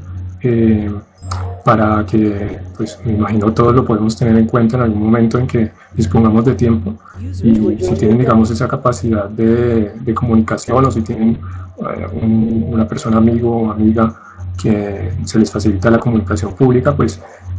Para que, pues me imagino todos lo podemos tener en cuenta en algún momento en que dispongamos de tiempo y si tienen, digamos, esa capacidad de comunicación o si tienen una persona amigo o amiga que se les facilita la comunicación pública, pues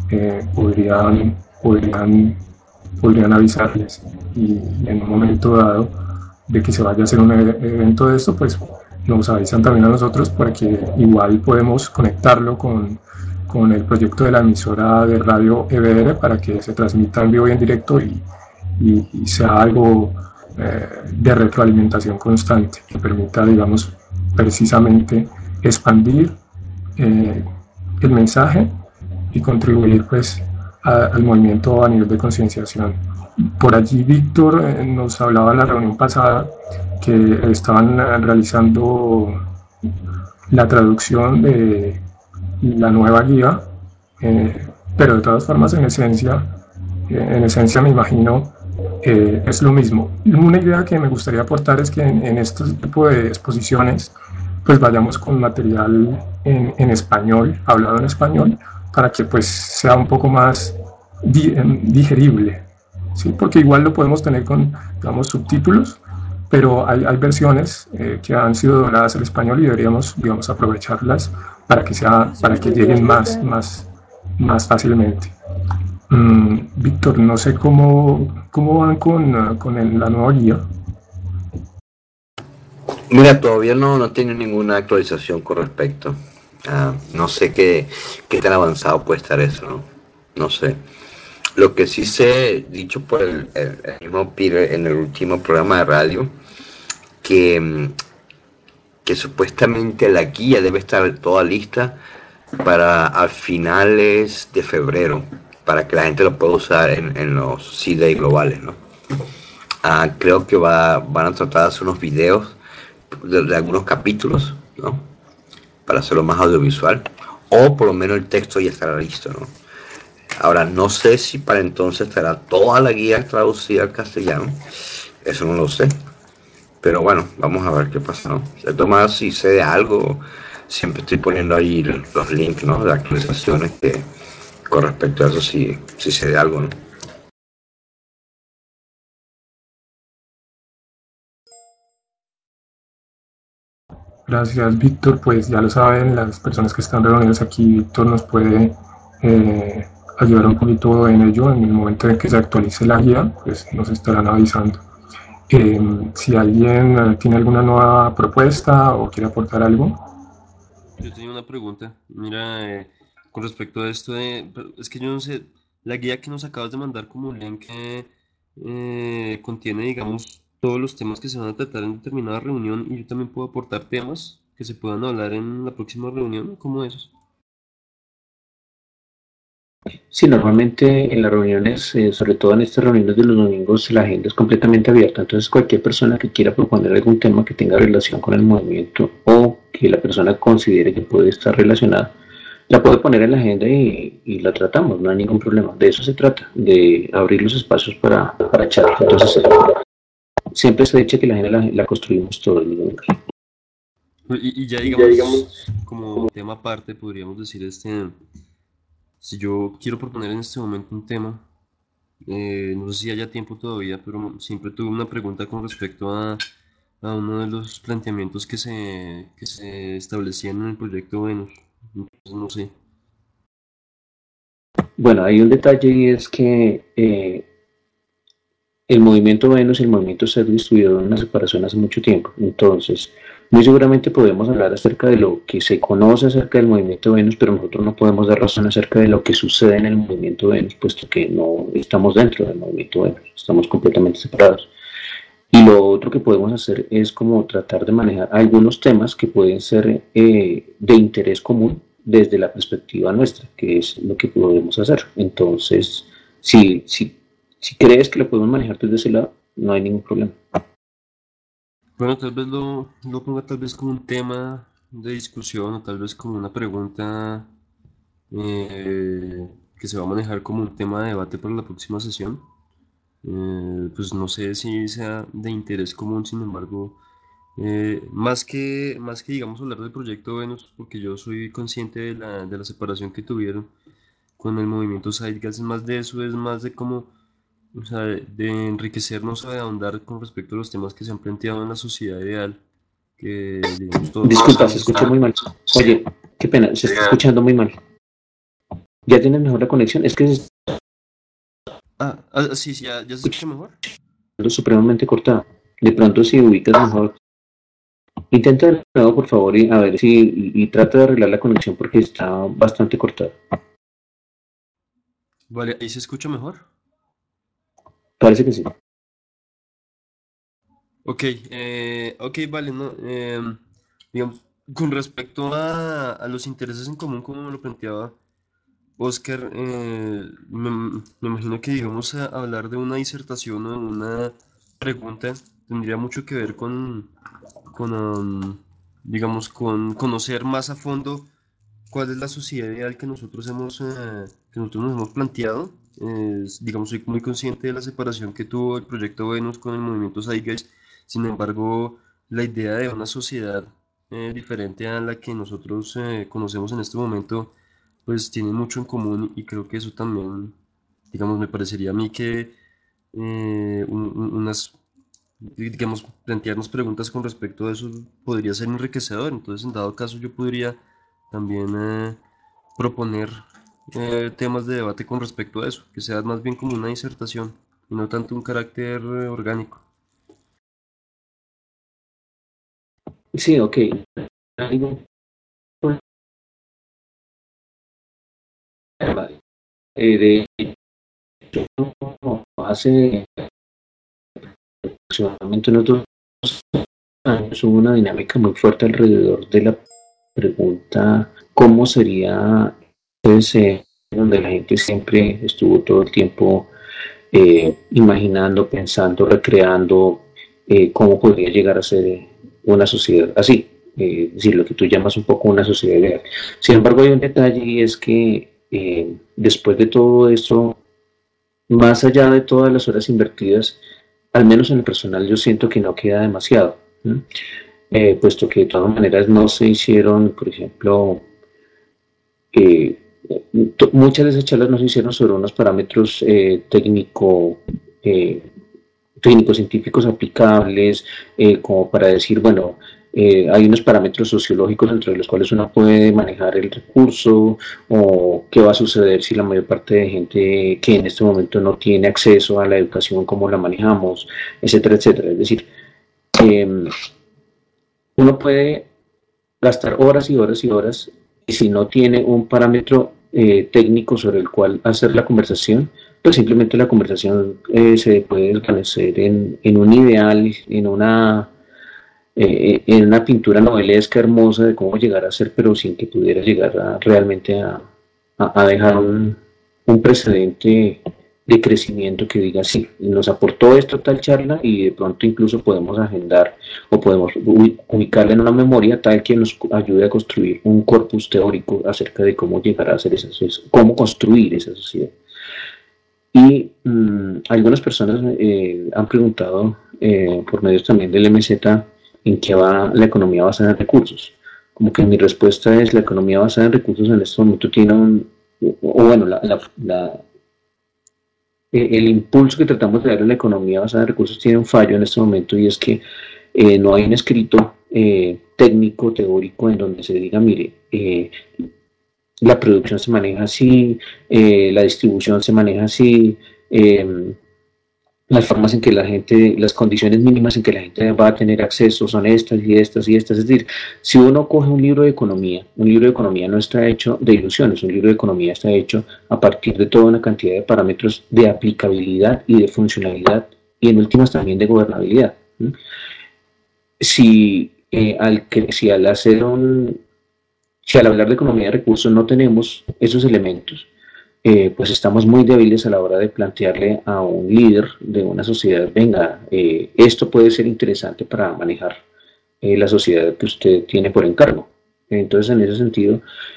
podrían avisarles y en un momento dado de que se vaya a hacer un evento de esto, pues nos avisan también a nosotros porque igual podemos conectarlo con el proyecto de la emisora de radio EBR para que se transmita en vivo y en directo y sea algo de retroalimentación constante que permita, digamos, precisamente expandir el mensaje y contribuir pues al movimiento a nivel de concienciación. Por allí Víctor nos hablaba en la reunión pasada que estaban realizando la traducción de la nueva guía, pero de todas formas en esencia me imagino es lo mismo. Una idea que me gustaría aportar es que en este tipo de exposiciones pues vayamos con material en español, hablado en español, para que pues sea un poco más digerible, ¿sí? Porque igual lo podemos tener con, digamos, subtítulos, pero hay versiones que han sido dobladas al español y deberíamos, digamos, aprovecharlas para que lleguen más fácilmente. Víctor, no sé cómo van con la nueva guía. Mira, todavía no tiene ninguna actualización con respecto. No sé qué tan avanzado puede estar eso, ¿no? No sé. Lo que sí sé, dicho por el mismo Peter en el último programa de radio, que supuestamente la guía debe estar toda lista para a finales de febrero, para que la gente lo pueda usar en los C-Day globales, ¿no? Creo que van a tratar de hacer unos videos de algunos capítulos, ¿no? Para hacerlo más audiovisual, o por lo menos el texto ya estará listo, ¿no? Ahora, no sé si para entonces estará toda la guía traducida al castellano, eso no lo sé, pero bueno, vamos a ver qué pasa, ¿no? De todas maneras, si sé de algo, siempre estoy poniendo ahí los links, ¿no? De actualizaciones que con respecto a eso, si sé de algo, ¿no? Gracias, Víctor. Pues ya lo saben, las personas que están reunidas aquí, Víctor nos puede ayudar un poquito en ello. En el momento en que se actualice la guía, pues nos estarán avisando. Si alguien tiene alguna nueva propuesta o quiere aportar algo. Yo tenía una pregunta. Mira, con respecto a esto es que yo no sé, la guía que nos acabas de mandar como link contiene, digamos, todos los temas que se van a tratar en determinada reunión y yo también puedo aportar temas que se puedan hablar en la próxima reunión, como esos. Sí, normalmente en las reuniones, sobre todo en estas reuniones de los domingos, la agenda es completamente abierta. Entonces, cualquier persona que quiera proponer algún tema que tenga relación con el movimiento o que la persona considere que puede estar relacionada, la puede poner en la agenda y la tratamos, no hay ningún problema. De eso se trata, de abrir los espacios para charlas. Entonces, siempre se ha dicho que la agenda la construimos todos los domingos. Y ya digamos, como tema aparte, podríamos decir, si yo quiero proponer en este momento un tema, no sé si haya tiempo todavía, pero siempre tuve una pregunta con respecto a uno de los planteamientos que se establecían en el proyecto Venus. Entonces, no sé. Bueno, hay un detalle y es que el movimiento Venus y el movimiento Sedgwick estuvieron en una separación hace mucho tiempo. Entonces, muy seguramente podemos hablar acerca de lo que se conoce acerca del movimiento Venus, pero nosotros no podemos dar razón acerca de lo que sucede en el movimiento Venus, puesto que no estamos dentro del movimiento Venus, estamos completamente separados. Y lo otro que podemos hacer es como tratar de manejar algunos temas que pueden ser de interés común desde la perspectiva nuestra, que es lo que podemos hacer. Entonces, si crees que lo podemos manejar desde ese lado, no hay ningún problema. Bueno, tal vez lo ponga tal vez como un tema de discusión o tal vez como una pregunta que se va a manejar como un tema de debate para la próxima sesión. Pues no sé si sea de interés común, sin embargo, más que digamos hablar del proyecto Venus, porque yo soy consciente de la separación que tuvieron con el movimiento Zeitgeist, es más de eso, es más de cómo, o sea, de enriquecernos o de ahondar con respecto a los temas que se han planteado en la sociedad ideal, que digamos todos Disculpa, se escucha muy mal. Oye, qué pena, se está escuchando muy mal. ¿Ya tienes mejor la conexión? Es que es sí, ya se escucha mejor. supremamente cortada. De pronto si ubicas mejor, intenta de nuevo por favor y a ver si y trata de arreglar la conexión porque está bastante cortada. Vale, ¿ahí se escucha mejor? Parece que sí. Ok, vale, no, digamos, con respecto a los intereses en común, como me lo planteaba Oscar, me imagino que, digamos, hablar de una disertación o de una pregunta tendría mucho que ver con, digamos, con conocer más a fondo cuál es la sociedad ideal que nosotros nos hemos planteado. Digamos, soy muy consciente de la separación que tuvo el proyecto Venus con el movimiento Zeitgeist. Sin embargo, la idea de una sociedad diferente a la que nosotros conocemos en este momento, pues tiene mucho en común y creo que eso también, digamos, me parecería a mí que digamos, plantearnos preguntas con respecto a eso podría ser enriquecedor. Entonces, en dado caso, yo podría también proponer temas de debate con respecto a eso, que sea más bien como una disertación y no tanto un carácter orgánico. Sí, ok. Hay un problema. De hecho, hace aproximadamente unos 2 años hubo una dinámica muy fuerte alrededor de la pregunta cómo sería donde la gente siempre estuvo todo el tiempo imaginando, pensando, recreando cómo podría llegar a ser una sociedad así, es decir, lo que tú llamas un poco una sociedad ideal. Sin embargo, hay un detalle y es que después de todo esto, más allá de todas las horas invertidas, al menos en el personal yo siento que no queda demasiado, puesto que de todas maneras no se hicieron, por ejemplo, eh, muchas de esas charlas no se hicieron sobre unos parámetros técnico-científicos aplicables, como para decir, bueno, hay unos parámetros sociológicos entre los cuales uno puede manejar el recurso, o qué va a suceder si la mayor parte de gente que en este momento no tiene acceso a la educación, cómo la manejamos, etcétera, etcétera. Es decir, uno puede gastar horas y horas y horas y si no tiene un parámetro técnico sobre el cual hacer la conversación, pues simplemente la conversación se puede desvanecer en un ideal, en una pintura novelesca hermosa de cómo llegar a ser, pero sin que pudiera llegar realmente a dejar un precedente de crecimiento que diga, sí, nos aportó esto tal charla y de pronto incluso podemos agendar o podemos ubicarla en una memoria tal que nos ayude a construir un corpus teórico acerca de cómo llegar a hacer cómo construir esa sociedad. Y algunas personas han preguntado por medios también del MZ en qué va la economía basada en recursos. Como que mi respuesta es: la economía basada en recursos en este momento tiene el impulso que tratamos de dar a la economía basada en recursos tiene un fallo en este momento, y es que no hay un escrito técnico, teórico, en donde se diga, mire, la producción se maneja así, la distribución se maneja así, las formas en que la gente, las condiciones mínimas en que la gente va a tener acceso son estas y estas y estas. Es decir, si uno coge un libro de economía no está hecho de ilusiones, un libro de economía está hecho a partir de toda una cantidad de parámetros de aplicabilidad y de funcionalidad, y en últimas también de gobernabilidad. Si al hablar de economía de recursos no tenemos esos elementos, pues estamos muy débiles a la hora de plantearle a un líder de una sociedad: venga, esto puede ser interesante para manejar la sociedad que usted tiene por encargo. Entonces, en ese sentido,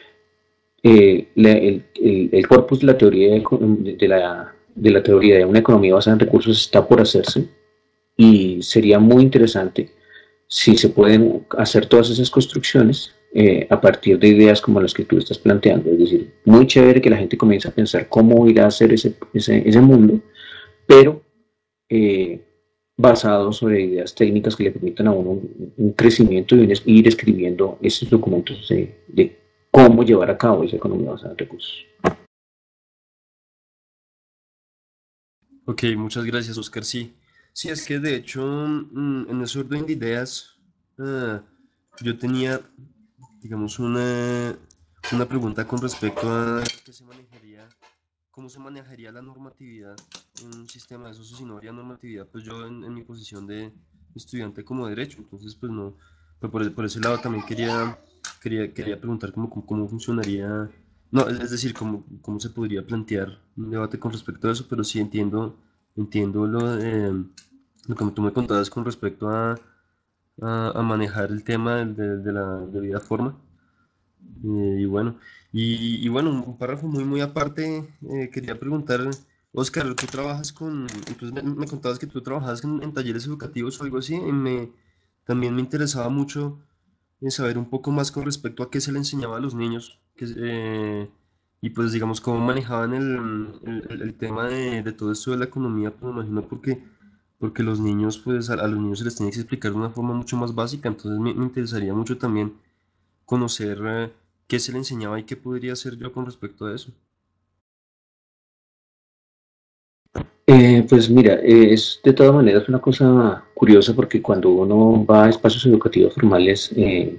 el corpus de la teoría de la teoría de una economía basada en recursos está por hacerse, y sería muy interesante si se pueden hacer todas esas construcciones a partir de ideas como las que tú estás planteando. Es decir, muy chévere que la gente comience a pensar cómo ir a hacer ese mundo, pero basado sobre ideas técnicas que le permitan a uno un crecimiento y ir escribiendo esos documentos de cómo llevar a cabo esa economía basada en recursos. Ok, muchas gracias, Oscar. Sí, es que de hecho, en ese orden de ideas, yo tenía, digamos, una pregunta con respecto a cómo se manejaría la normatividad en un sistema de esos. Si no habría normatividad, pues yo en mi posición de estudiante como de derecho, entonces pues no, pues por ese lado también quería preguntar cómo funcionaría, no, es decir, cómo se podría plantear un debate con respecto a eso, pero sí entiendo lo que tú me contabas con respecto a manejar el tema de la debida forma. Y bueno, un párrafo muy aparte, quería preguntar, Oscar, tú trabajas entonces me contabas que tú trabajabas en talleres educativos o algo así, y también me interesaba mucho saber un poco más con respecto a qué se le enseñaba a los niños, y pues digamos cómo manejaban el tema de todo esto de la economía, pues me imagino porque los niños, pues a los niños se les tiene que explicar de una forma mucho más básica, entonces me interesaría mucho también conocer qué se le enseñaba y qué podría hacer yo con respecto a eso. Pues mira, es de todas maneras una cosa curiosa, porque cuando uno va a espacios educativos formales,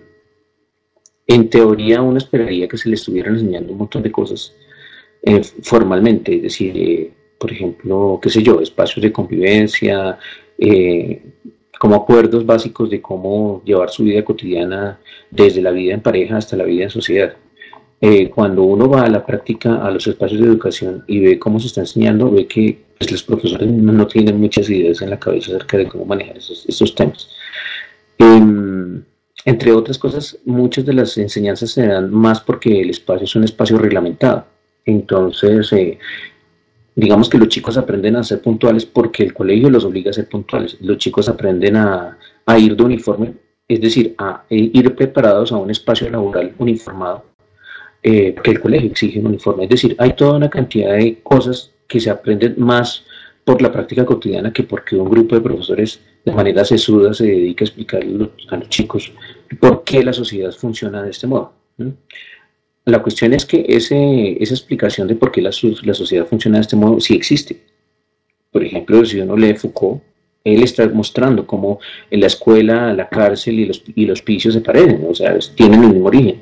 en teoría uno esperaría que se le estuvieran enseñando un montón de cosas formalmente, es decir, por ejemplo, qué sé yo, espacios de convivencia, como acuerdos básicos de cómo llevar su vida cotidiana, desde la vida en pareja hasta la vida en sociedad. Cuando uno va a la práctica, a los espacios de educación, y ve cómo se está enseñando, ve que pues, los profesores no tienen muchas ideas en la cabeza acerca de cómo manejar estos temas. Entre otras cosas, muchas de las enseñanzas se dan más porque el espacio es un espacio reglamentado. Entonces, digamos que los chicos aprenden a ser puntuales porque el colegio los obliga a ser puntuales. Los chicos aprenden a ir de uniforme, es decir, a ir preparados a un espacio laboral uniformado, que el colegio exige un uniforme. Es decir, hay toda una cantidad de cosas que se aprenden más por la práctica cotidiana que porque un grupo de profesores de manera sesuda se dedica a explicarle a los chicos por qué la sociedad funciona de este modo. La cuestión es que esa explicación de por qué la sociedad funciona de este modo sí existe. Por ejemplo, si uno lee Foucault, él está mostrando cómo en la escuela, la cárcel y los hospicios se parecen, o sea, tienen el mismo origen.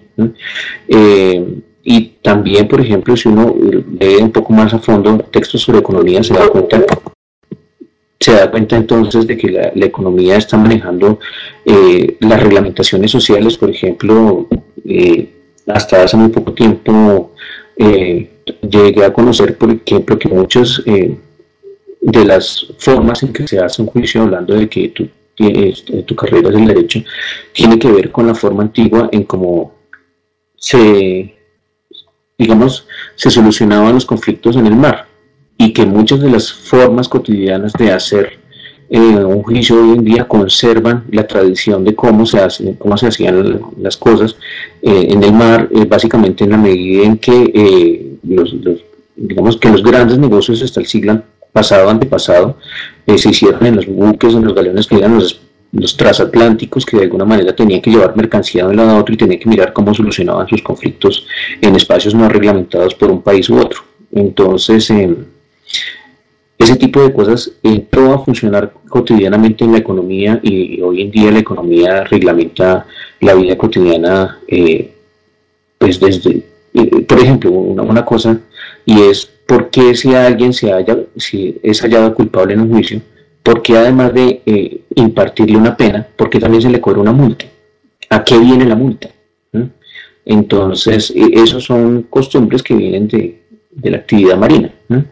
Y también, por ejemplo, si uno lee un poco más a fondo textos sobre economía, se da cuenta entonces de que la economía está manejando las reglamentaciones sociales. Por ejemplo, hasta hace muy poco tiempo llegué a conocer, por ejemplo, que muchas de las formas en que se hace un juicio, hablando de que tu carrera del derecho, tiene que ver con la forma antigua en cómo se solucionaban los conflictos en el mar, y que muchas de las formas cotidianas de hacer un juicio hoy en día conservan la tradición de cómo se hacían las cosas en el mar, básicamente en la medida en que digamos que los grandes negocios hasta el siglo pasado, antepasado, se hicieron en los buques, en los galeones que eran los transatlánticos, que de alguna manera tenían que llevar mercancía de un lado a otro y tenían que mirar cómo solucionaban sus conflictos en espacios no reglamentados por un país u otro. Entonces, ese tipo de cosas entró a funcionar cotidianamente en la economía, y hoy en día la economía reglamenta la vida cotidiana, pues desde, por ejemplo, una cosa, y es por qué si es hallado culpable en un juicio, por qué además de impartirle una pena, por qué también se le cobra una multa, a qué viene la multa. Entonces, esos son costumbres que vienen de la actividad marina.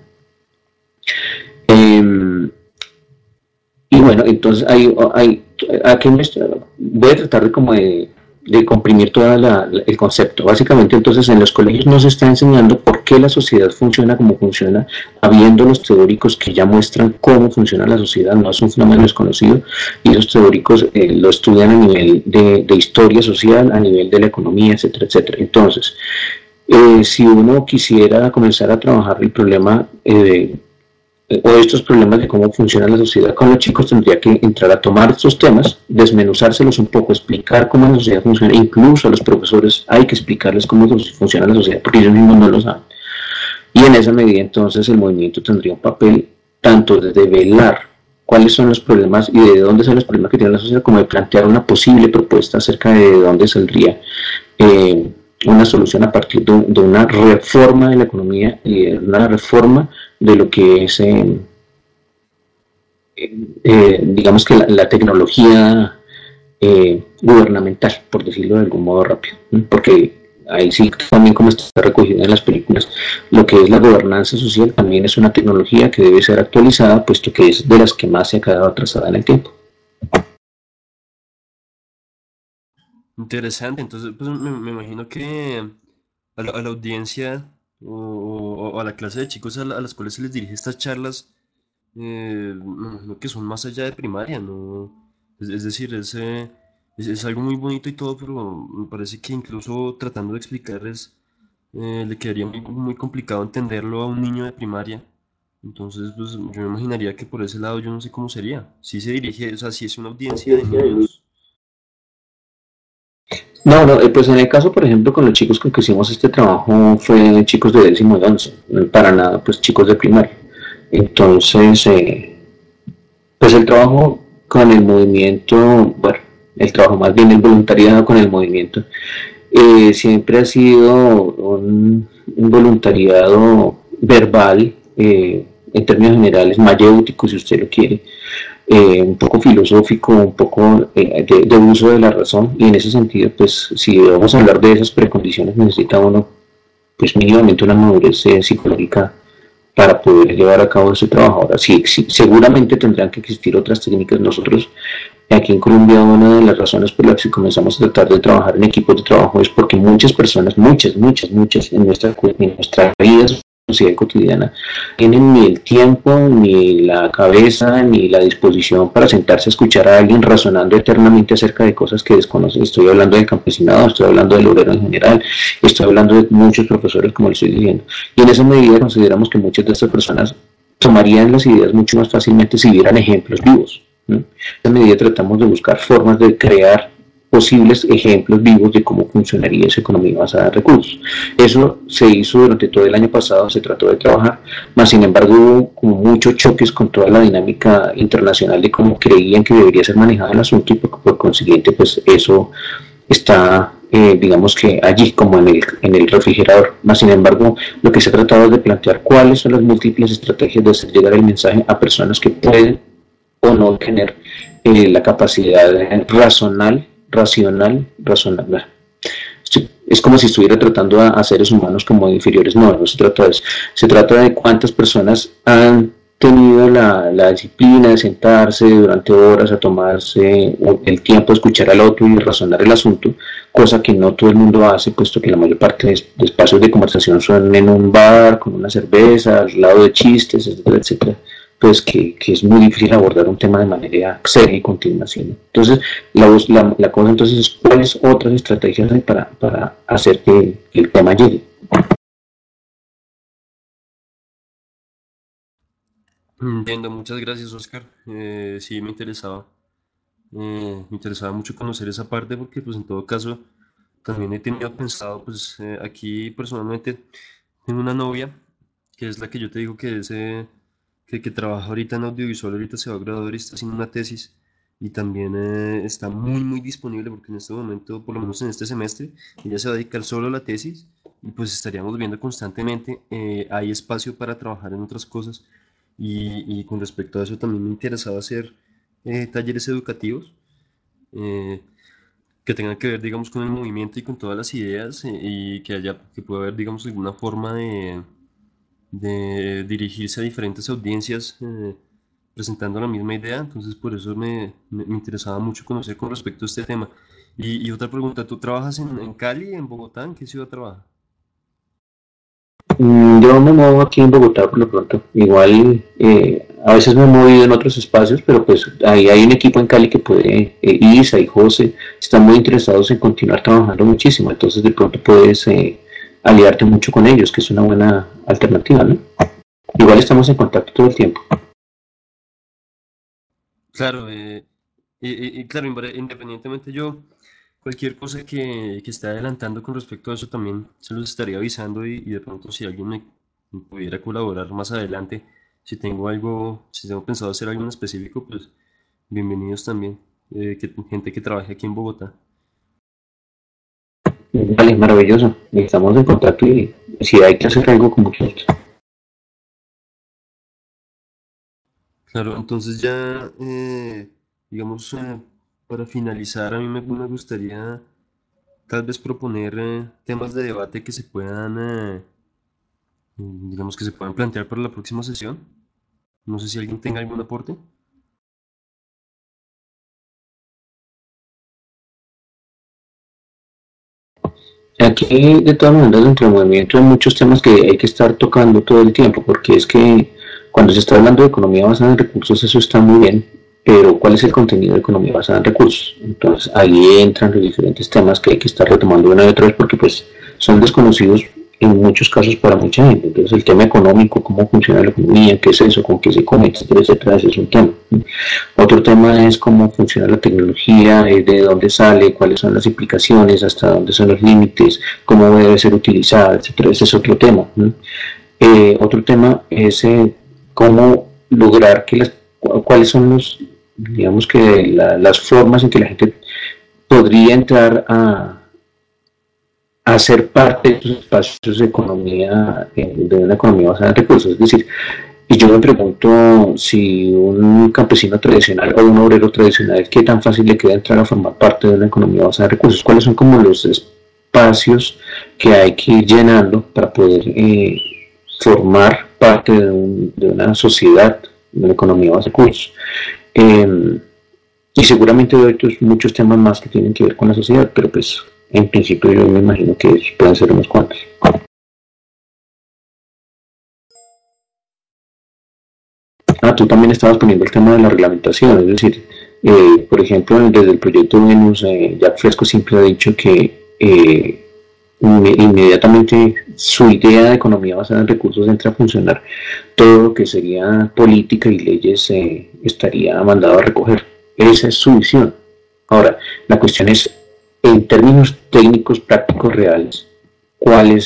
Y bueno, entonces aquí voy a tratar de comprimir todo el concepto. Básicamente, entonces, en los colegios nos está enseñando por qué la sociedad funciona como funciona, habiendo los teóricos que ya muestran cómo funciona la sociedad, no es un fenómeno desconocido, y esos teóricos lo estudian a nivel de historia social, a nivel de la economía, etcétera, etcétera. Entonces, si uno quisiera comenzar a trabajar el problema o estos problemas de cómo funciona la sociedad con los chicos, tendría que entrar a tomar estos temas, desmenuzárselos un poco, explicar cómo la sociedad funciona. Incluso a los profesores hay que explicarles cómo funciona la sociedad, porque ellos mismos no lo saben. Y en esa medida, entonces, el movimiento tendría un papel tanto de develar cuáles son los problemas y de dónde son los problemas que tiene la sociedad, como de plantear una posible propuesta acerca de dónde saldría una solución a partir de una reforma de la economía y de una reforma de lo que es, digamos que la tecnología gubernamental, por decirlo de algún modo rápido, porque ahí sí, también como está recogido en las películas, lo que es la gobernanza social también es una tecnología que debe ser actualizada, puesto que es de las que más se ha quedado atrasada en el tiempo. Interesante, entonces pues me imagino que a la audiencia o a la clase de chicos a las cuales se les dirige estas charlas, me imagino que son más allá de primaria, ¿no? Es decir, es algo muy bonito y todo, pero me parece que incluso tratando de explicarles le quedaría muy complicado entenderlo a un niño de primaria. Entonces, pues yo me imaginaría que por ese lado yo no sé cómo sería. Si se dirige, o sea, si es una audiencia de niños. No, pues en el caso, por ejemplo, con los chicos con que hicimos este trabajo fue chicos de 10º y 11, para nada, pues chicos de primaria. Entonces, pues el trabajo con el movimiento, bueno, el trabajo más bien el voluntariado con el movimiento, siempre ha sido un voluntariado verbal, en términos generales, mayéutico, si usted lo quiere, un poco filosófico, un poco de uso de la razón, y en ese sentido, pues si vamos a hablar de esas precondiciones, necesita uno pues mínimamente una madurez psicológica para poder llevar a cabo ese trabajo. Ahora sí, seguramente tendrán que existir otras técnicas. Nosotros aquí en Colombia, una de las razones por las que comenzamos a tratar de trabajar en equipos de trabajo es porque muchas personas, muchas en nuestra vida sociedad cotidiana, tienen ni el tiempo, ni la cabeza, ni la disposición para sentarse a escuchar a alguien razonando eternamente acerca de cosas que desconocen. Estoy hablando del campesinado, estoy hablando del obrero en general, estoy hablando de muchos profesores, como le estoy diciendo. Y en esa medida consideramos que muchas de estas personas tomarían las ideas mucho más fácilmente si vieran ejemplos vivos, ¿no? En esa medida tratamos de buscar formas de crear posibles ejemplos vivos de cómo funcionaría esa economía basada en recursos. Eso se hizo durante todo el año pasado, se trató de trabajar, mas sin embargo hubo como muchos choques con toda la dinámica internacional de cómo creían que debería ser manejado el asunto, y por consiguiente pues eso está digamos que allí como en el refrigerador. Mas sin embargo lo que se ha tratado es de plantear cuáles son las múltiples estrategias de hacer llegar el mensaje a personas que pueden o no tener la capacidad racional, estoy es como si estuviera tratando a seres humanos como inferiores. No, no se trata de eso. Se trata de cuántas personas han tenido la disciplina de sentarse durante horas a tomarse el tiempo de escuchar al otro y razonar el asunto, cosa que no todo el mundo hace, puesto que la mayor parte de espacios de conversación son en un bar, con una cerveza, al lado de chistes, etcétera, etcétera. Pues que es muy difícil abordar un tema de manera seria y continuación. Entonces, la cosa entonces es cuáles otras estrategias hay para hacer que el tema llegue. Entiendo, muchas gracias, Oscar. Sí, me interesaba mucho conocer esa parte porque, pues, en todo caso, también he tenido pensado, pues, aquí personalmente tengo una novia que es la que yo te digo que es que trabaja ahorita en audiovisual, ahorita se va a graduar y está haciendo una tesis y también está muy disponible porque en este momento, por lo menos en este semestre, ella se va a dedicar solo a la tesis y pues estaríamos viendo constantemente, hay espacio para trabajar en otras cosas y con respecto a eso también me interesaba hacer talleres educativos eh, que tengan que ver, digamos, con el movimiento y con todas las ideas y que pueda haber, digamos, alguna forma de dirigirse a diferentes audiencias presentando la misma idea. Entonces, por eso me interesaba mucho conocer con respecto a este tema. Y otra pregunta, ¿tú trabajas en Cali, en Bogotá? ¿En qué ciudad trabajas? Yo me muevo aquí en Bogotá por lo pronto. Igual a veces me he movido en otros espacios, pero pues ahí hay un equipo en Cali que puede, Isa y José, están muy interesados en continuar trabajando muchísimo. Entonces de pronto puedes aliarte mucho con ellos, que es una buena alternativa, ¿no? Igual estamos en contacto todo el tiempo. Claro, y claro, independientemente yo, cualquier cosa que esté adelantando con respecto a eso también se los estaría avisando y de pronto si alguien me pudiera colaborar más adelante, si tengo algo, si tengo pensado hacer algo en específico, pues bienvenidos también, gente que trabaje aquí en Bogotá. Vale, maravilloso. Estamos en contacto y si hay que hacer algo con mucho gusto. Claro, entonces ya, digamos, para finalizar, a mí me gustaría tal vez proponer temas de debate que se puedan, digamos, que se puedan plantear para la próxima sesión. No sé si alguien tenga algún aporte. Aquí, de todas maneras, dentro del movimiento hay muchos temas que hay que estar tocando todo el tiempo, porque es que cuando se está hablando de economía basada en recursos, eso está muy bien, pero ¿cuál es el contenido de economía basada en recursos? Entonces, ahí entran los diferentes temas que hay que estar retomando una y otra vez, porque pues son desconocidos en muchos casos para mucha gente. Entonces, el tema económico, cómo funciona la economía, qué es eso, con qué se come, etcétera, etcétera, ese es un tema. Otro tema es cómo funciona la tecnología, de dónde sale, cuáles son las implicaciones, hasta dónde son los límites, cómo debe ser utilizada, etcétera. Ese es otro tema, ¿no? Otro tema es cómo lograr cuáles son digamos que las formas en que la gente podría entrar a ser parte de estos espacios de economía, de una economía basada en recursos. Es decir, y yo me pregunto si un campesino tradicional o un obrero tradicional, qué tan fácil le queda entrar a formar parte de una economía basada en recursos, cuáles son como los espacios que hay que ir llenando para poder formar parte de una sociedad, de una economía basada en recursos. Y seguramente hay otros muchos temas más que tienen que ver con la sociedad, pero pues en principio yo me imagino que pueden ser unos cuantos. Tú también estabas poniendo el tema de la reglamentación, es decir, por ejemplo, desde el proyecto Venus, Jack Fresco siempre ha dicho que inmediatamente su idea de economía basada en recursos entra a funcionar, todo lo que sería política y leyes estaría mandado a recoger. Esa es su visión. Ahora, la cuestión es, en términos técnicos, prácticos, reales, ¿cuál es,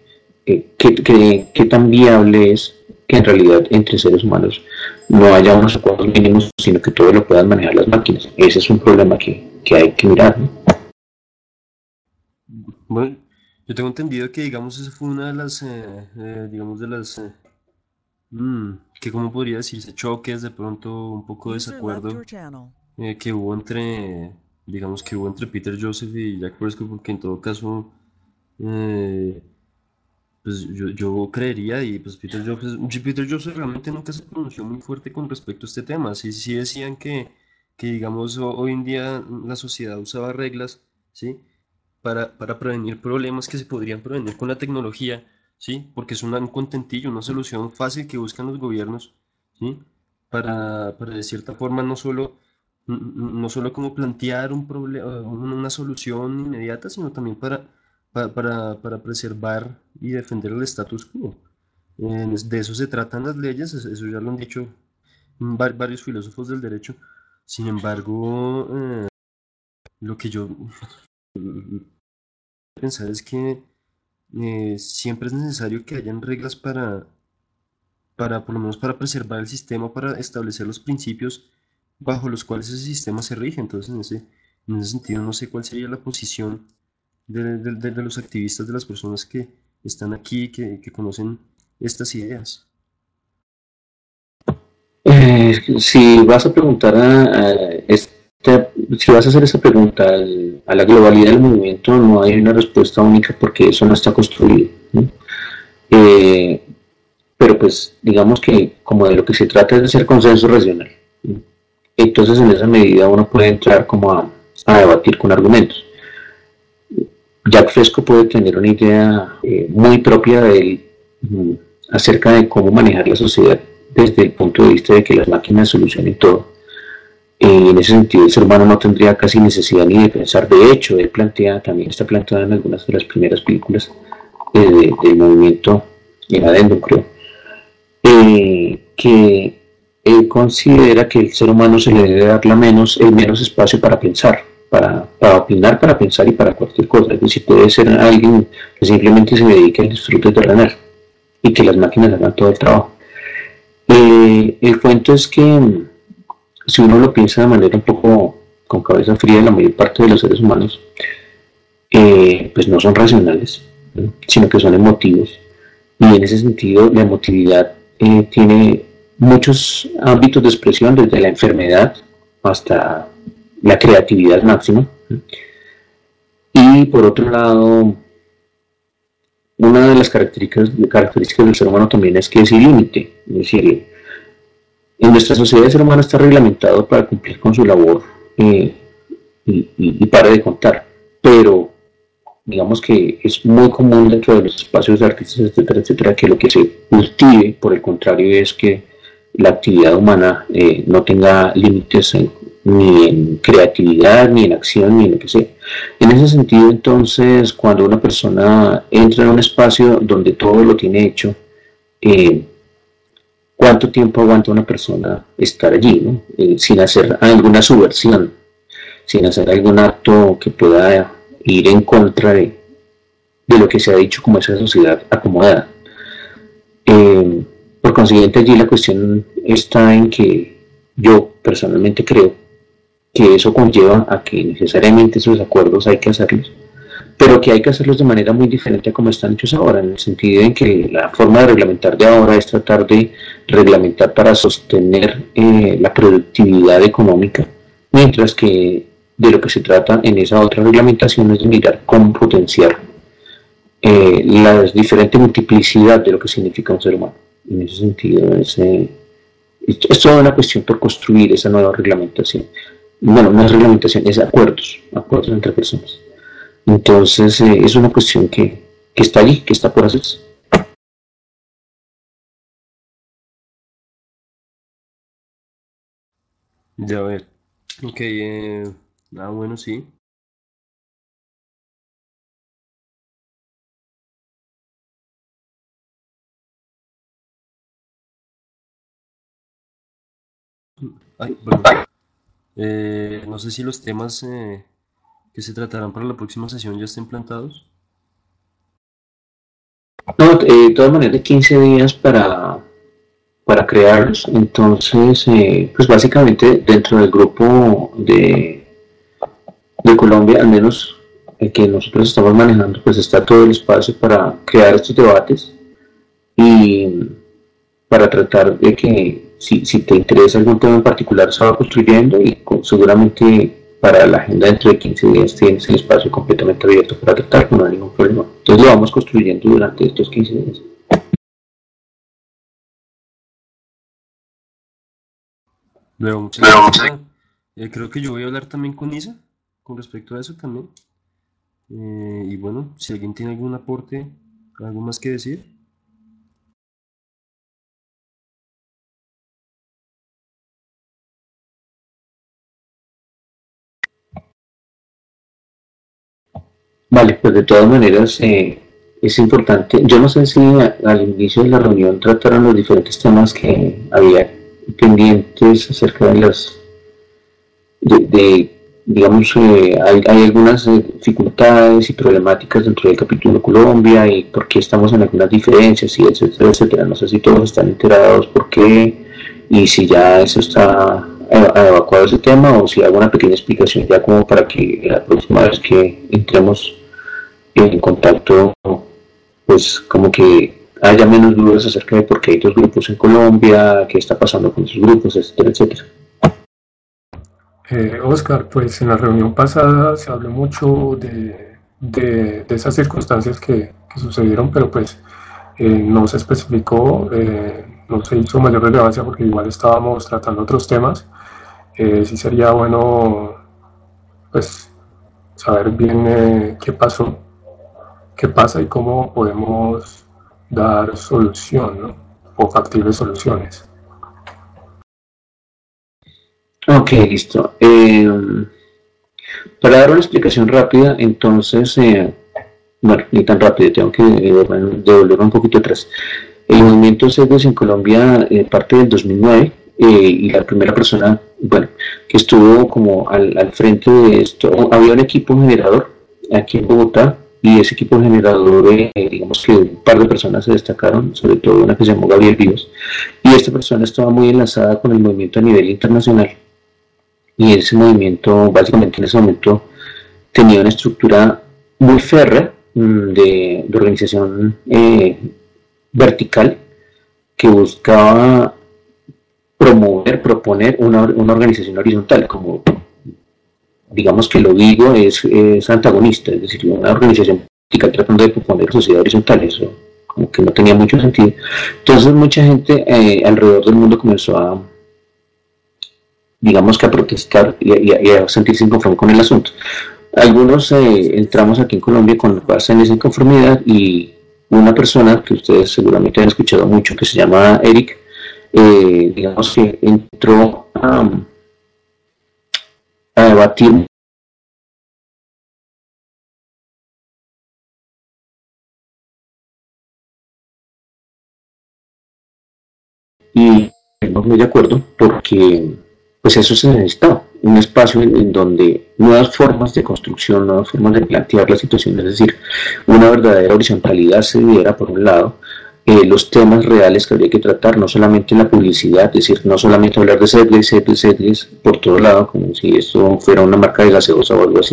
qué tan viable es que en realidad entre seres humanos no haya unos acuerdos mínimos, sino que todo lo puedan manejar las máquinas? Ese es un problema que hay que mirar, ¿no? Bueno, yo tengo entendido que, digamos, esa fue una de las, digamos, de las, que cómo podría decirse, choques, de pronto un poco de User left desacuerdo your channel. que hubo entre, digamos, que hubo entre Peter Joseph y Jack Prescott, porque en todo caso, eh, pues yo creería, y pues Peter Joseph realmente nunca se pronunció muy fuerte con respecto a este tema. Sí, sí decían que digamos, hoy en día la sociedad usaba reglas, ¿sí? Para prevenir problemas que se podrían prevenir con la tecnología, ¿sí? Porque es un contentillo, una solución fácil que buscan los gobiernos, ¿sí? Para de cierta forma no solo como plantear un problema, una solución inmediata, sino también para preservar y defender el status quo. De eso se tratan las leyes, eso ya lo han dicho varios filósofos del derecho. Sin embargo, lo que yo pensar es que siempre es necesario que hayan reglas por lo menos para preservar el sistema, para establecer los principios bajo los cuales ese sistema se rige. Entonces, en ese sentido, no sé cuál sería la posición de los activistas, de las personas que están aquí, que conocen estas ideas. Si vas a preguntar si vas a hacer esa pregunta a la globalidad del movimiento, no hay una respuesta única porque eso no está construido, ¿no? Pero pues digamos que como de lo que se trata es de hacer consenso regional, ¿no? Entonces en esa medida uno puede entrar como a debatir con argumentos. Jack Fresco puede tener una idea muy propia de él acerca de cómo manejar la sociedad desde el punto de vista de que las máquinas solucionen todo. En ese sentido el ser humano no tendría casi necesidad ni de pensar. De hecho, él también está planteado en algunas de las primeras películas del movimiento, en Addendum creo, que él considera que el ser humano se le debe dar el menos espacio para pensar, para opinar, para pensar y para cualquier cosa. Es decir, puede ser alguien que simplemente se dedique al disfrute terrenal y que las máquinas hagan todo el trabajo. El cuento es que si uno lo piensa de manera un poco con cabeza fría, la mayor parte de los seres humanos pues no son racionales, ¿no? Sino que son emotivos, y en ese sentido la emotividad tiene muchos ámbitos de expresión, desde la enfermedad hasta la creatividad máxima, ¿no? Y por otro lado, una de las características del ser humano también es que es sin límite. Es decir, en nuestra sociedad el ser humano está reglamentado para cumplir con su labor y para de contar, pero digamos que es muy común dentro de los espacios de artistas, etcétera, etcétera, que lo que se cultive, por el contrario, es que la actividad humana no tenga límites ni en creatividad, ni en acción, ni en lo que sea. En ese sentido, entonces, cuando una persona entra en un espacio donde todo lo tiene hecho, ¿cuánto tiempo aguanta una persona estar allí, ¿no? Sin hacer alguna subversión, sin hacer algún acto que pueda ir en contra de lo que se ha dicho como esa sociedad acomodada? Por consiguiente, allí la cuestión está en que yo personalmente creo que eso conlleva a que necesariamente esos acuerdos hay que hacerlos, pero que hay que hacerlos de manera muy diferente a como están hechos ahora, en el sentido en que la forma de reglamentar de ahora es tratar de reglamentar para sostener la productividad económica, mientras que de lo que se trata en esa otra reglamentación es de mirar cómo potenciar la diferente multiplicidad de lo que significa un ser humano. En ese sentido es toda una cuestión por construir esa nueva reglamentación. Bueno, no es reglamentación, es acuerdos entre personas. Entonces es una cuestión que está allí, que está por hacerse. Ya a ver. Ok, bueno, sí. Ay, bueno. No sé si los temas que se tratarán para la próxima sesión ya estén plantados. No, de todas maneras, de 15 días para crearlos. Entonces, pues básicamente dentro del grupo de Colombia, al menos el que nosotros estamos manejando, pues está todo el espacio para crear estos debates y para tratar de que si te interesa algún tema en particular se va construyendo, y seguramente para la agenda dentro de 15 días tienes el espacio completamente abierto para tratar, no hay ningún problema. Entonces lo vamos construyendo durante estos 15 días. Luego, muchas gracias. Creo que yo voy a hablar también con Isa con respecto a eso también. Y bueno, si alguien tiene algún aporte, algo más que decir. Vale, pues de todas maneras es importante. Yo no sé si al inicio de la reunión trataron los diferentes temas que había pendientes acerca de las, digamos, hay algunas dificultades y problemáticas dentro del capítulo Colombia y por qué estamos en algunas diferencias y etcétera, etcétera. No sé si todos están enterados por qué y si ya eso está evacuado ese tema o si hago una pequeña explicación ya como para que la próxima vez que entremos en contacto, pues como que haya menos dudas acerca de por qué hay dos grupos en Colombia, qué está pasando con esos grupos, etcétera, etcétera. Oscar, pues en la reunión pasada se habló mucho de esas circunstancias que sucedieron, pero pues no se especificó, no se hizo mayor relevancia porque igual estábamos tratando otros temas. Sí sería bueno pues saber bien qué pasó, qué pasa y cómo podemos dar solución, ¿no? O factibles soluciones. Ok, listo. Para dar una explicación rápida, entonces, bueno, ni tan rápido, tengo que devolverme un poquito atrás. El movimiento CEDES en Colombia parte del 2009 y la primera persona, bueno, que estuvo como al frente de esto, había un equipo generador aquí en Bogotá y ese equipo generador, digamos que un par de personas se destacaron, sobre todo una que se llamó Gabriel Vivos, y esta persona estaba muy enlazada con el movimiento a nivel internacional. Y ese movimiento, básicamente en ese momento, tenía una estructura muy férrea de organización vertical que buscaba proponer una organización horizontal, como digamos que lo digo es antagonista, es decir, una organización vertical tratando de proponer sociedad horizontal, eso como que no tenía mucho sentido. Entonces mucha gente alrededor del mundo comenzó a, digamos que a protestar y a sentirse inconforme con el asunto. Algunos entramos aquí en Colombia con base en esa inconformidad y una persona que ustedes seguramente han escuchado mucho que se llama Eric, digamos que entró a debatir y no muy de acuerdo porque pues eso se necesitaba, un espacio en donde nuevas formas de construcción, nuevas formas de plantear la situación, es decir, una verdadera horizontalidad se diera por un lado, los temas reales que habría que tratar, no solamente la publicidad, es decir, no solamente hablar de CEDES por todo lado, como si esto fuera una marca de gaseosa o algo así.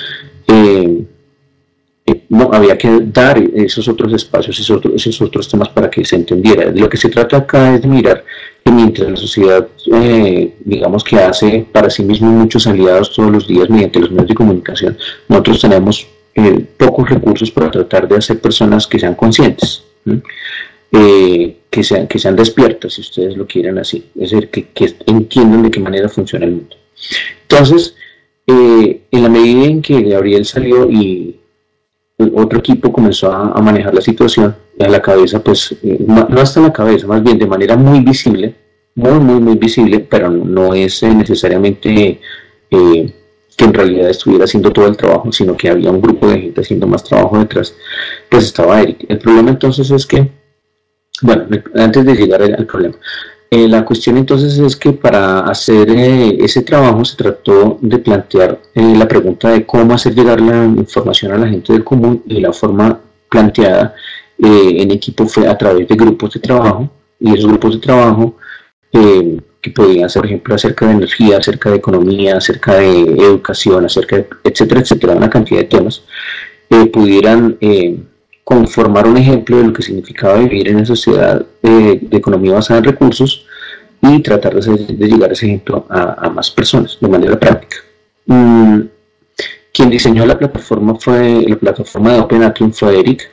No, había que dar esos otros espacios, esos otros temas para que se entendiera. Lo que se trata acá es de mirar que mientras la sociedad, digamos que hace para sí mismo muchos aliados todos los días mediante los medios de comunicación, nosotros tenemos pocos recursos para tratar de hacer personas que sean conscientes, que sean despiertas, si ustedes lo quieren así, es decir, que entiendan de qué manera funciona el mundo. Entonces, en la medida en que Gabriel salió y otro equipo comenzó a manejar la situación, a la cabeza, pues, no hasta la cabeza, más bien de manera muy visible, muy visible, pero no es necesariamente que en realidad estuviera haciendo todo el trabajo, sino que había un grupo de gente haciendo más trabajo detrás, pues estaba Eric. El problema entonces es que, bueno, antes de llegar al problema, la cuestión entonces es que para hacer ese trabajo se trató de plantear la pregunta de cómo hacer llegar la información a la gente del común, y la forma planteada en equipo fue a través de grupos de trabajo, y esos grupos de trabajo que podían ser, por ejemplo, acerca de energía, acerca de economía, acerca de educación, acerca de etcétera, una cantidad de temas, pudieran conformar un ejemplo de lo que significaba vivir en una sociedad de economía basada en recursos y tratar de llegar a ese ejemplo a más personas de manera práctica. Mm, quien diseñó la plataforma de Open Atrium fue Eric,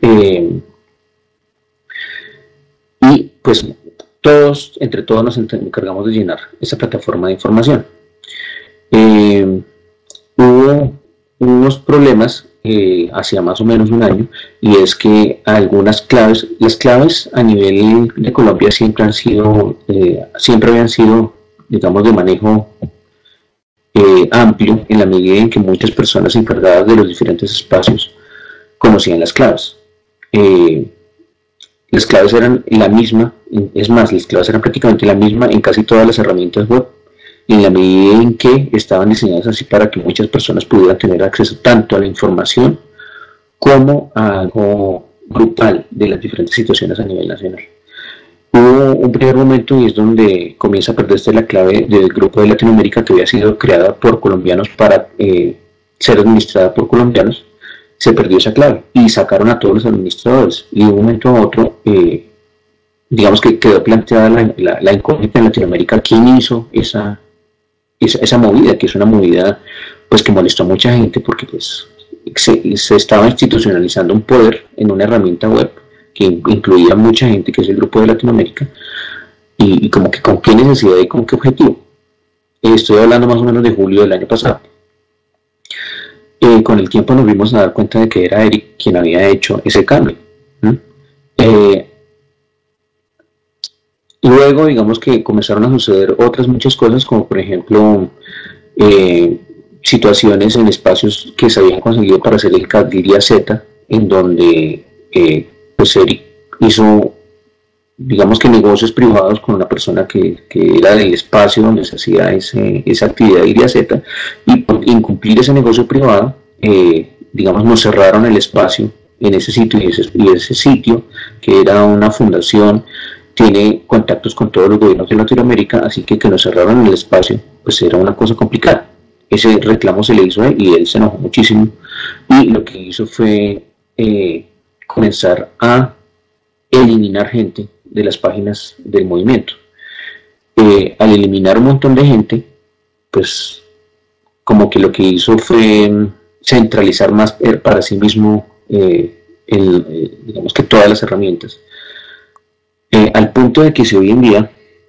y pues entre todos nos encargamos de llenar esa plataforma de información. Hubo unos problemas hacía más o menos un año, y es que las claves a nivel de Colombia siempre habían sido, digamos, de manejo amplio, en la medida en que muchas personas encargadas de los diferentes espacios conocían las claves. Las claves eran la misma, es más, las claves eran prácticamente la misma en casi todas las herramientas web, en la medida en que estaban diseñadas así para que muchas personas pudieran tener acceso tanto a la información como a algo grupal de las diferentes situaciones a nivel nacional. Hubo un primer momento, y es donde comienza a perderse la clave del grupo de Latinoamérica, que había sido creada por colombianos para ser administrada por colombianos. Se perdió esa clave y sacaron a todos los administradores, y de un momento a otro digamos que quedó planteada la incógnita en Latinoamérica: ¿quién hizo esa movida? Que es una movida pues que molestó a mucha gente, porque pues se estaba institucionalizando un poder en una herramienta web que incluía mucha gente, que es el grupo de Latinoamérica, y como que con qué necesidad y con qué objetivo. Estoy hablando más o menos de julio del año pasado. Con el tiempo nos vimos a dar cuenta de que era Eric quien había hecho ese cambio. Luego, digamos que comenzaron a suceder otras muchas cosas, como por ejemplo situaciones en espacios que se habían conseguido para hacer el Cabildia Z, en donde pues Eric hizo, digamos que, negocios privados con una persona que era del espacio donde se hacía esa actividad de Iria Z, y por incumplir ese negocio privado, digamos, nos cerraron el espacio en ese sitio, y ese sitio, que era una fundación, tiene contactos con todos los gobiernos de Latinoamérica, así que nos cerraron el espacio, pues era una cosa complicada. Ese reclamo se le hizo a él, y él se enojó muchísimo, y lo que hizo fue comenzar a eliminar gente de las páginas del movimiento. Al eliminar un montón de gente, pues como que lo que hizo fue centralizar más para sí mismo, digamos que todas las herramientas, al punto de que si hoy en día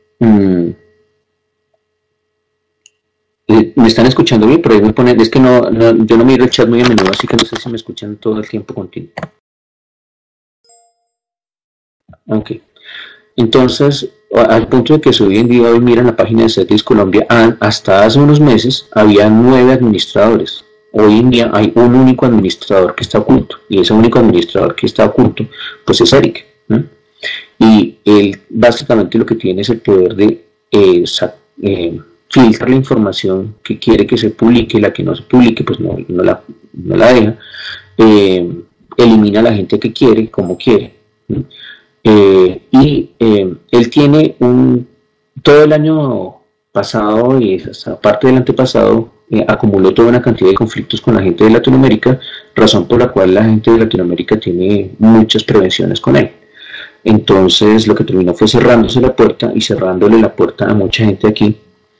me están escuchando bien, pero ahí me ponen, es que yo no miro el chat muy a menudo, así que no sé si me escuchan todo el tiempo continuo. Ok, entonces, al punto de que si hoy en día miran la página de CETIS Colombia, hasta hace unos meses había 9 administradores. Hoy en día hay un único administrador que está oculto, y ese único administrador que está oculto pues es Eric, ¿no? Y él básicamente lo que tiene es el poder de filtrar la información que quiere que se publique, la que no se publique pues no la deja, elimina a la gente que quiere, como quiere, ¿no? Y él tiene todo el año pasado y esa parte del antepasado, acumuló toda una cantidad de conflictos con la gente de Latinoamérica, razón por la cual la gente de Latinoamérica tiene muchas prevenciones con él. Entonces lo que terminó fue cerrándose la puerta y cerrándole la puerta a mucha gente aquí,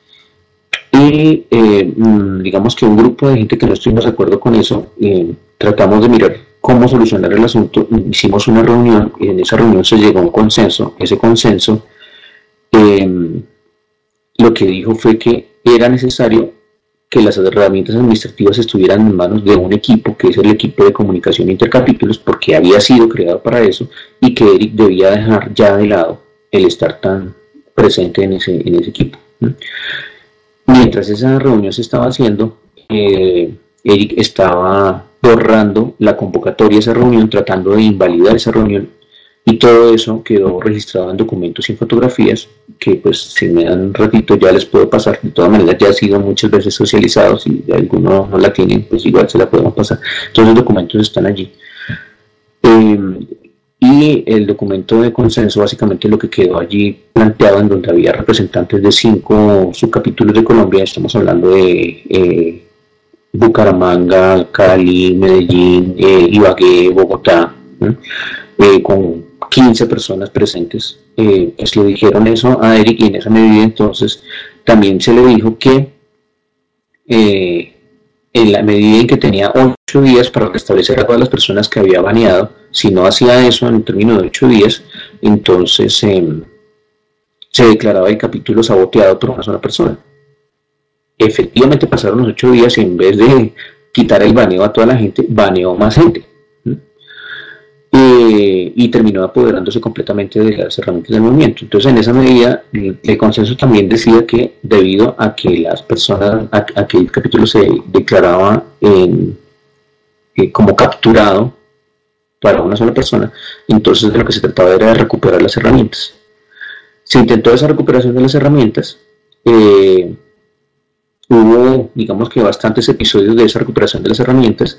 y digamos que un grupo de gente que no estuvimos de acuerdo con eso, tratamos de mirar cómo solucionar el asunto. Hicimos una reunión, y en esa reunión se llegó a un consenso. Ese consenso lo que dijo fue que era necesario que las herramientas administrativas estuvieran en manos de un equipo, que es el equipo de comunicación intercapítulos, porque había sido creado para eso, y que Eric debía dejar ya de lado el estar tan presente en ese equipo. Mientras esa reunión se estaba haciendo, Eric estaba borrando la convocatoria de esa reunión, tratando de invalidar esa reunión, y todo eso quedó registrado en documentos y en fotografías, que pues si me dan un ratito ya les puedo pasar. De todas maneras ya ha sido muchas veces socializado, si alguno no la tienen pues igual se la podemos pasar. Todos los documentos están allí, y el documento de consenso básicamente lo que quedó allí planteado, en donde había representantes de 5 subcapítulos de Colombia. Estamos hablando de Bucaramanga, Cali, Medellín, Ibagué, Bogotá, con 15 personas presentes. Pues le dijeron eso a Eric, y en esa medida entonces también se le dijo que en la medida en que tenía 8 días para restablecer a todas las personas que había baneado. Si no hacía eso en el término de 8 días, entonces se declaraba el capítulo saboteado por una sola persona. Efectivamente pasaron los 8 días y en vez de quitar el baneo a toda la gente, baneó más gente. Y terminó apoderándose completamente de las herramientas del movimiento. Entonces, en esa medida, el consenso también decía que debido a que las personas, a que el capítulo se declaraba como capturado para una sola persona, entonces de lo que se trataba era de recuperar las herramientas. Se intentó esa recuperación de las herramientas. Hubo, digamos que bastantes episodios de esa recuperación de las herramientas.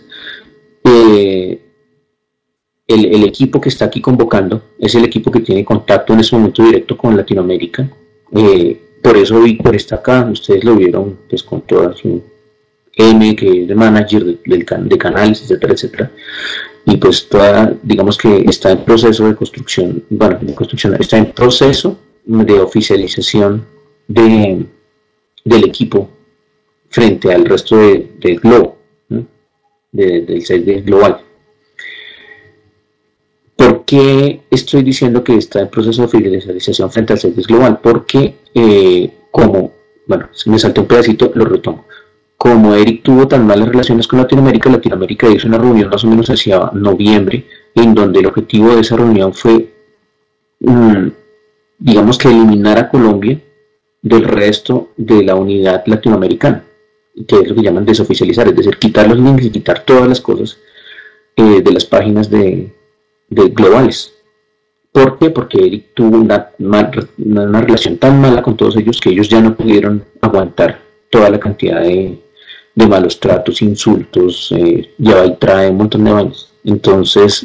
El equipo que está aquí convocando es el equipo que tiene contacto en este momento directo con Latinoamérica. Por eso Víctor está acá. Ustedes lo vieron pues con toda su M, que es el manager de canales, etcétera, etcétera. Y pues digamos que está en proceso de construcción, está en proceso de oficialización del equipo frente al resto del globo, ¿no? del CEDES global. ¿Por qué estoy diciendo que está en proceso de oficialización frente al CEDES global? Porque me salté un pedacito, lo retomo. Como Eric tuvo tan malas relaciones con Latinoamérica hizo una reunión más o menos hacia noviembre, en donde el objetivo de esa reunión fue, digamos que eliminar a Colombia del resto de la unidad latinoamericana, que es lo que llaman desoficializar, es decir, quitar los links y quitar todas las cosas de las páginas de globales. ¿Por qué? Porque Eric tuvo una relación tan mala con todos ellos que ellos ya no pudieron aguantar toda la cantidad de malos tratos, insultos, lleva y trae un montón de vainas. Entonces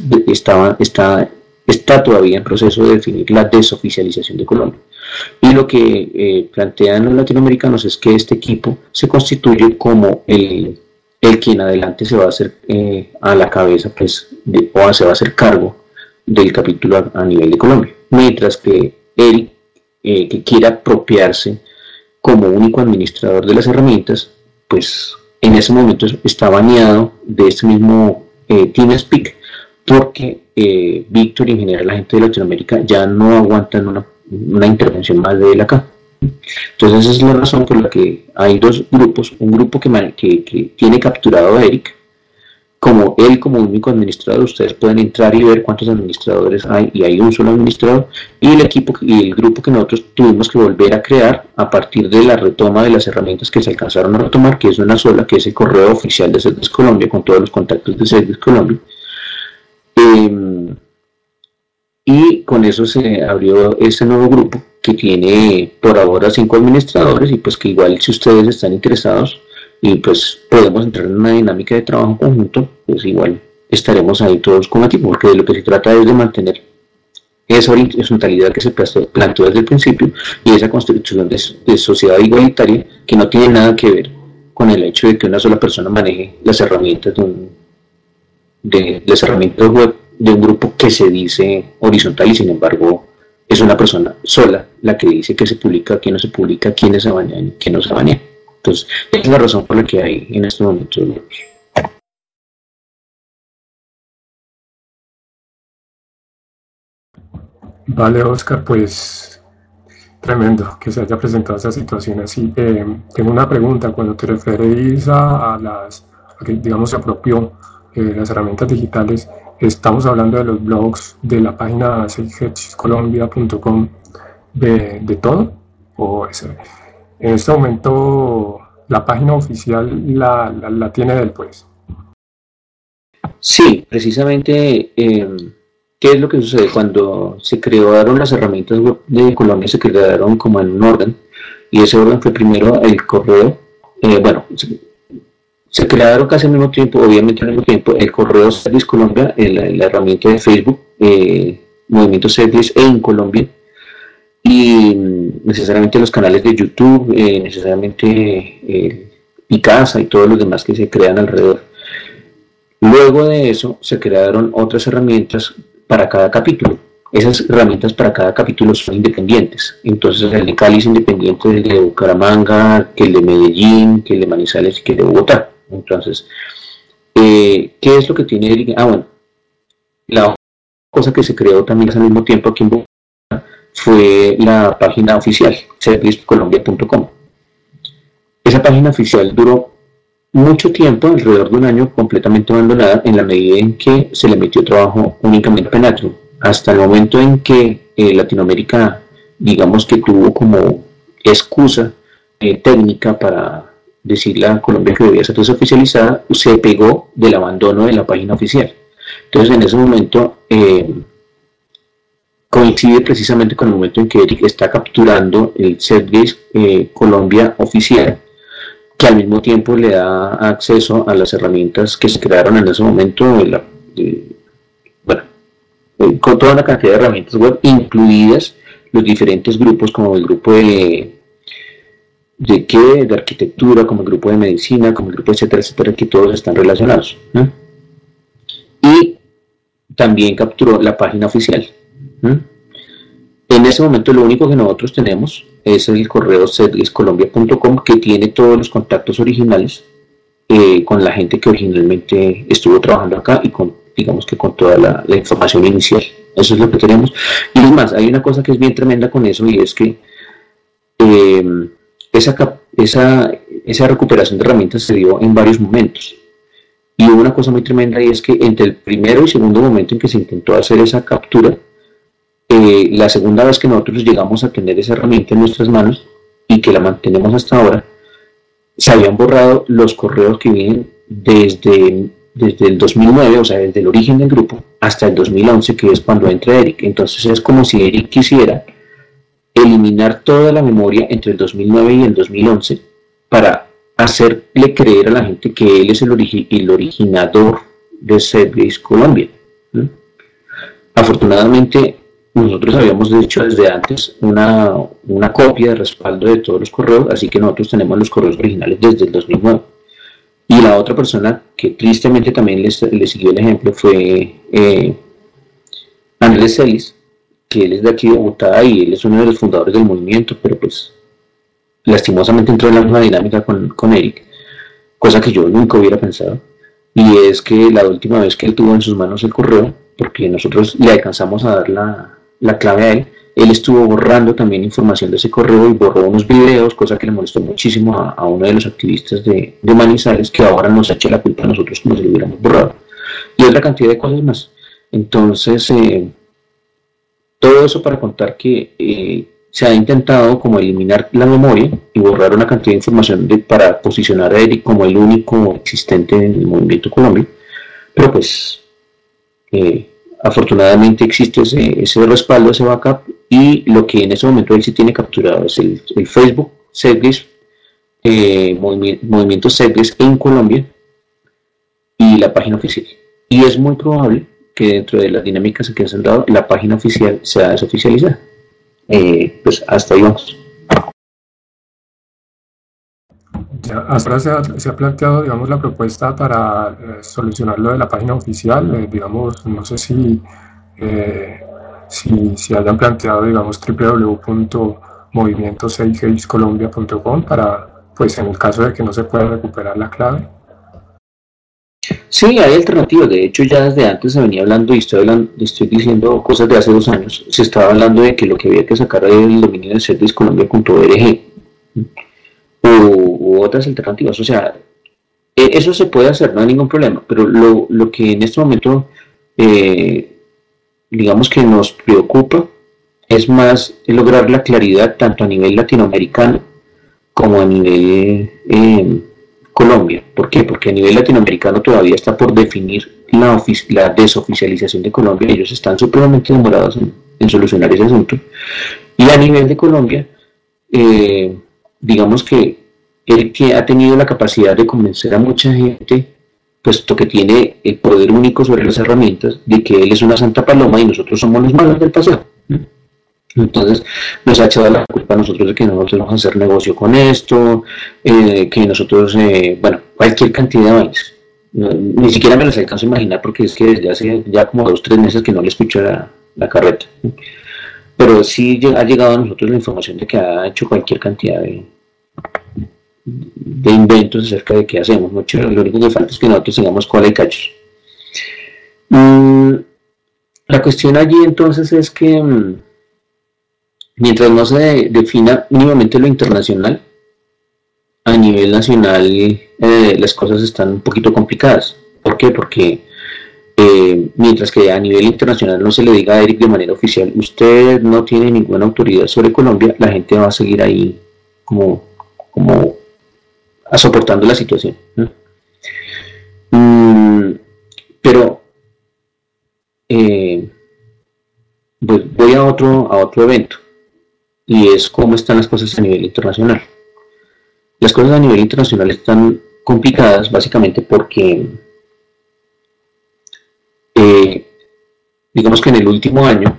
está todavía en proceso de definir la desoficialización de Colombia. Y lo que plantean los latinoamericanos es que este equipo se constituye como el que en adelante se va a hacer a la cabeza, pues, o se va a hacer cargo del capítulo a nivel de Colombia. Mientras que Eric, que quiere apropiarse como único administrador de las herramientas, pues en ese momento está baneado de este mismo TeamSpeak, porque Víctor y en general la gente de Latinoamérica ya no aguantan una intervención más de él acá. Entonces esa es la razón por la que hay dos grupos, un grupo que tiene capturado a Eric, como él como único administrador. Ustedes pueden entrar y ver cuántos administradores hay, y hay un solo administrador, y el grupo que nosotros tuvimos que volver a crear a partir de la retoma de las herramientas que se alcanzaron a retomar, que es una sola, que es el correo oficial de CEDES Colombia con todos los contactos de CEDES Colombia. Y con eso se abrió este nuevo grupo que tiene por ahora 5 administradores, y pues que igual si ustedes están interesados y pues podemos entrar en una dinámica de trabajo conjunto, pues igual estaremos ahí todos como equipo, porque de lo que se trata es de mantener esa horizontalidad que se planteó desde el principio y esa construcción de sociedad igualitaria que no tiene nada que ver con el hecho de que una sola persona maneje las herramientas las herramientas web de un grupo que se dice horizontal, y sin embargo es una persona sola la que dice que se publica, que no se publica, quiénes se banean y quién no se banean. Entonces, esa es la razón por la que hay en este momento. Vale, Oscar, pues tremendo que se haya presentado esa situación así. Tengo una pregunta. Cuando te referís a que, digamos, se apropió las herramientas digitales, ¿estamos hablando de los blogs de la página colombia.com de todo? ¿O en este momento la página oficial la tiene él, pues? Sí, precisamente. ¿Qué es lo que sucede? Cuando se crearon las herramientas web de Colombia, se crearon como en un orden, y ese orden fue primero el correo. Se crearon casi al mismo tiempo, obviamente al mismo tiempo, el correo CEDES Colombia, la herramienta de Facebook, Movimiento CEDES en Colombia, y necesariamente los canales de YouTube, necesariamente Picasa y todos los demás que se crean alrededor. Luego de eso se crearon otras herramientas para cada capítulo. esas herramientas para cada capítulo son independientes. Entonces el de Cali es independiente del de Bucaramanga, que el de Medellín, que el de Manizales y que el de Bogotá. Entonces, ¿qué es lo que tiene Eric? Bueno, la cosa que se creó también al mismo tiempo aquí en Bogotá fue la página oficial, servicecolombia.com. Esa página oficial duró mucho tiempo, alrededor de un año, completamente abandonada en la medida en que se le metió trabajo únicamente a Penatrio, hasta el momento en que Latinoamérica, digamos que tuvo como excusa técnica para decirle a Colombia que debía ser desoficializada, se pegó del abandono de la página oficial. Entonces en ese momento coincide precisamente con el momento en que Eric está capturando el Setbase Colombia oficial, que al mismo tiempo le da acceso a las herramientas que se crearon en ese momento, con toda una cantidad de herramientas web, incluidas los diferentes grupos, como el grupo de arquitectura, como el grupo de medicina, como el grupo etcétera, etcétera, que todos están relacionados, ¿no? Y también capturó la página oficial. En ese momento lo único que nosotros tenemos es el correo setbasecolombia.com, que tiene todos los contactos originales con la gente que originalmente estuvo trabajando acá y con, digamos que con toda la información inicial. Eso es lo que tenemos. Y es más, hay una cosa que es bien tremenda con eso, y es que esa recuperación de herramientas se dio en varios momentos. Y hubo una cosa muy tremenda, y es que entre el primero y segundo momento en que se intentó hacer esa captura, la segunda vez que nosotros llegamos a tener esa herramienta en nuestras manos y que la mantenemos hasta ahora, se habían borrado los correos que vienen desde el 2009, o sea, desde el origen del grupo, hasta el 2011, que es cuando entra Eric. Entonces es como si Eric quisiera eliminar toda la memoria entre el 2009 y el 2011 para hacerle creer a la gente que él es el originador de Setbase Colombia. Afortunadamente, nosotros habíamos hecho desde antes una copia de respaldo de todos los correos, así que nosotros tenemos los correos originales desde el 2009. Y la otra persona que tristemente también le siguió el ejemplo fue Andrés Celis, que él es de aquí de Bogotá y él es uno de los fundadores del movimiento, pero pues lastimosamente entró en la misma dinámica con Eric, cosa que yo nunca hubiera pensado. Y es que la última vez que él tuvo en sus manos el correo, porque nosotros le alcanzamos a dar la clave a él estuvo borrando también información de ese correo y borró unos videos, cosa que le molestó muchísimo a uno de los activistas de Manizales, que ahora nos echa la culpa a nosotros como si lo hubiéramos borrado, y otra cantidad de cosas más. Entonces, todo eso para contar que se ha intentado como eliminar la memoria y borrar una cantidad de información para posicionar a Eric como el único existente en el movimiento Colombia, pero pues afortunadamente existe ese respaldo, ese backup, y lo que en ese momento él sí tiene capturado es el Facebook Setbase, Movimiento Setbase en Colombia, y la página oficial. Y es muy probable que dentro de las dinámicas que se han dado, la página oficial sea desoficializada. Pues hasta ahí vamos. Ya, hasta ahora se ha planteado, digamos, la propuesta para solucionar lo de la página oficial, digamos, no sé si hayan planteado, digamos, www.movimiento6gscolombia.com para, pues, en el caso de que no se pueda recuperar la clave. Sí, hay alternativas. De hecho, ya desde antes se venía hablando, y estoy diciendo cosas de hace 2 años, se estaba hablando de que lo que había que sacar era el dominio de setbasecolombia.org u otras alternativas. O sea, eso se puede hacer, no hay ningún problema, pero lo que en este momento digamos que nos preocupa es más lograr la claridad tanto a nivel latinoamericano como a nivel Colombia. ¿Por qué? Porque a nivel latinoamericano todavía está por definir la desoficialización de Colombia. Ellos están supremamente demorados en solucionar ese asunto. Y a nivel de Colombia, digamos que él ha tenido la capacidad de convencer a mucha gente, puesto que tiene el poder único sobre las herramientas, de que él es una santa paloma y nosotros somos los malos del pasado. Entonces nos ha echado la culpa a nosotros de que nosotros vamos a hacer negocio con esto, que nosotros, bueno, cualquier cantidad de vainas. Ni siquiera me las alcanzo a imaginar, porque es que desde hace ya como 2 o 3 meses que no le escucho la carreta. Pero sí ha llegado a nosotros la información de que ha hecho cualquier cantidad de inventos acerca de qué hacemos. Mucho, lo único que falta es que nosotros tengamos cola y cachos. La cuestión allí entonces es que mientras no se defina mínimamente lo internacional, a nivel nacional las cosas están un poquito complicadas. ¿Por qué? Porque mientras que a nivel internacional no se le diga a Eric de manera oficial, usted no tiene ninguna autoridad sobre Colombia, la gente va a seguir ahí como soportando la situación, ¿no? Pero pues voy a otro evento, y es cómo están las cosas a nivel internacional. Las cosas a nivel internacional están complicadas básicamente porque digamos que en el último año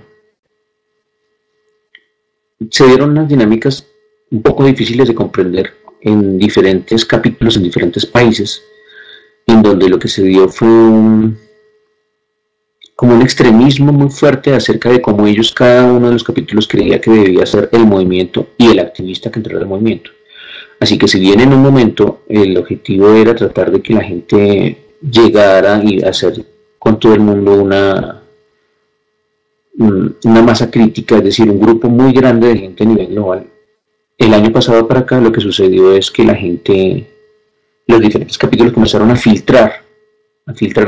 se dieron unas dinámicas un poco difíciles de comprender en diferentes capítulos, en diferentes países, en donde lo que se dio fue como un extremismo muy fuerte acerca de cómo ellos, cada uno de los capítulos, creía que debía ser el movimiento y el activista que entrara al movimiento. Así que si bien en un momento el objetivo era tratar de que la gente llegara y hacer con todo el mundo una masa crítica, es decir, un grupo muy grande de gente a nivel global, el año pasado para acá lo que sucedió es que la gente, los diferentes capítulos comenzaron a filtrar a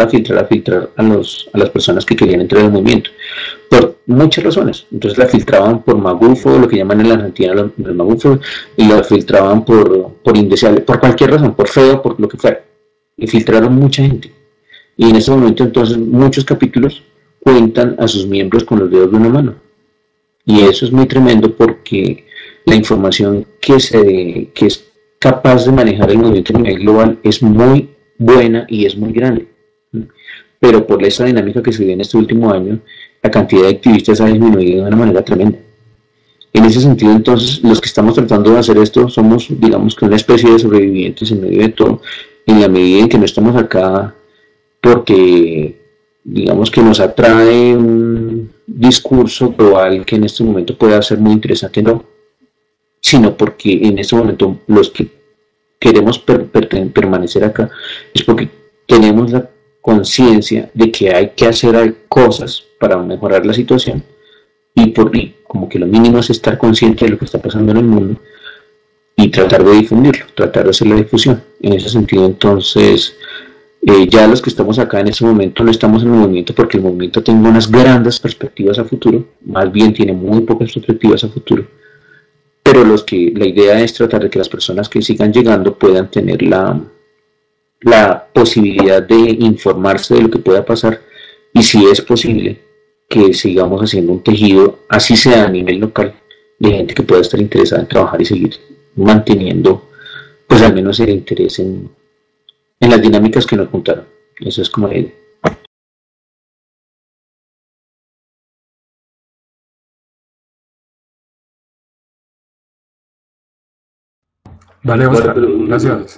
las personas que querían entrar al movimiento, por muchas razones. Entonces la filtraban por magufo, lo que llaman en la Argentina el magufo, y la filtraban por indeseable, por cualquier razón, por feo, por lo que fuera, y filtraron mucha gente. Y en ese momento entonces muchos capítulos cuentan a sus miembros con los dedos de una mano, y eso es muy tremendo porque la información que es capaz de manejar el movimiento a nivel global es muy buena y es muy grande, pero por esa dinámica que se vive en este último año, la cantidad de activistas ha disminuido de una manera tremenda. En ese sentido, entonces, los que estamos tratando de hacer esto somos, digamos, que una especie de sobrevivientes en medio de todo, en la medida en que no estamos acá porque, digamos, que nos atrae un discurso global que en este momento pueda ser muy interesante, no, sino porque en este momento los que queremos permanecer acá es porque tenemos la conciencia de que hay que hacer cosas para mejorar la situación, y como que lo mínimo es estar consciente de lo que está pasando en el mundo y tratar de difundirlo, tratar de hacer la difusión. En ese sentido, entonces, ya los que estamos acá en este momento no estamos en el movimiento porque el movimiento tiene unas grandes perspectivas a futuro, más bien tiene muy pocas perspectivas a futuro, pero la idea es tratar de que las personas que sigan llegando puedan tener la posibilidad de informarse de lo que pueda pasar, y si es posible que sigamos haciendo un tejido, así sea a nivel local, de gente que pueda estar interesada en trabajar y seguir manteniendo pues al menos el interés en las dinámicas que nos juntaron. Eso es como la idea. Vale, Oscar, gracias.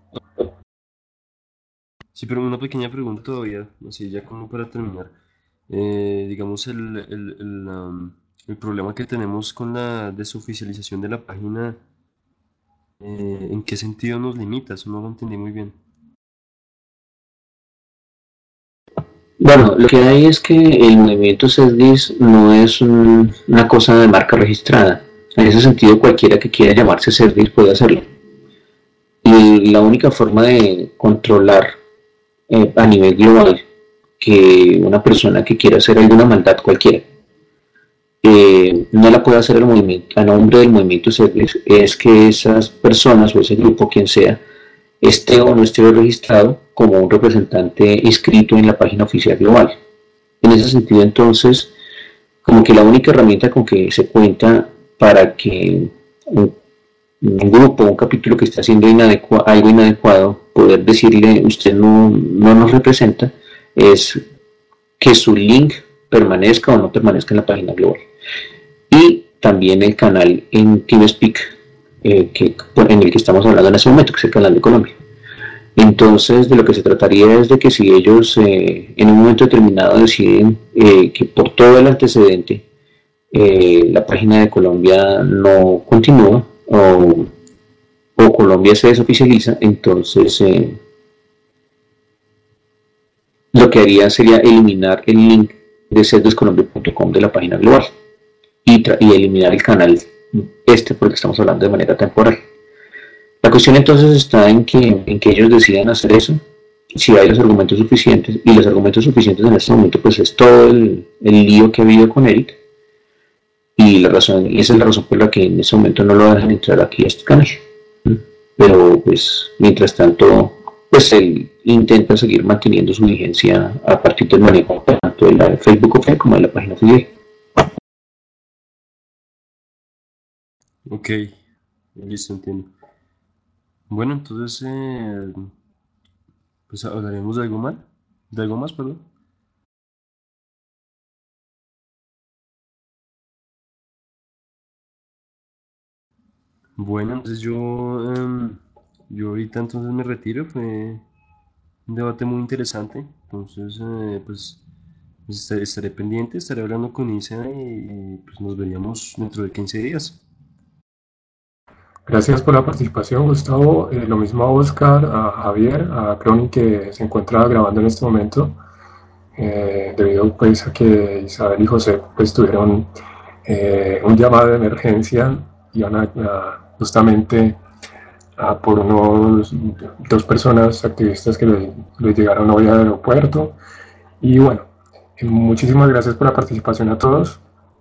Sí, pero una pequeña pregunta todavía, así ya como para terminar. Digamos, el problema que tenemos con la desoficialización de la página, ¿en qué sentido nos limita? Eso no lo entendí muy bien. Bueno, lo que hay es que el movimiento CESDIS no es una cosa de marca registrada. En ese sentido, cualquiera que quiera llamarse CESDIS puede hacerlo. Y la única forma de controlar a nivel global que una persona que quiera hacer alguna maldad cualquiera no la puede hacer el movimiento, a nombre del movimiento CESDIS, es que esas personas o ese grupo, quien sea, esté o no esté registrado como un representante inscrito en la página oficial global. En ese sentido, entonces, como que la única herramienta con que se cuenta para que un grupo, un capítulo que está haciendo algo inadecuado, poder decirle usted no nos representa, es que su link permanezca o no permanezca en la página global. Y también el canal en TeamSpeak en el que estamos hablando en este momento, que es el canal de Colombia. Entonces, de lo que se trataría es de que si ellos en un momento determinado deciden que por todo el antecedente la página de Colombia no continúa o Colombia se desoficializa, entonces lo que haría sería eliminar el link de cesdescolombia.com de la página global y eliminar el canal porque estamos hablando de manera temporal. La cuestión entonces está en que ellos decidan hacer eso, si hay los argumentos suficientes, y los argumentos suficientes en este momento pues es todo el lío que ha habido con Eric, y esa es la razón por la que en este momento no lo dejan entrar aquí a este canal. Pero pues mientras tanto pues él intenta seguir manteniendo su vigencia a partir del manejo tanto de la Facebook Oficial como de la página oficial. Ok, listo, entiendo. Bueno, entonces, pues hablaremos de algo más. ¿De algo más, perdón? Bueno, entonces yo ahorita entonces me retiro. Fue un debate muy interesante. Entonces, pues estaré pendiente, estaré hablando con Isa y pues nos veríamos dentro de 15 días. Gracias por la participación, Gustavo. Lo mismo a Oscar, a Javier, a Crony, que se encuentra grabando en este momento, debido pues a que Isabel y José pues tuvieron un llamado de emergencia y justamente por dos personas activistas que les llegaron hoy al aeropuerto. Y bueno, muchísimas gracias por la participación a todos.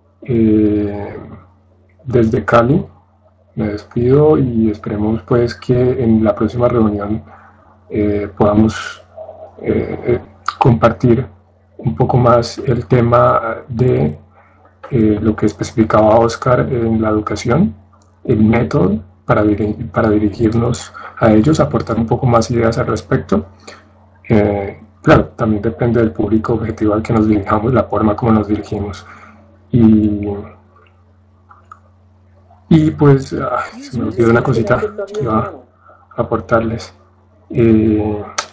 Desde Cali me despido y esperemos pues que en la próxima reunión podamos compartir un poco más el tema de lo que especificaba Oscar en la educación, el método para dirigirnos a ellos, aportar un poco más ideas al respecto. Claro, también depende del público objetivo al que nos dirijamos, la forma como nos dirigimos. Y pues se me olvidó una cosita que iba a aportarles.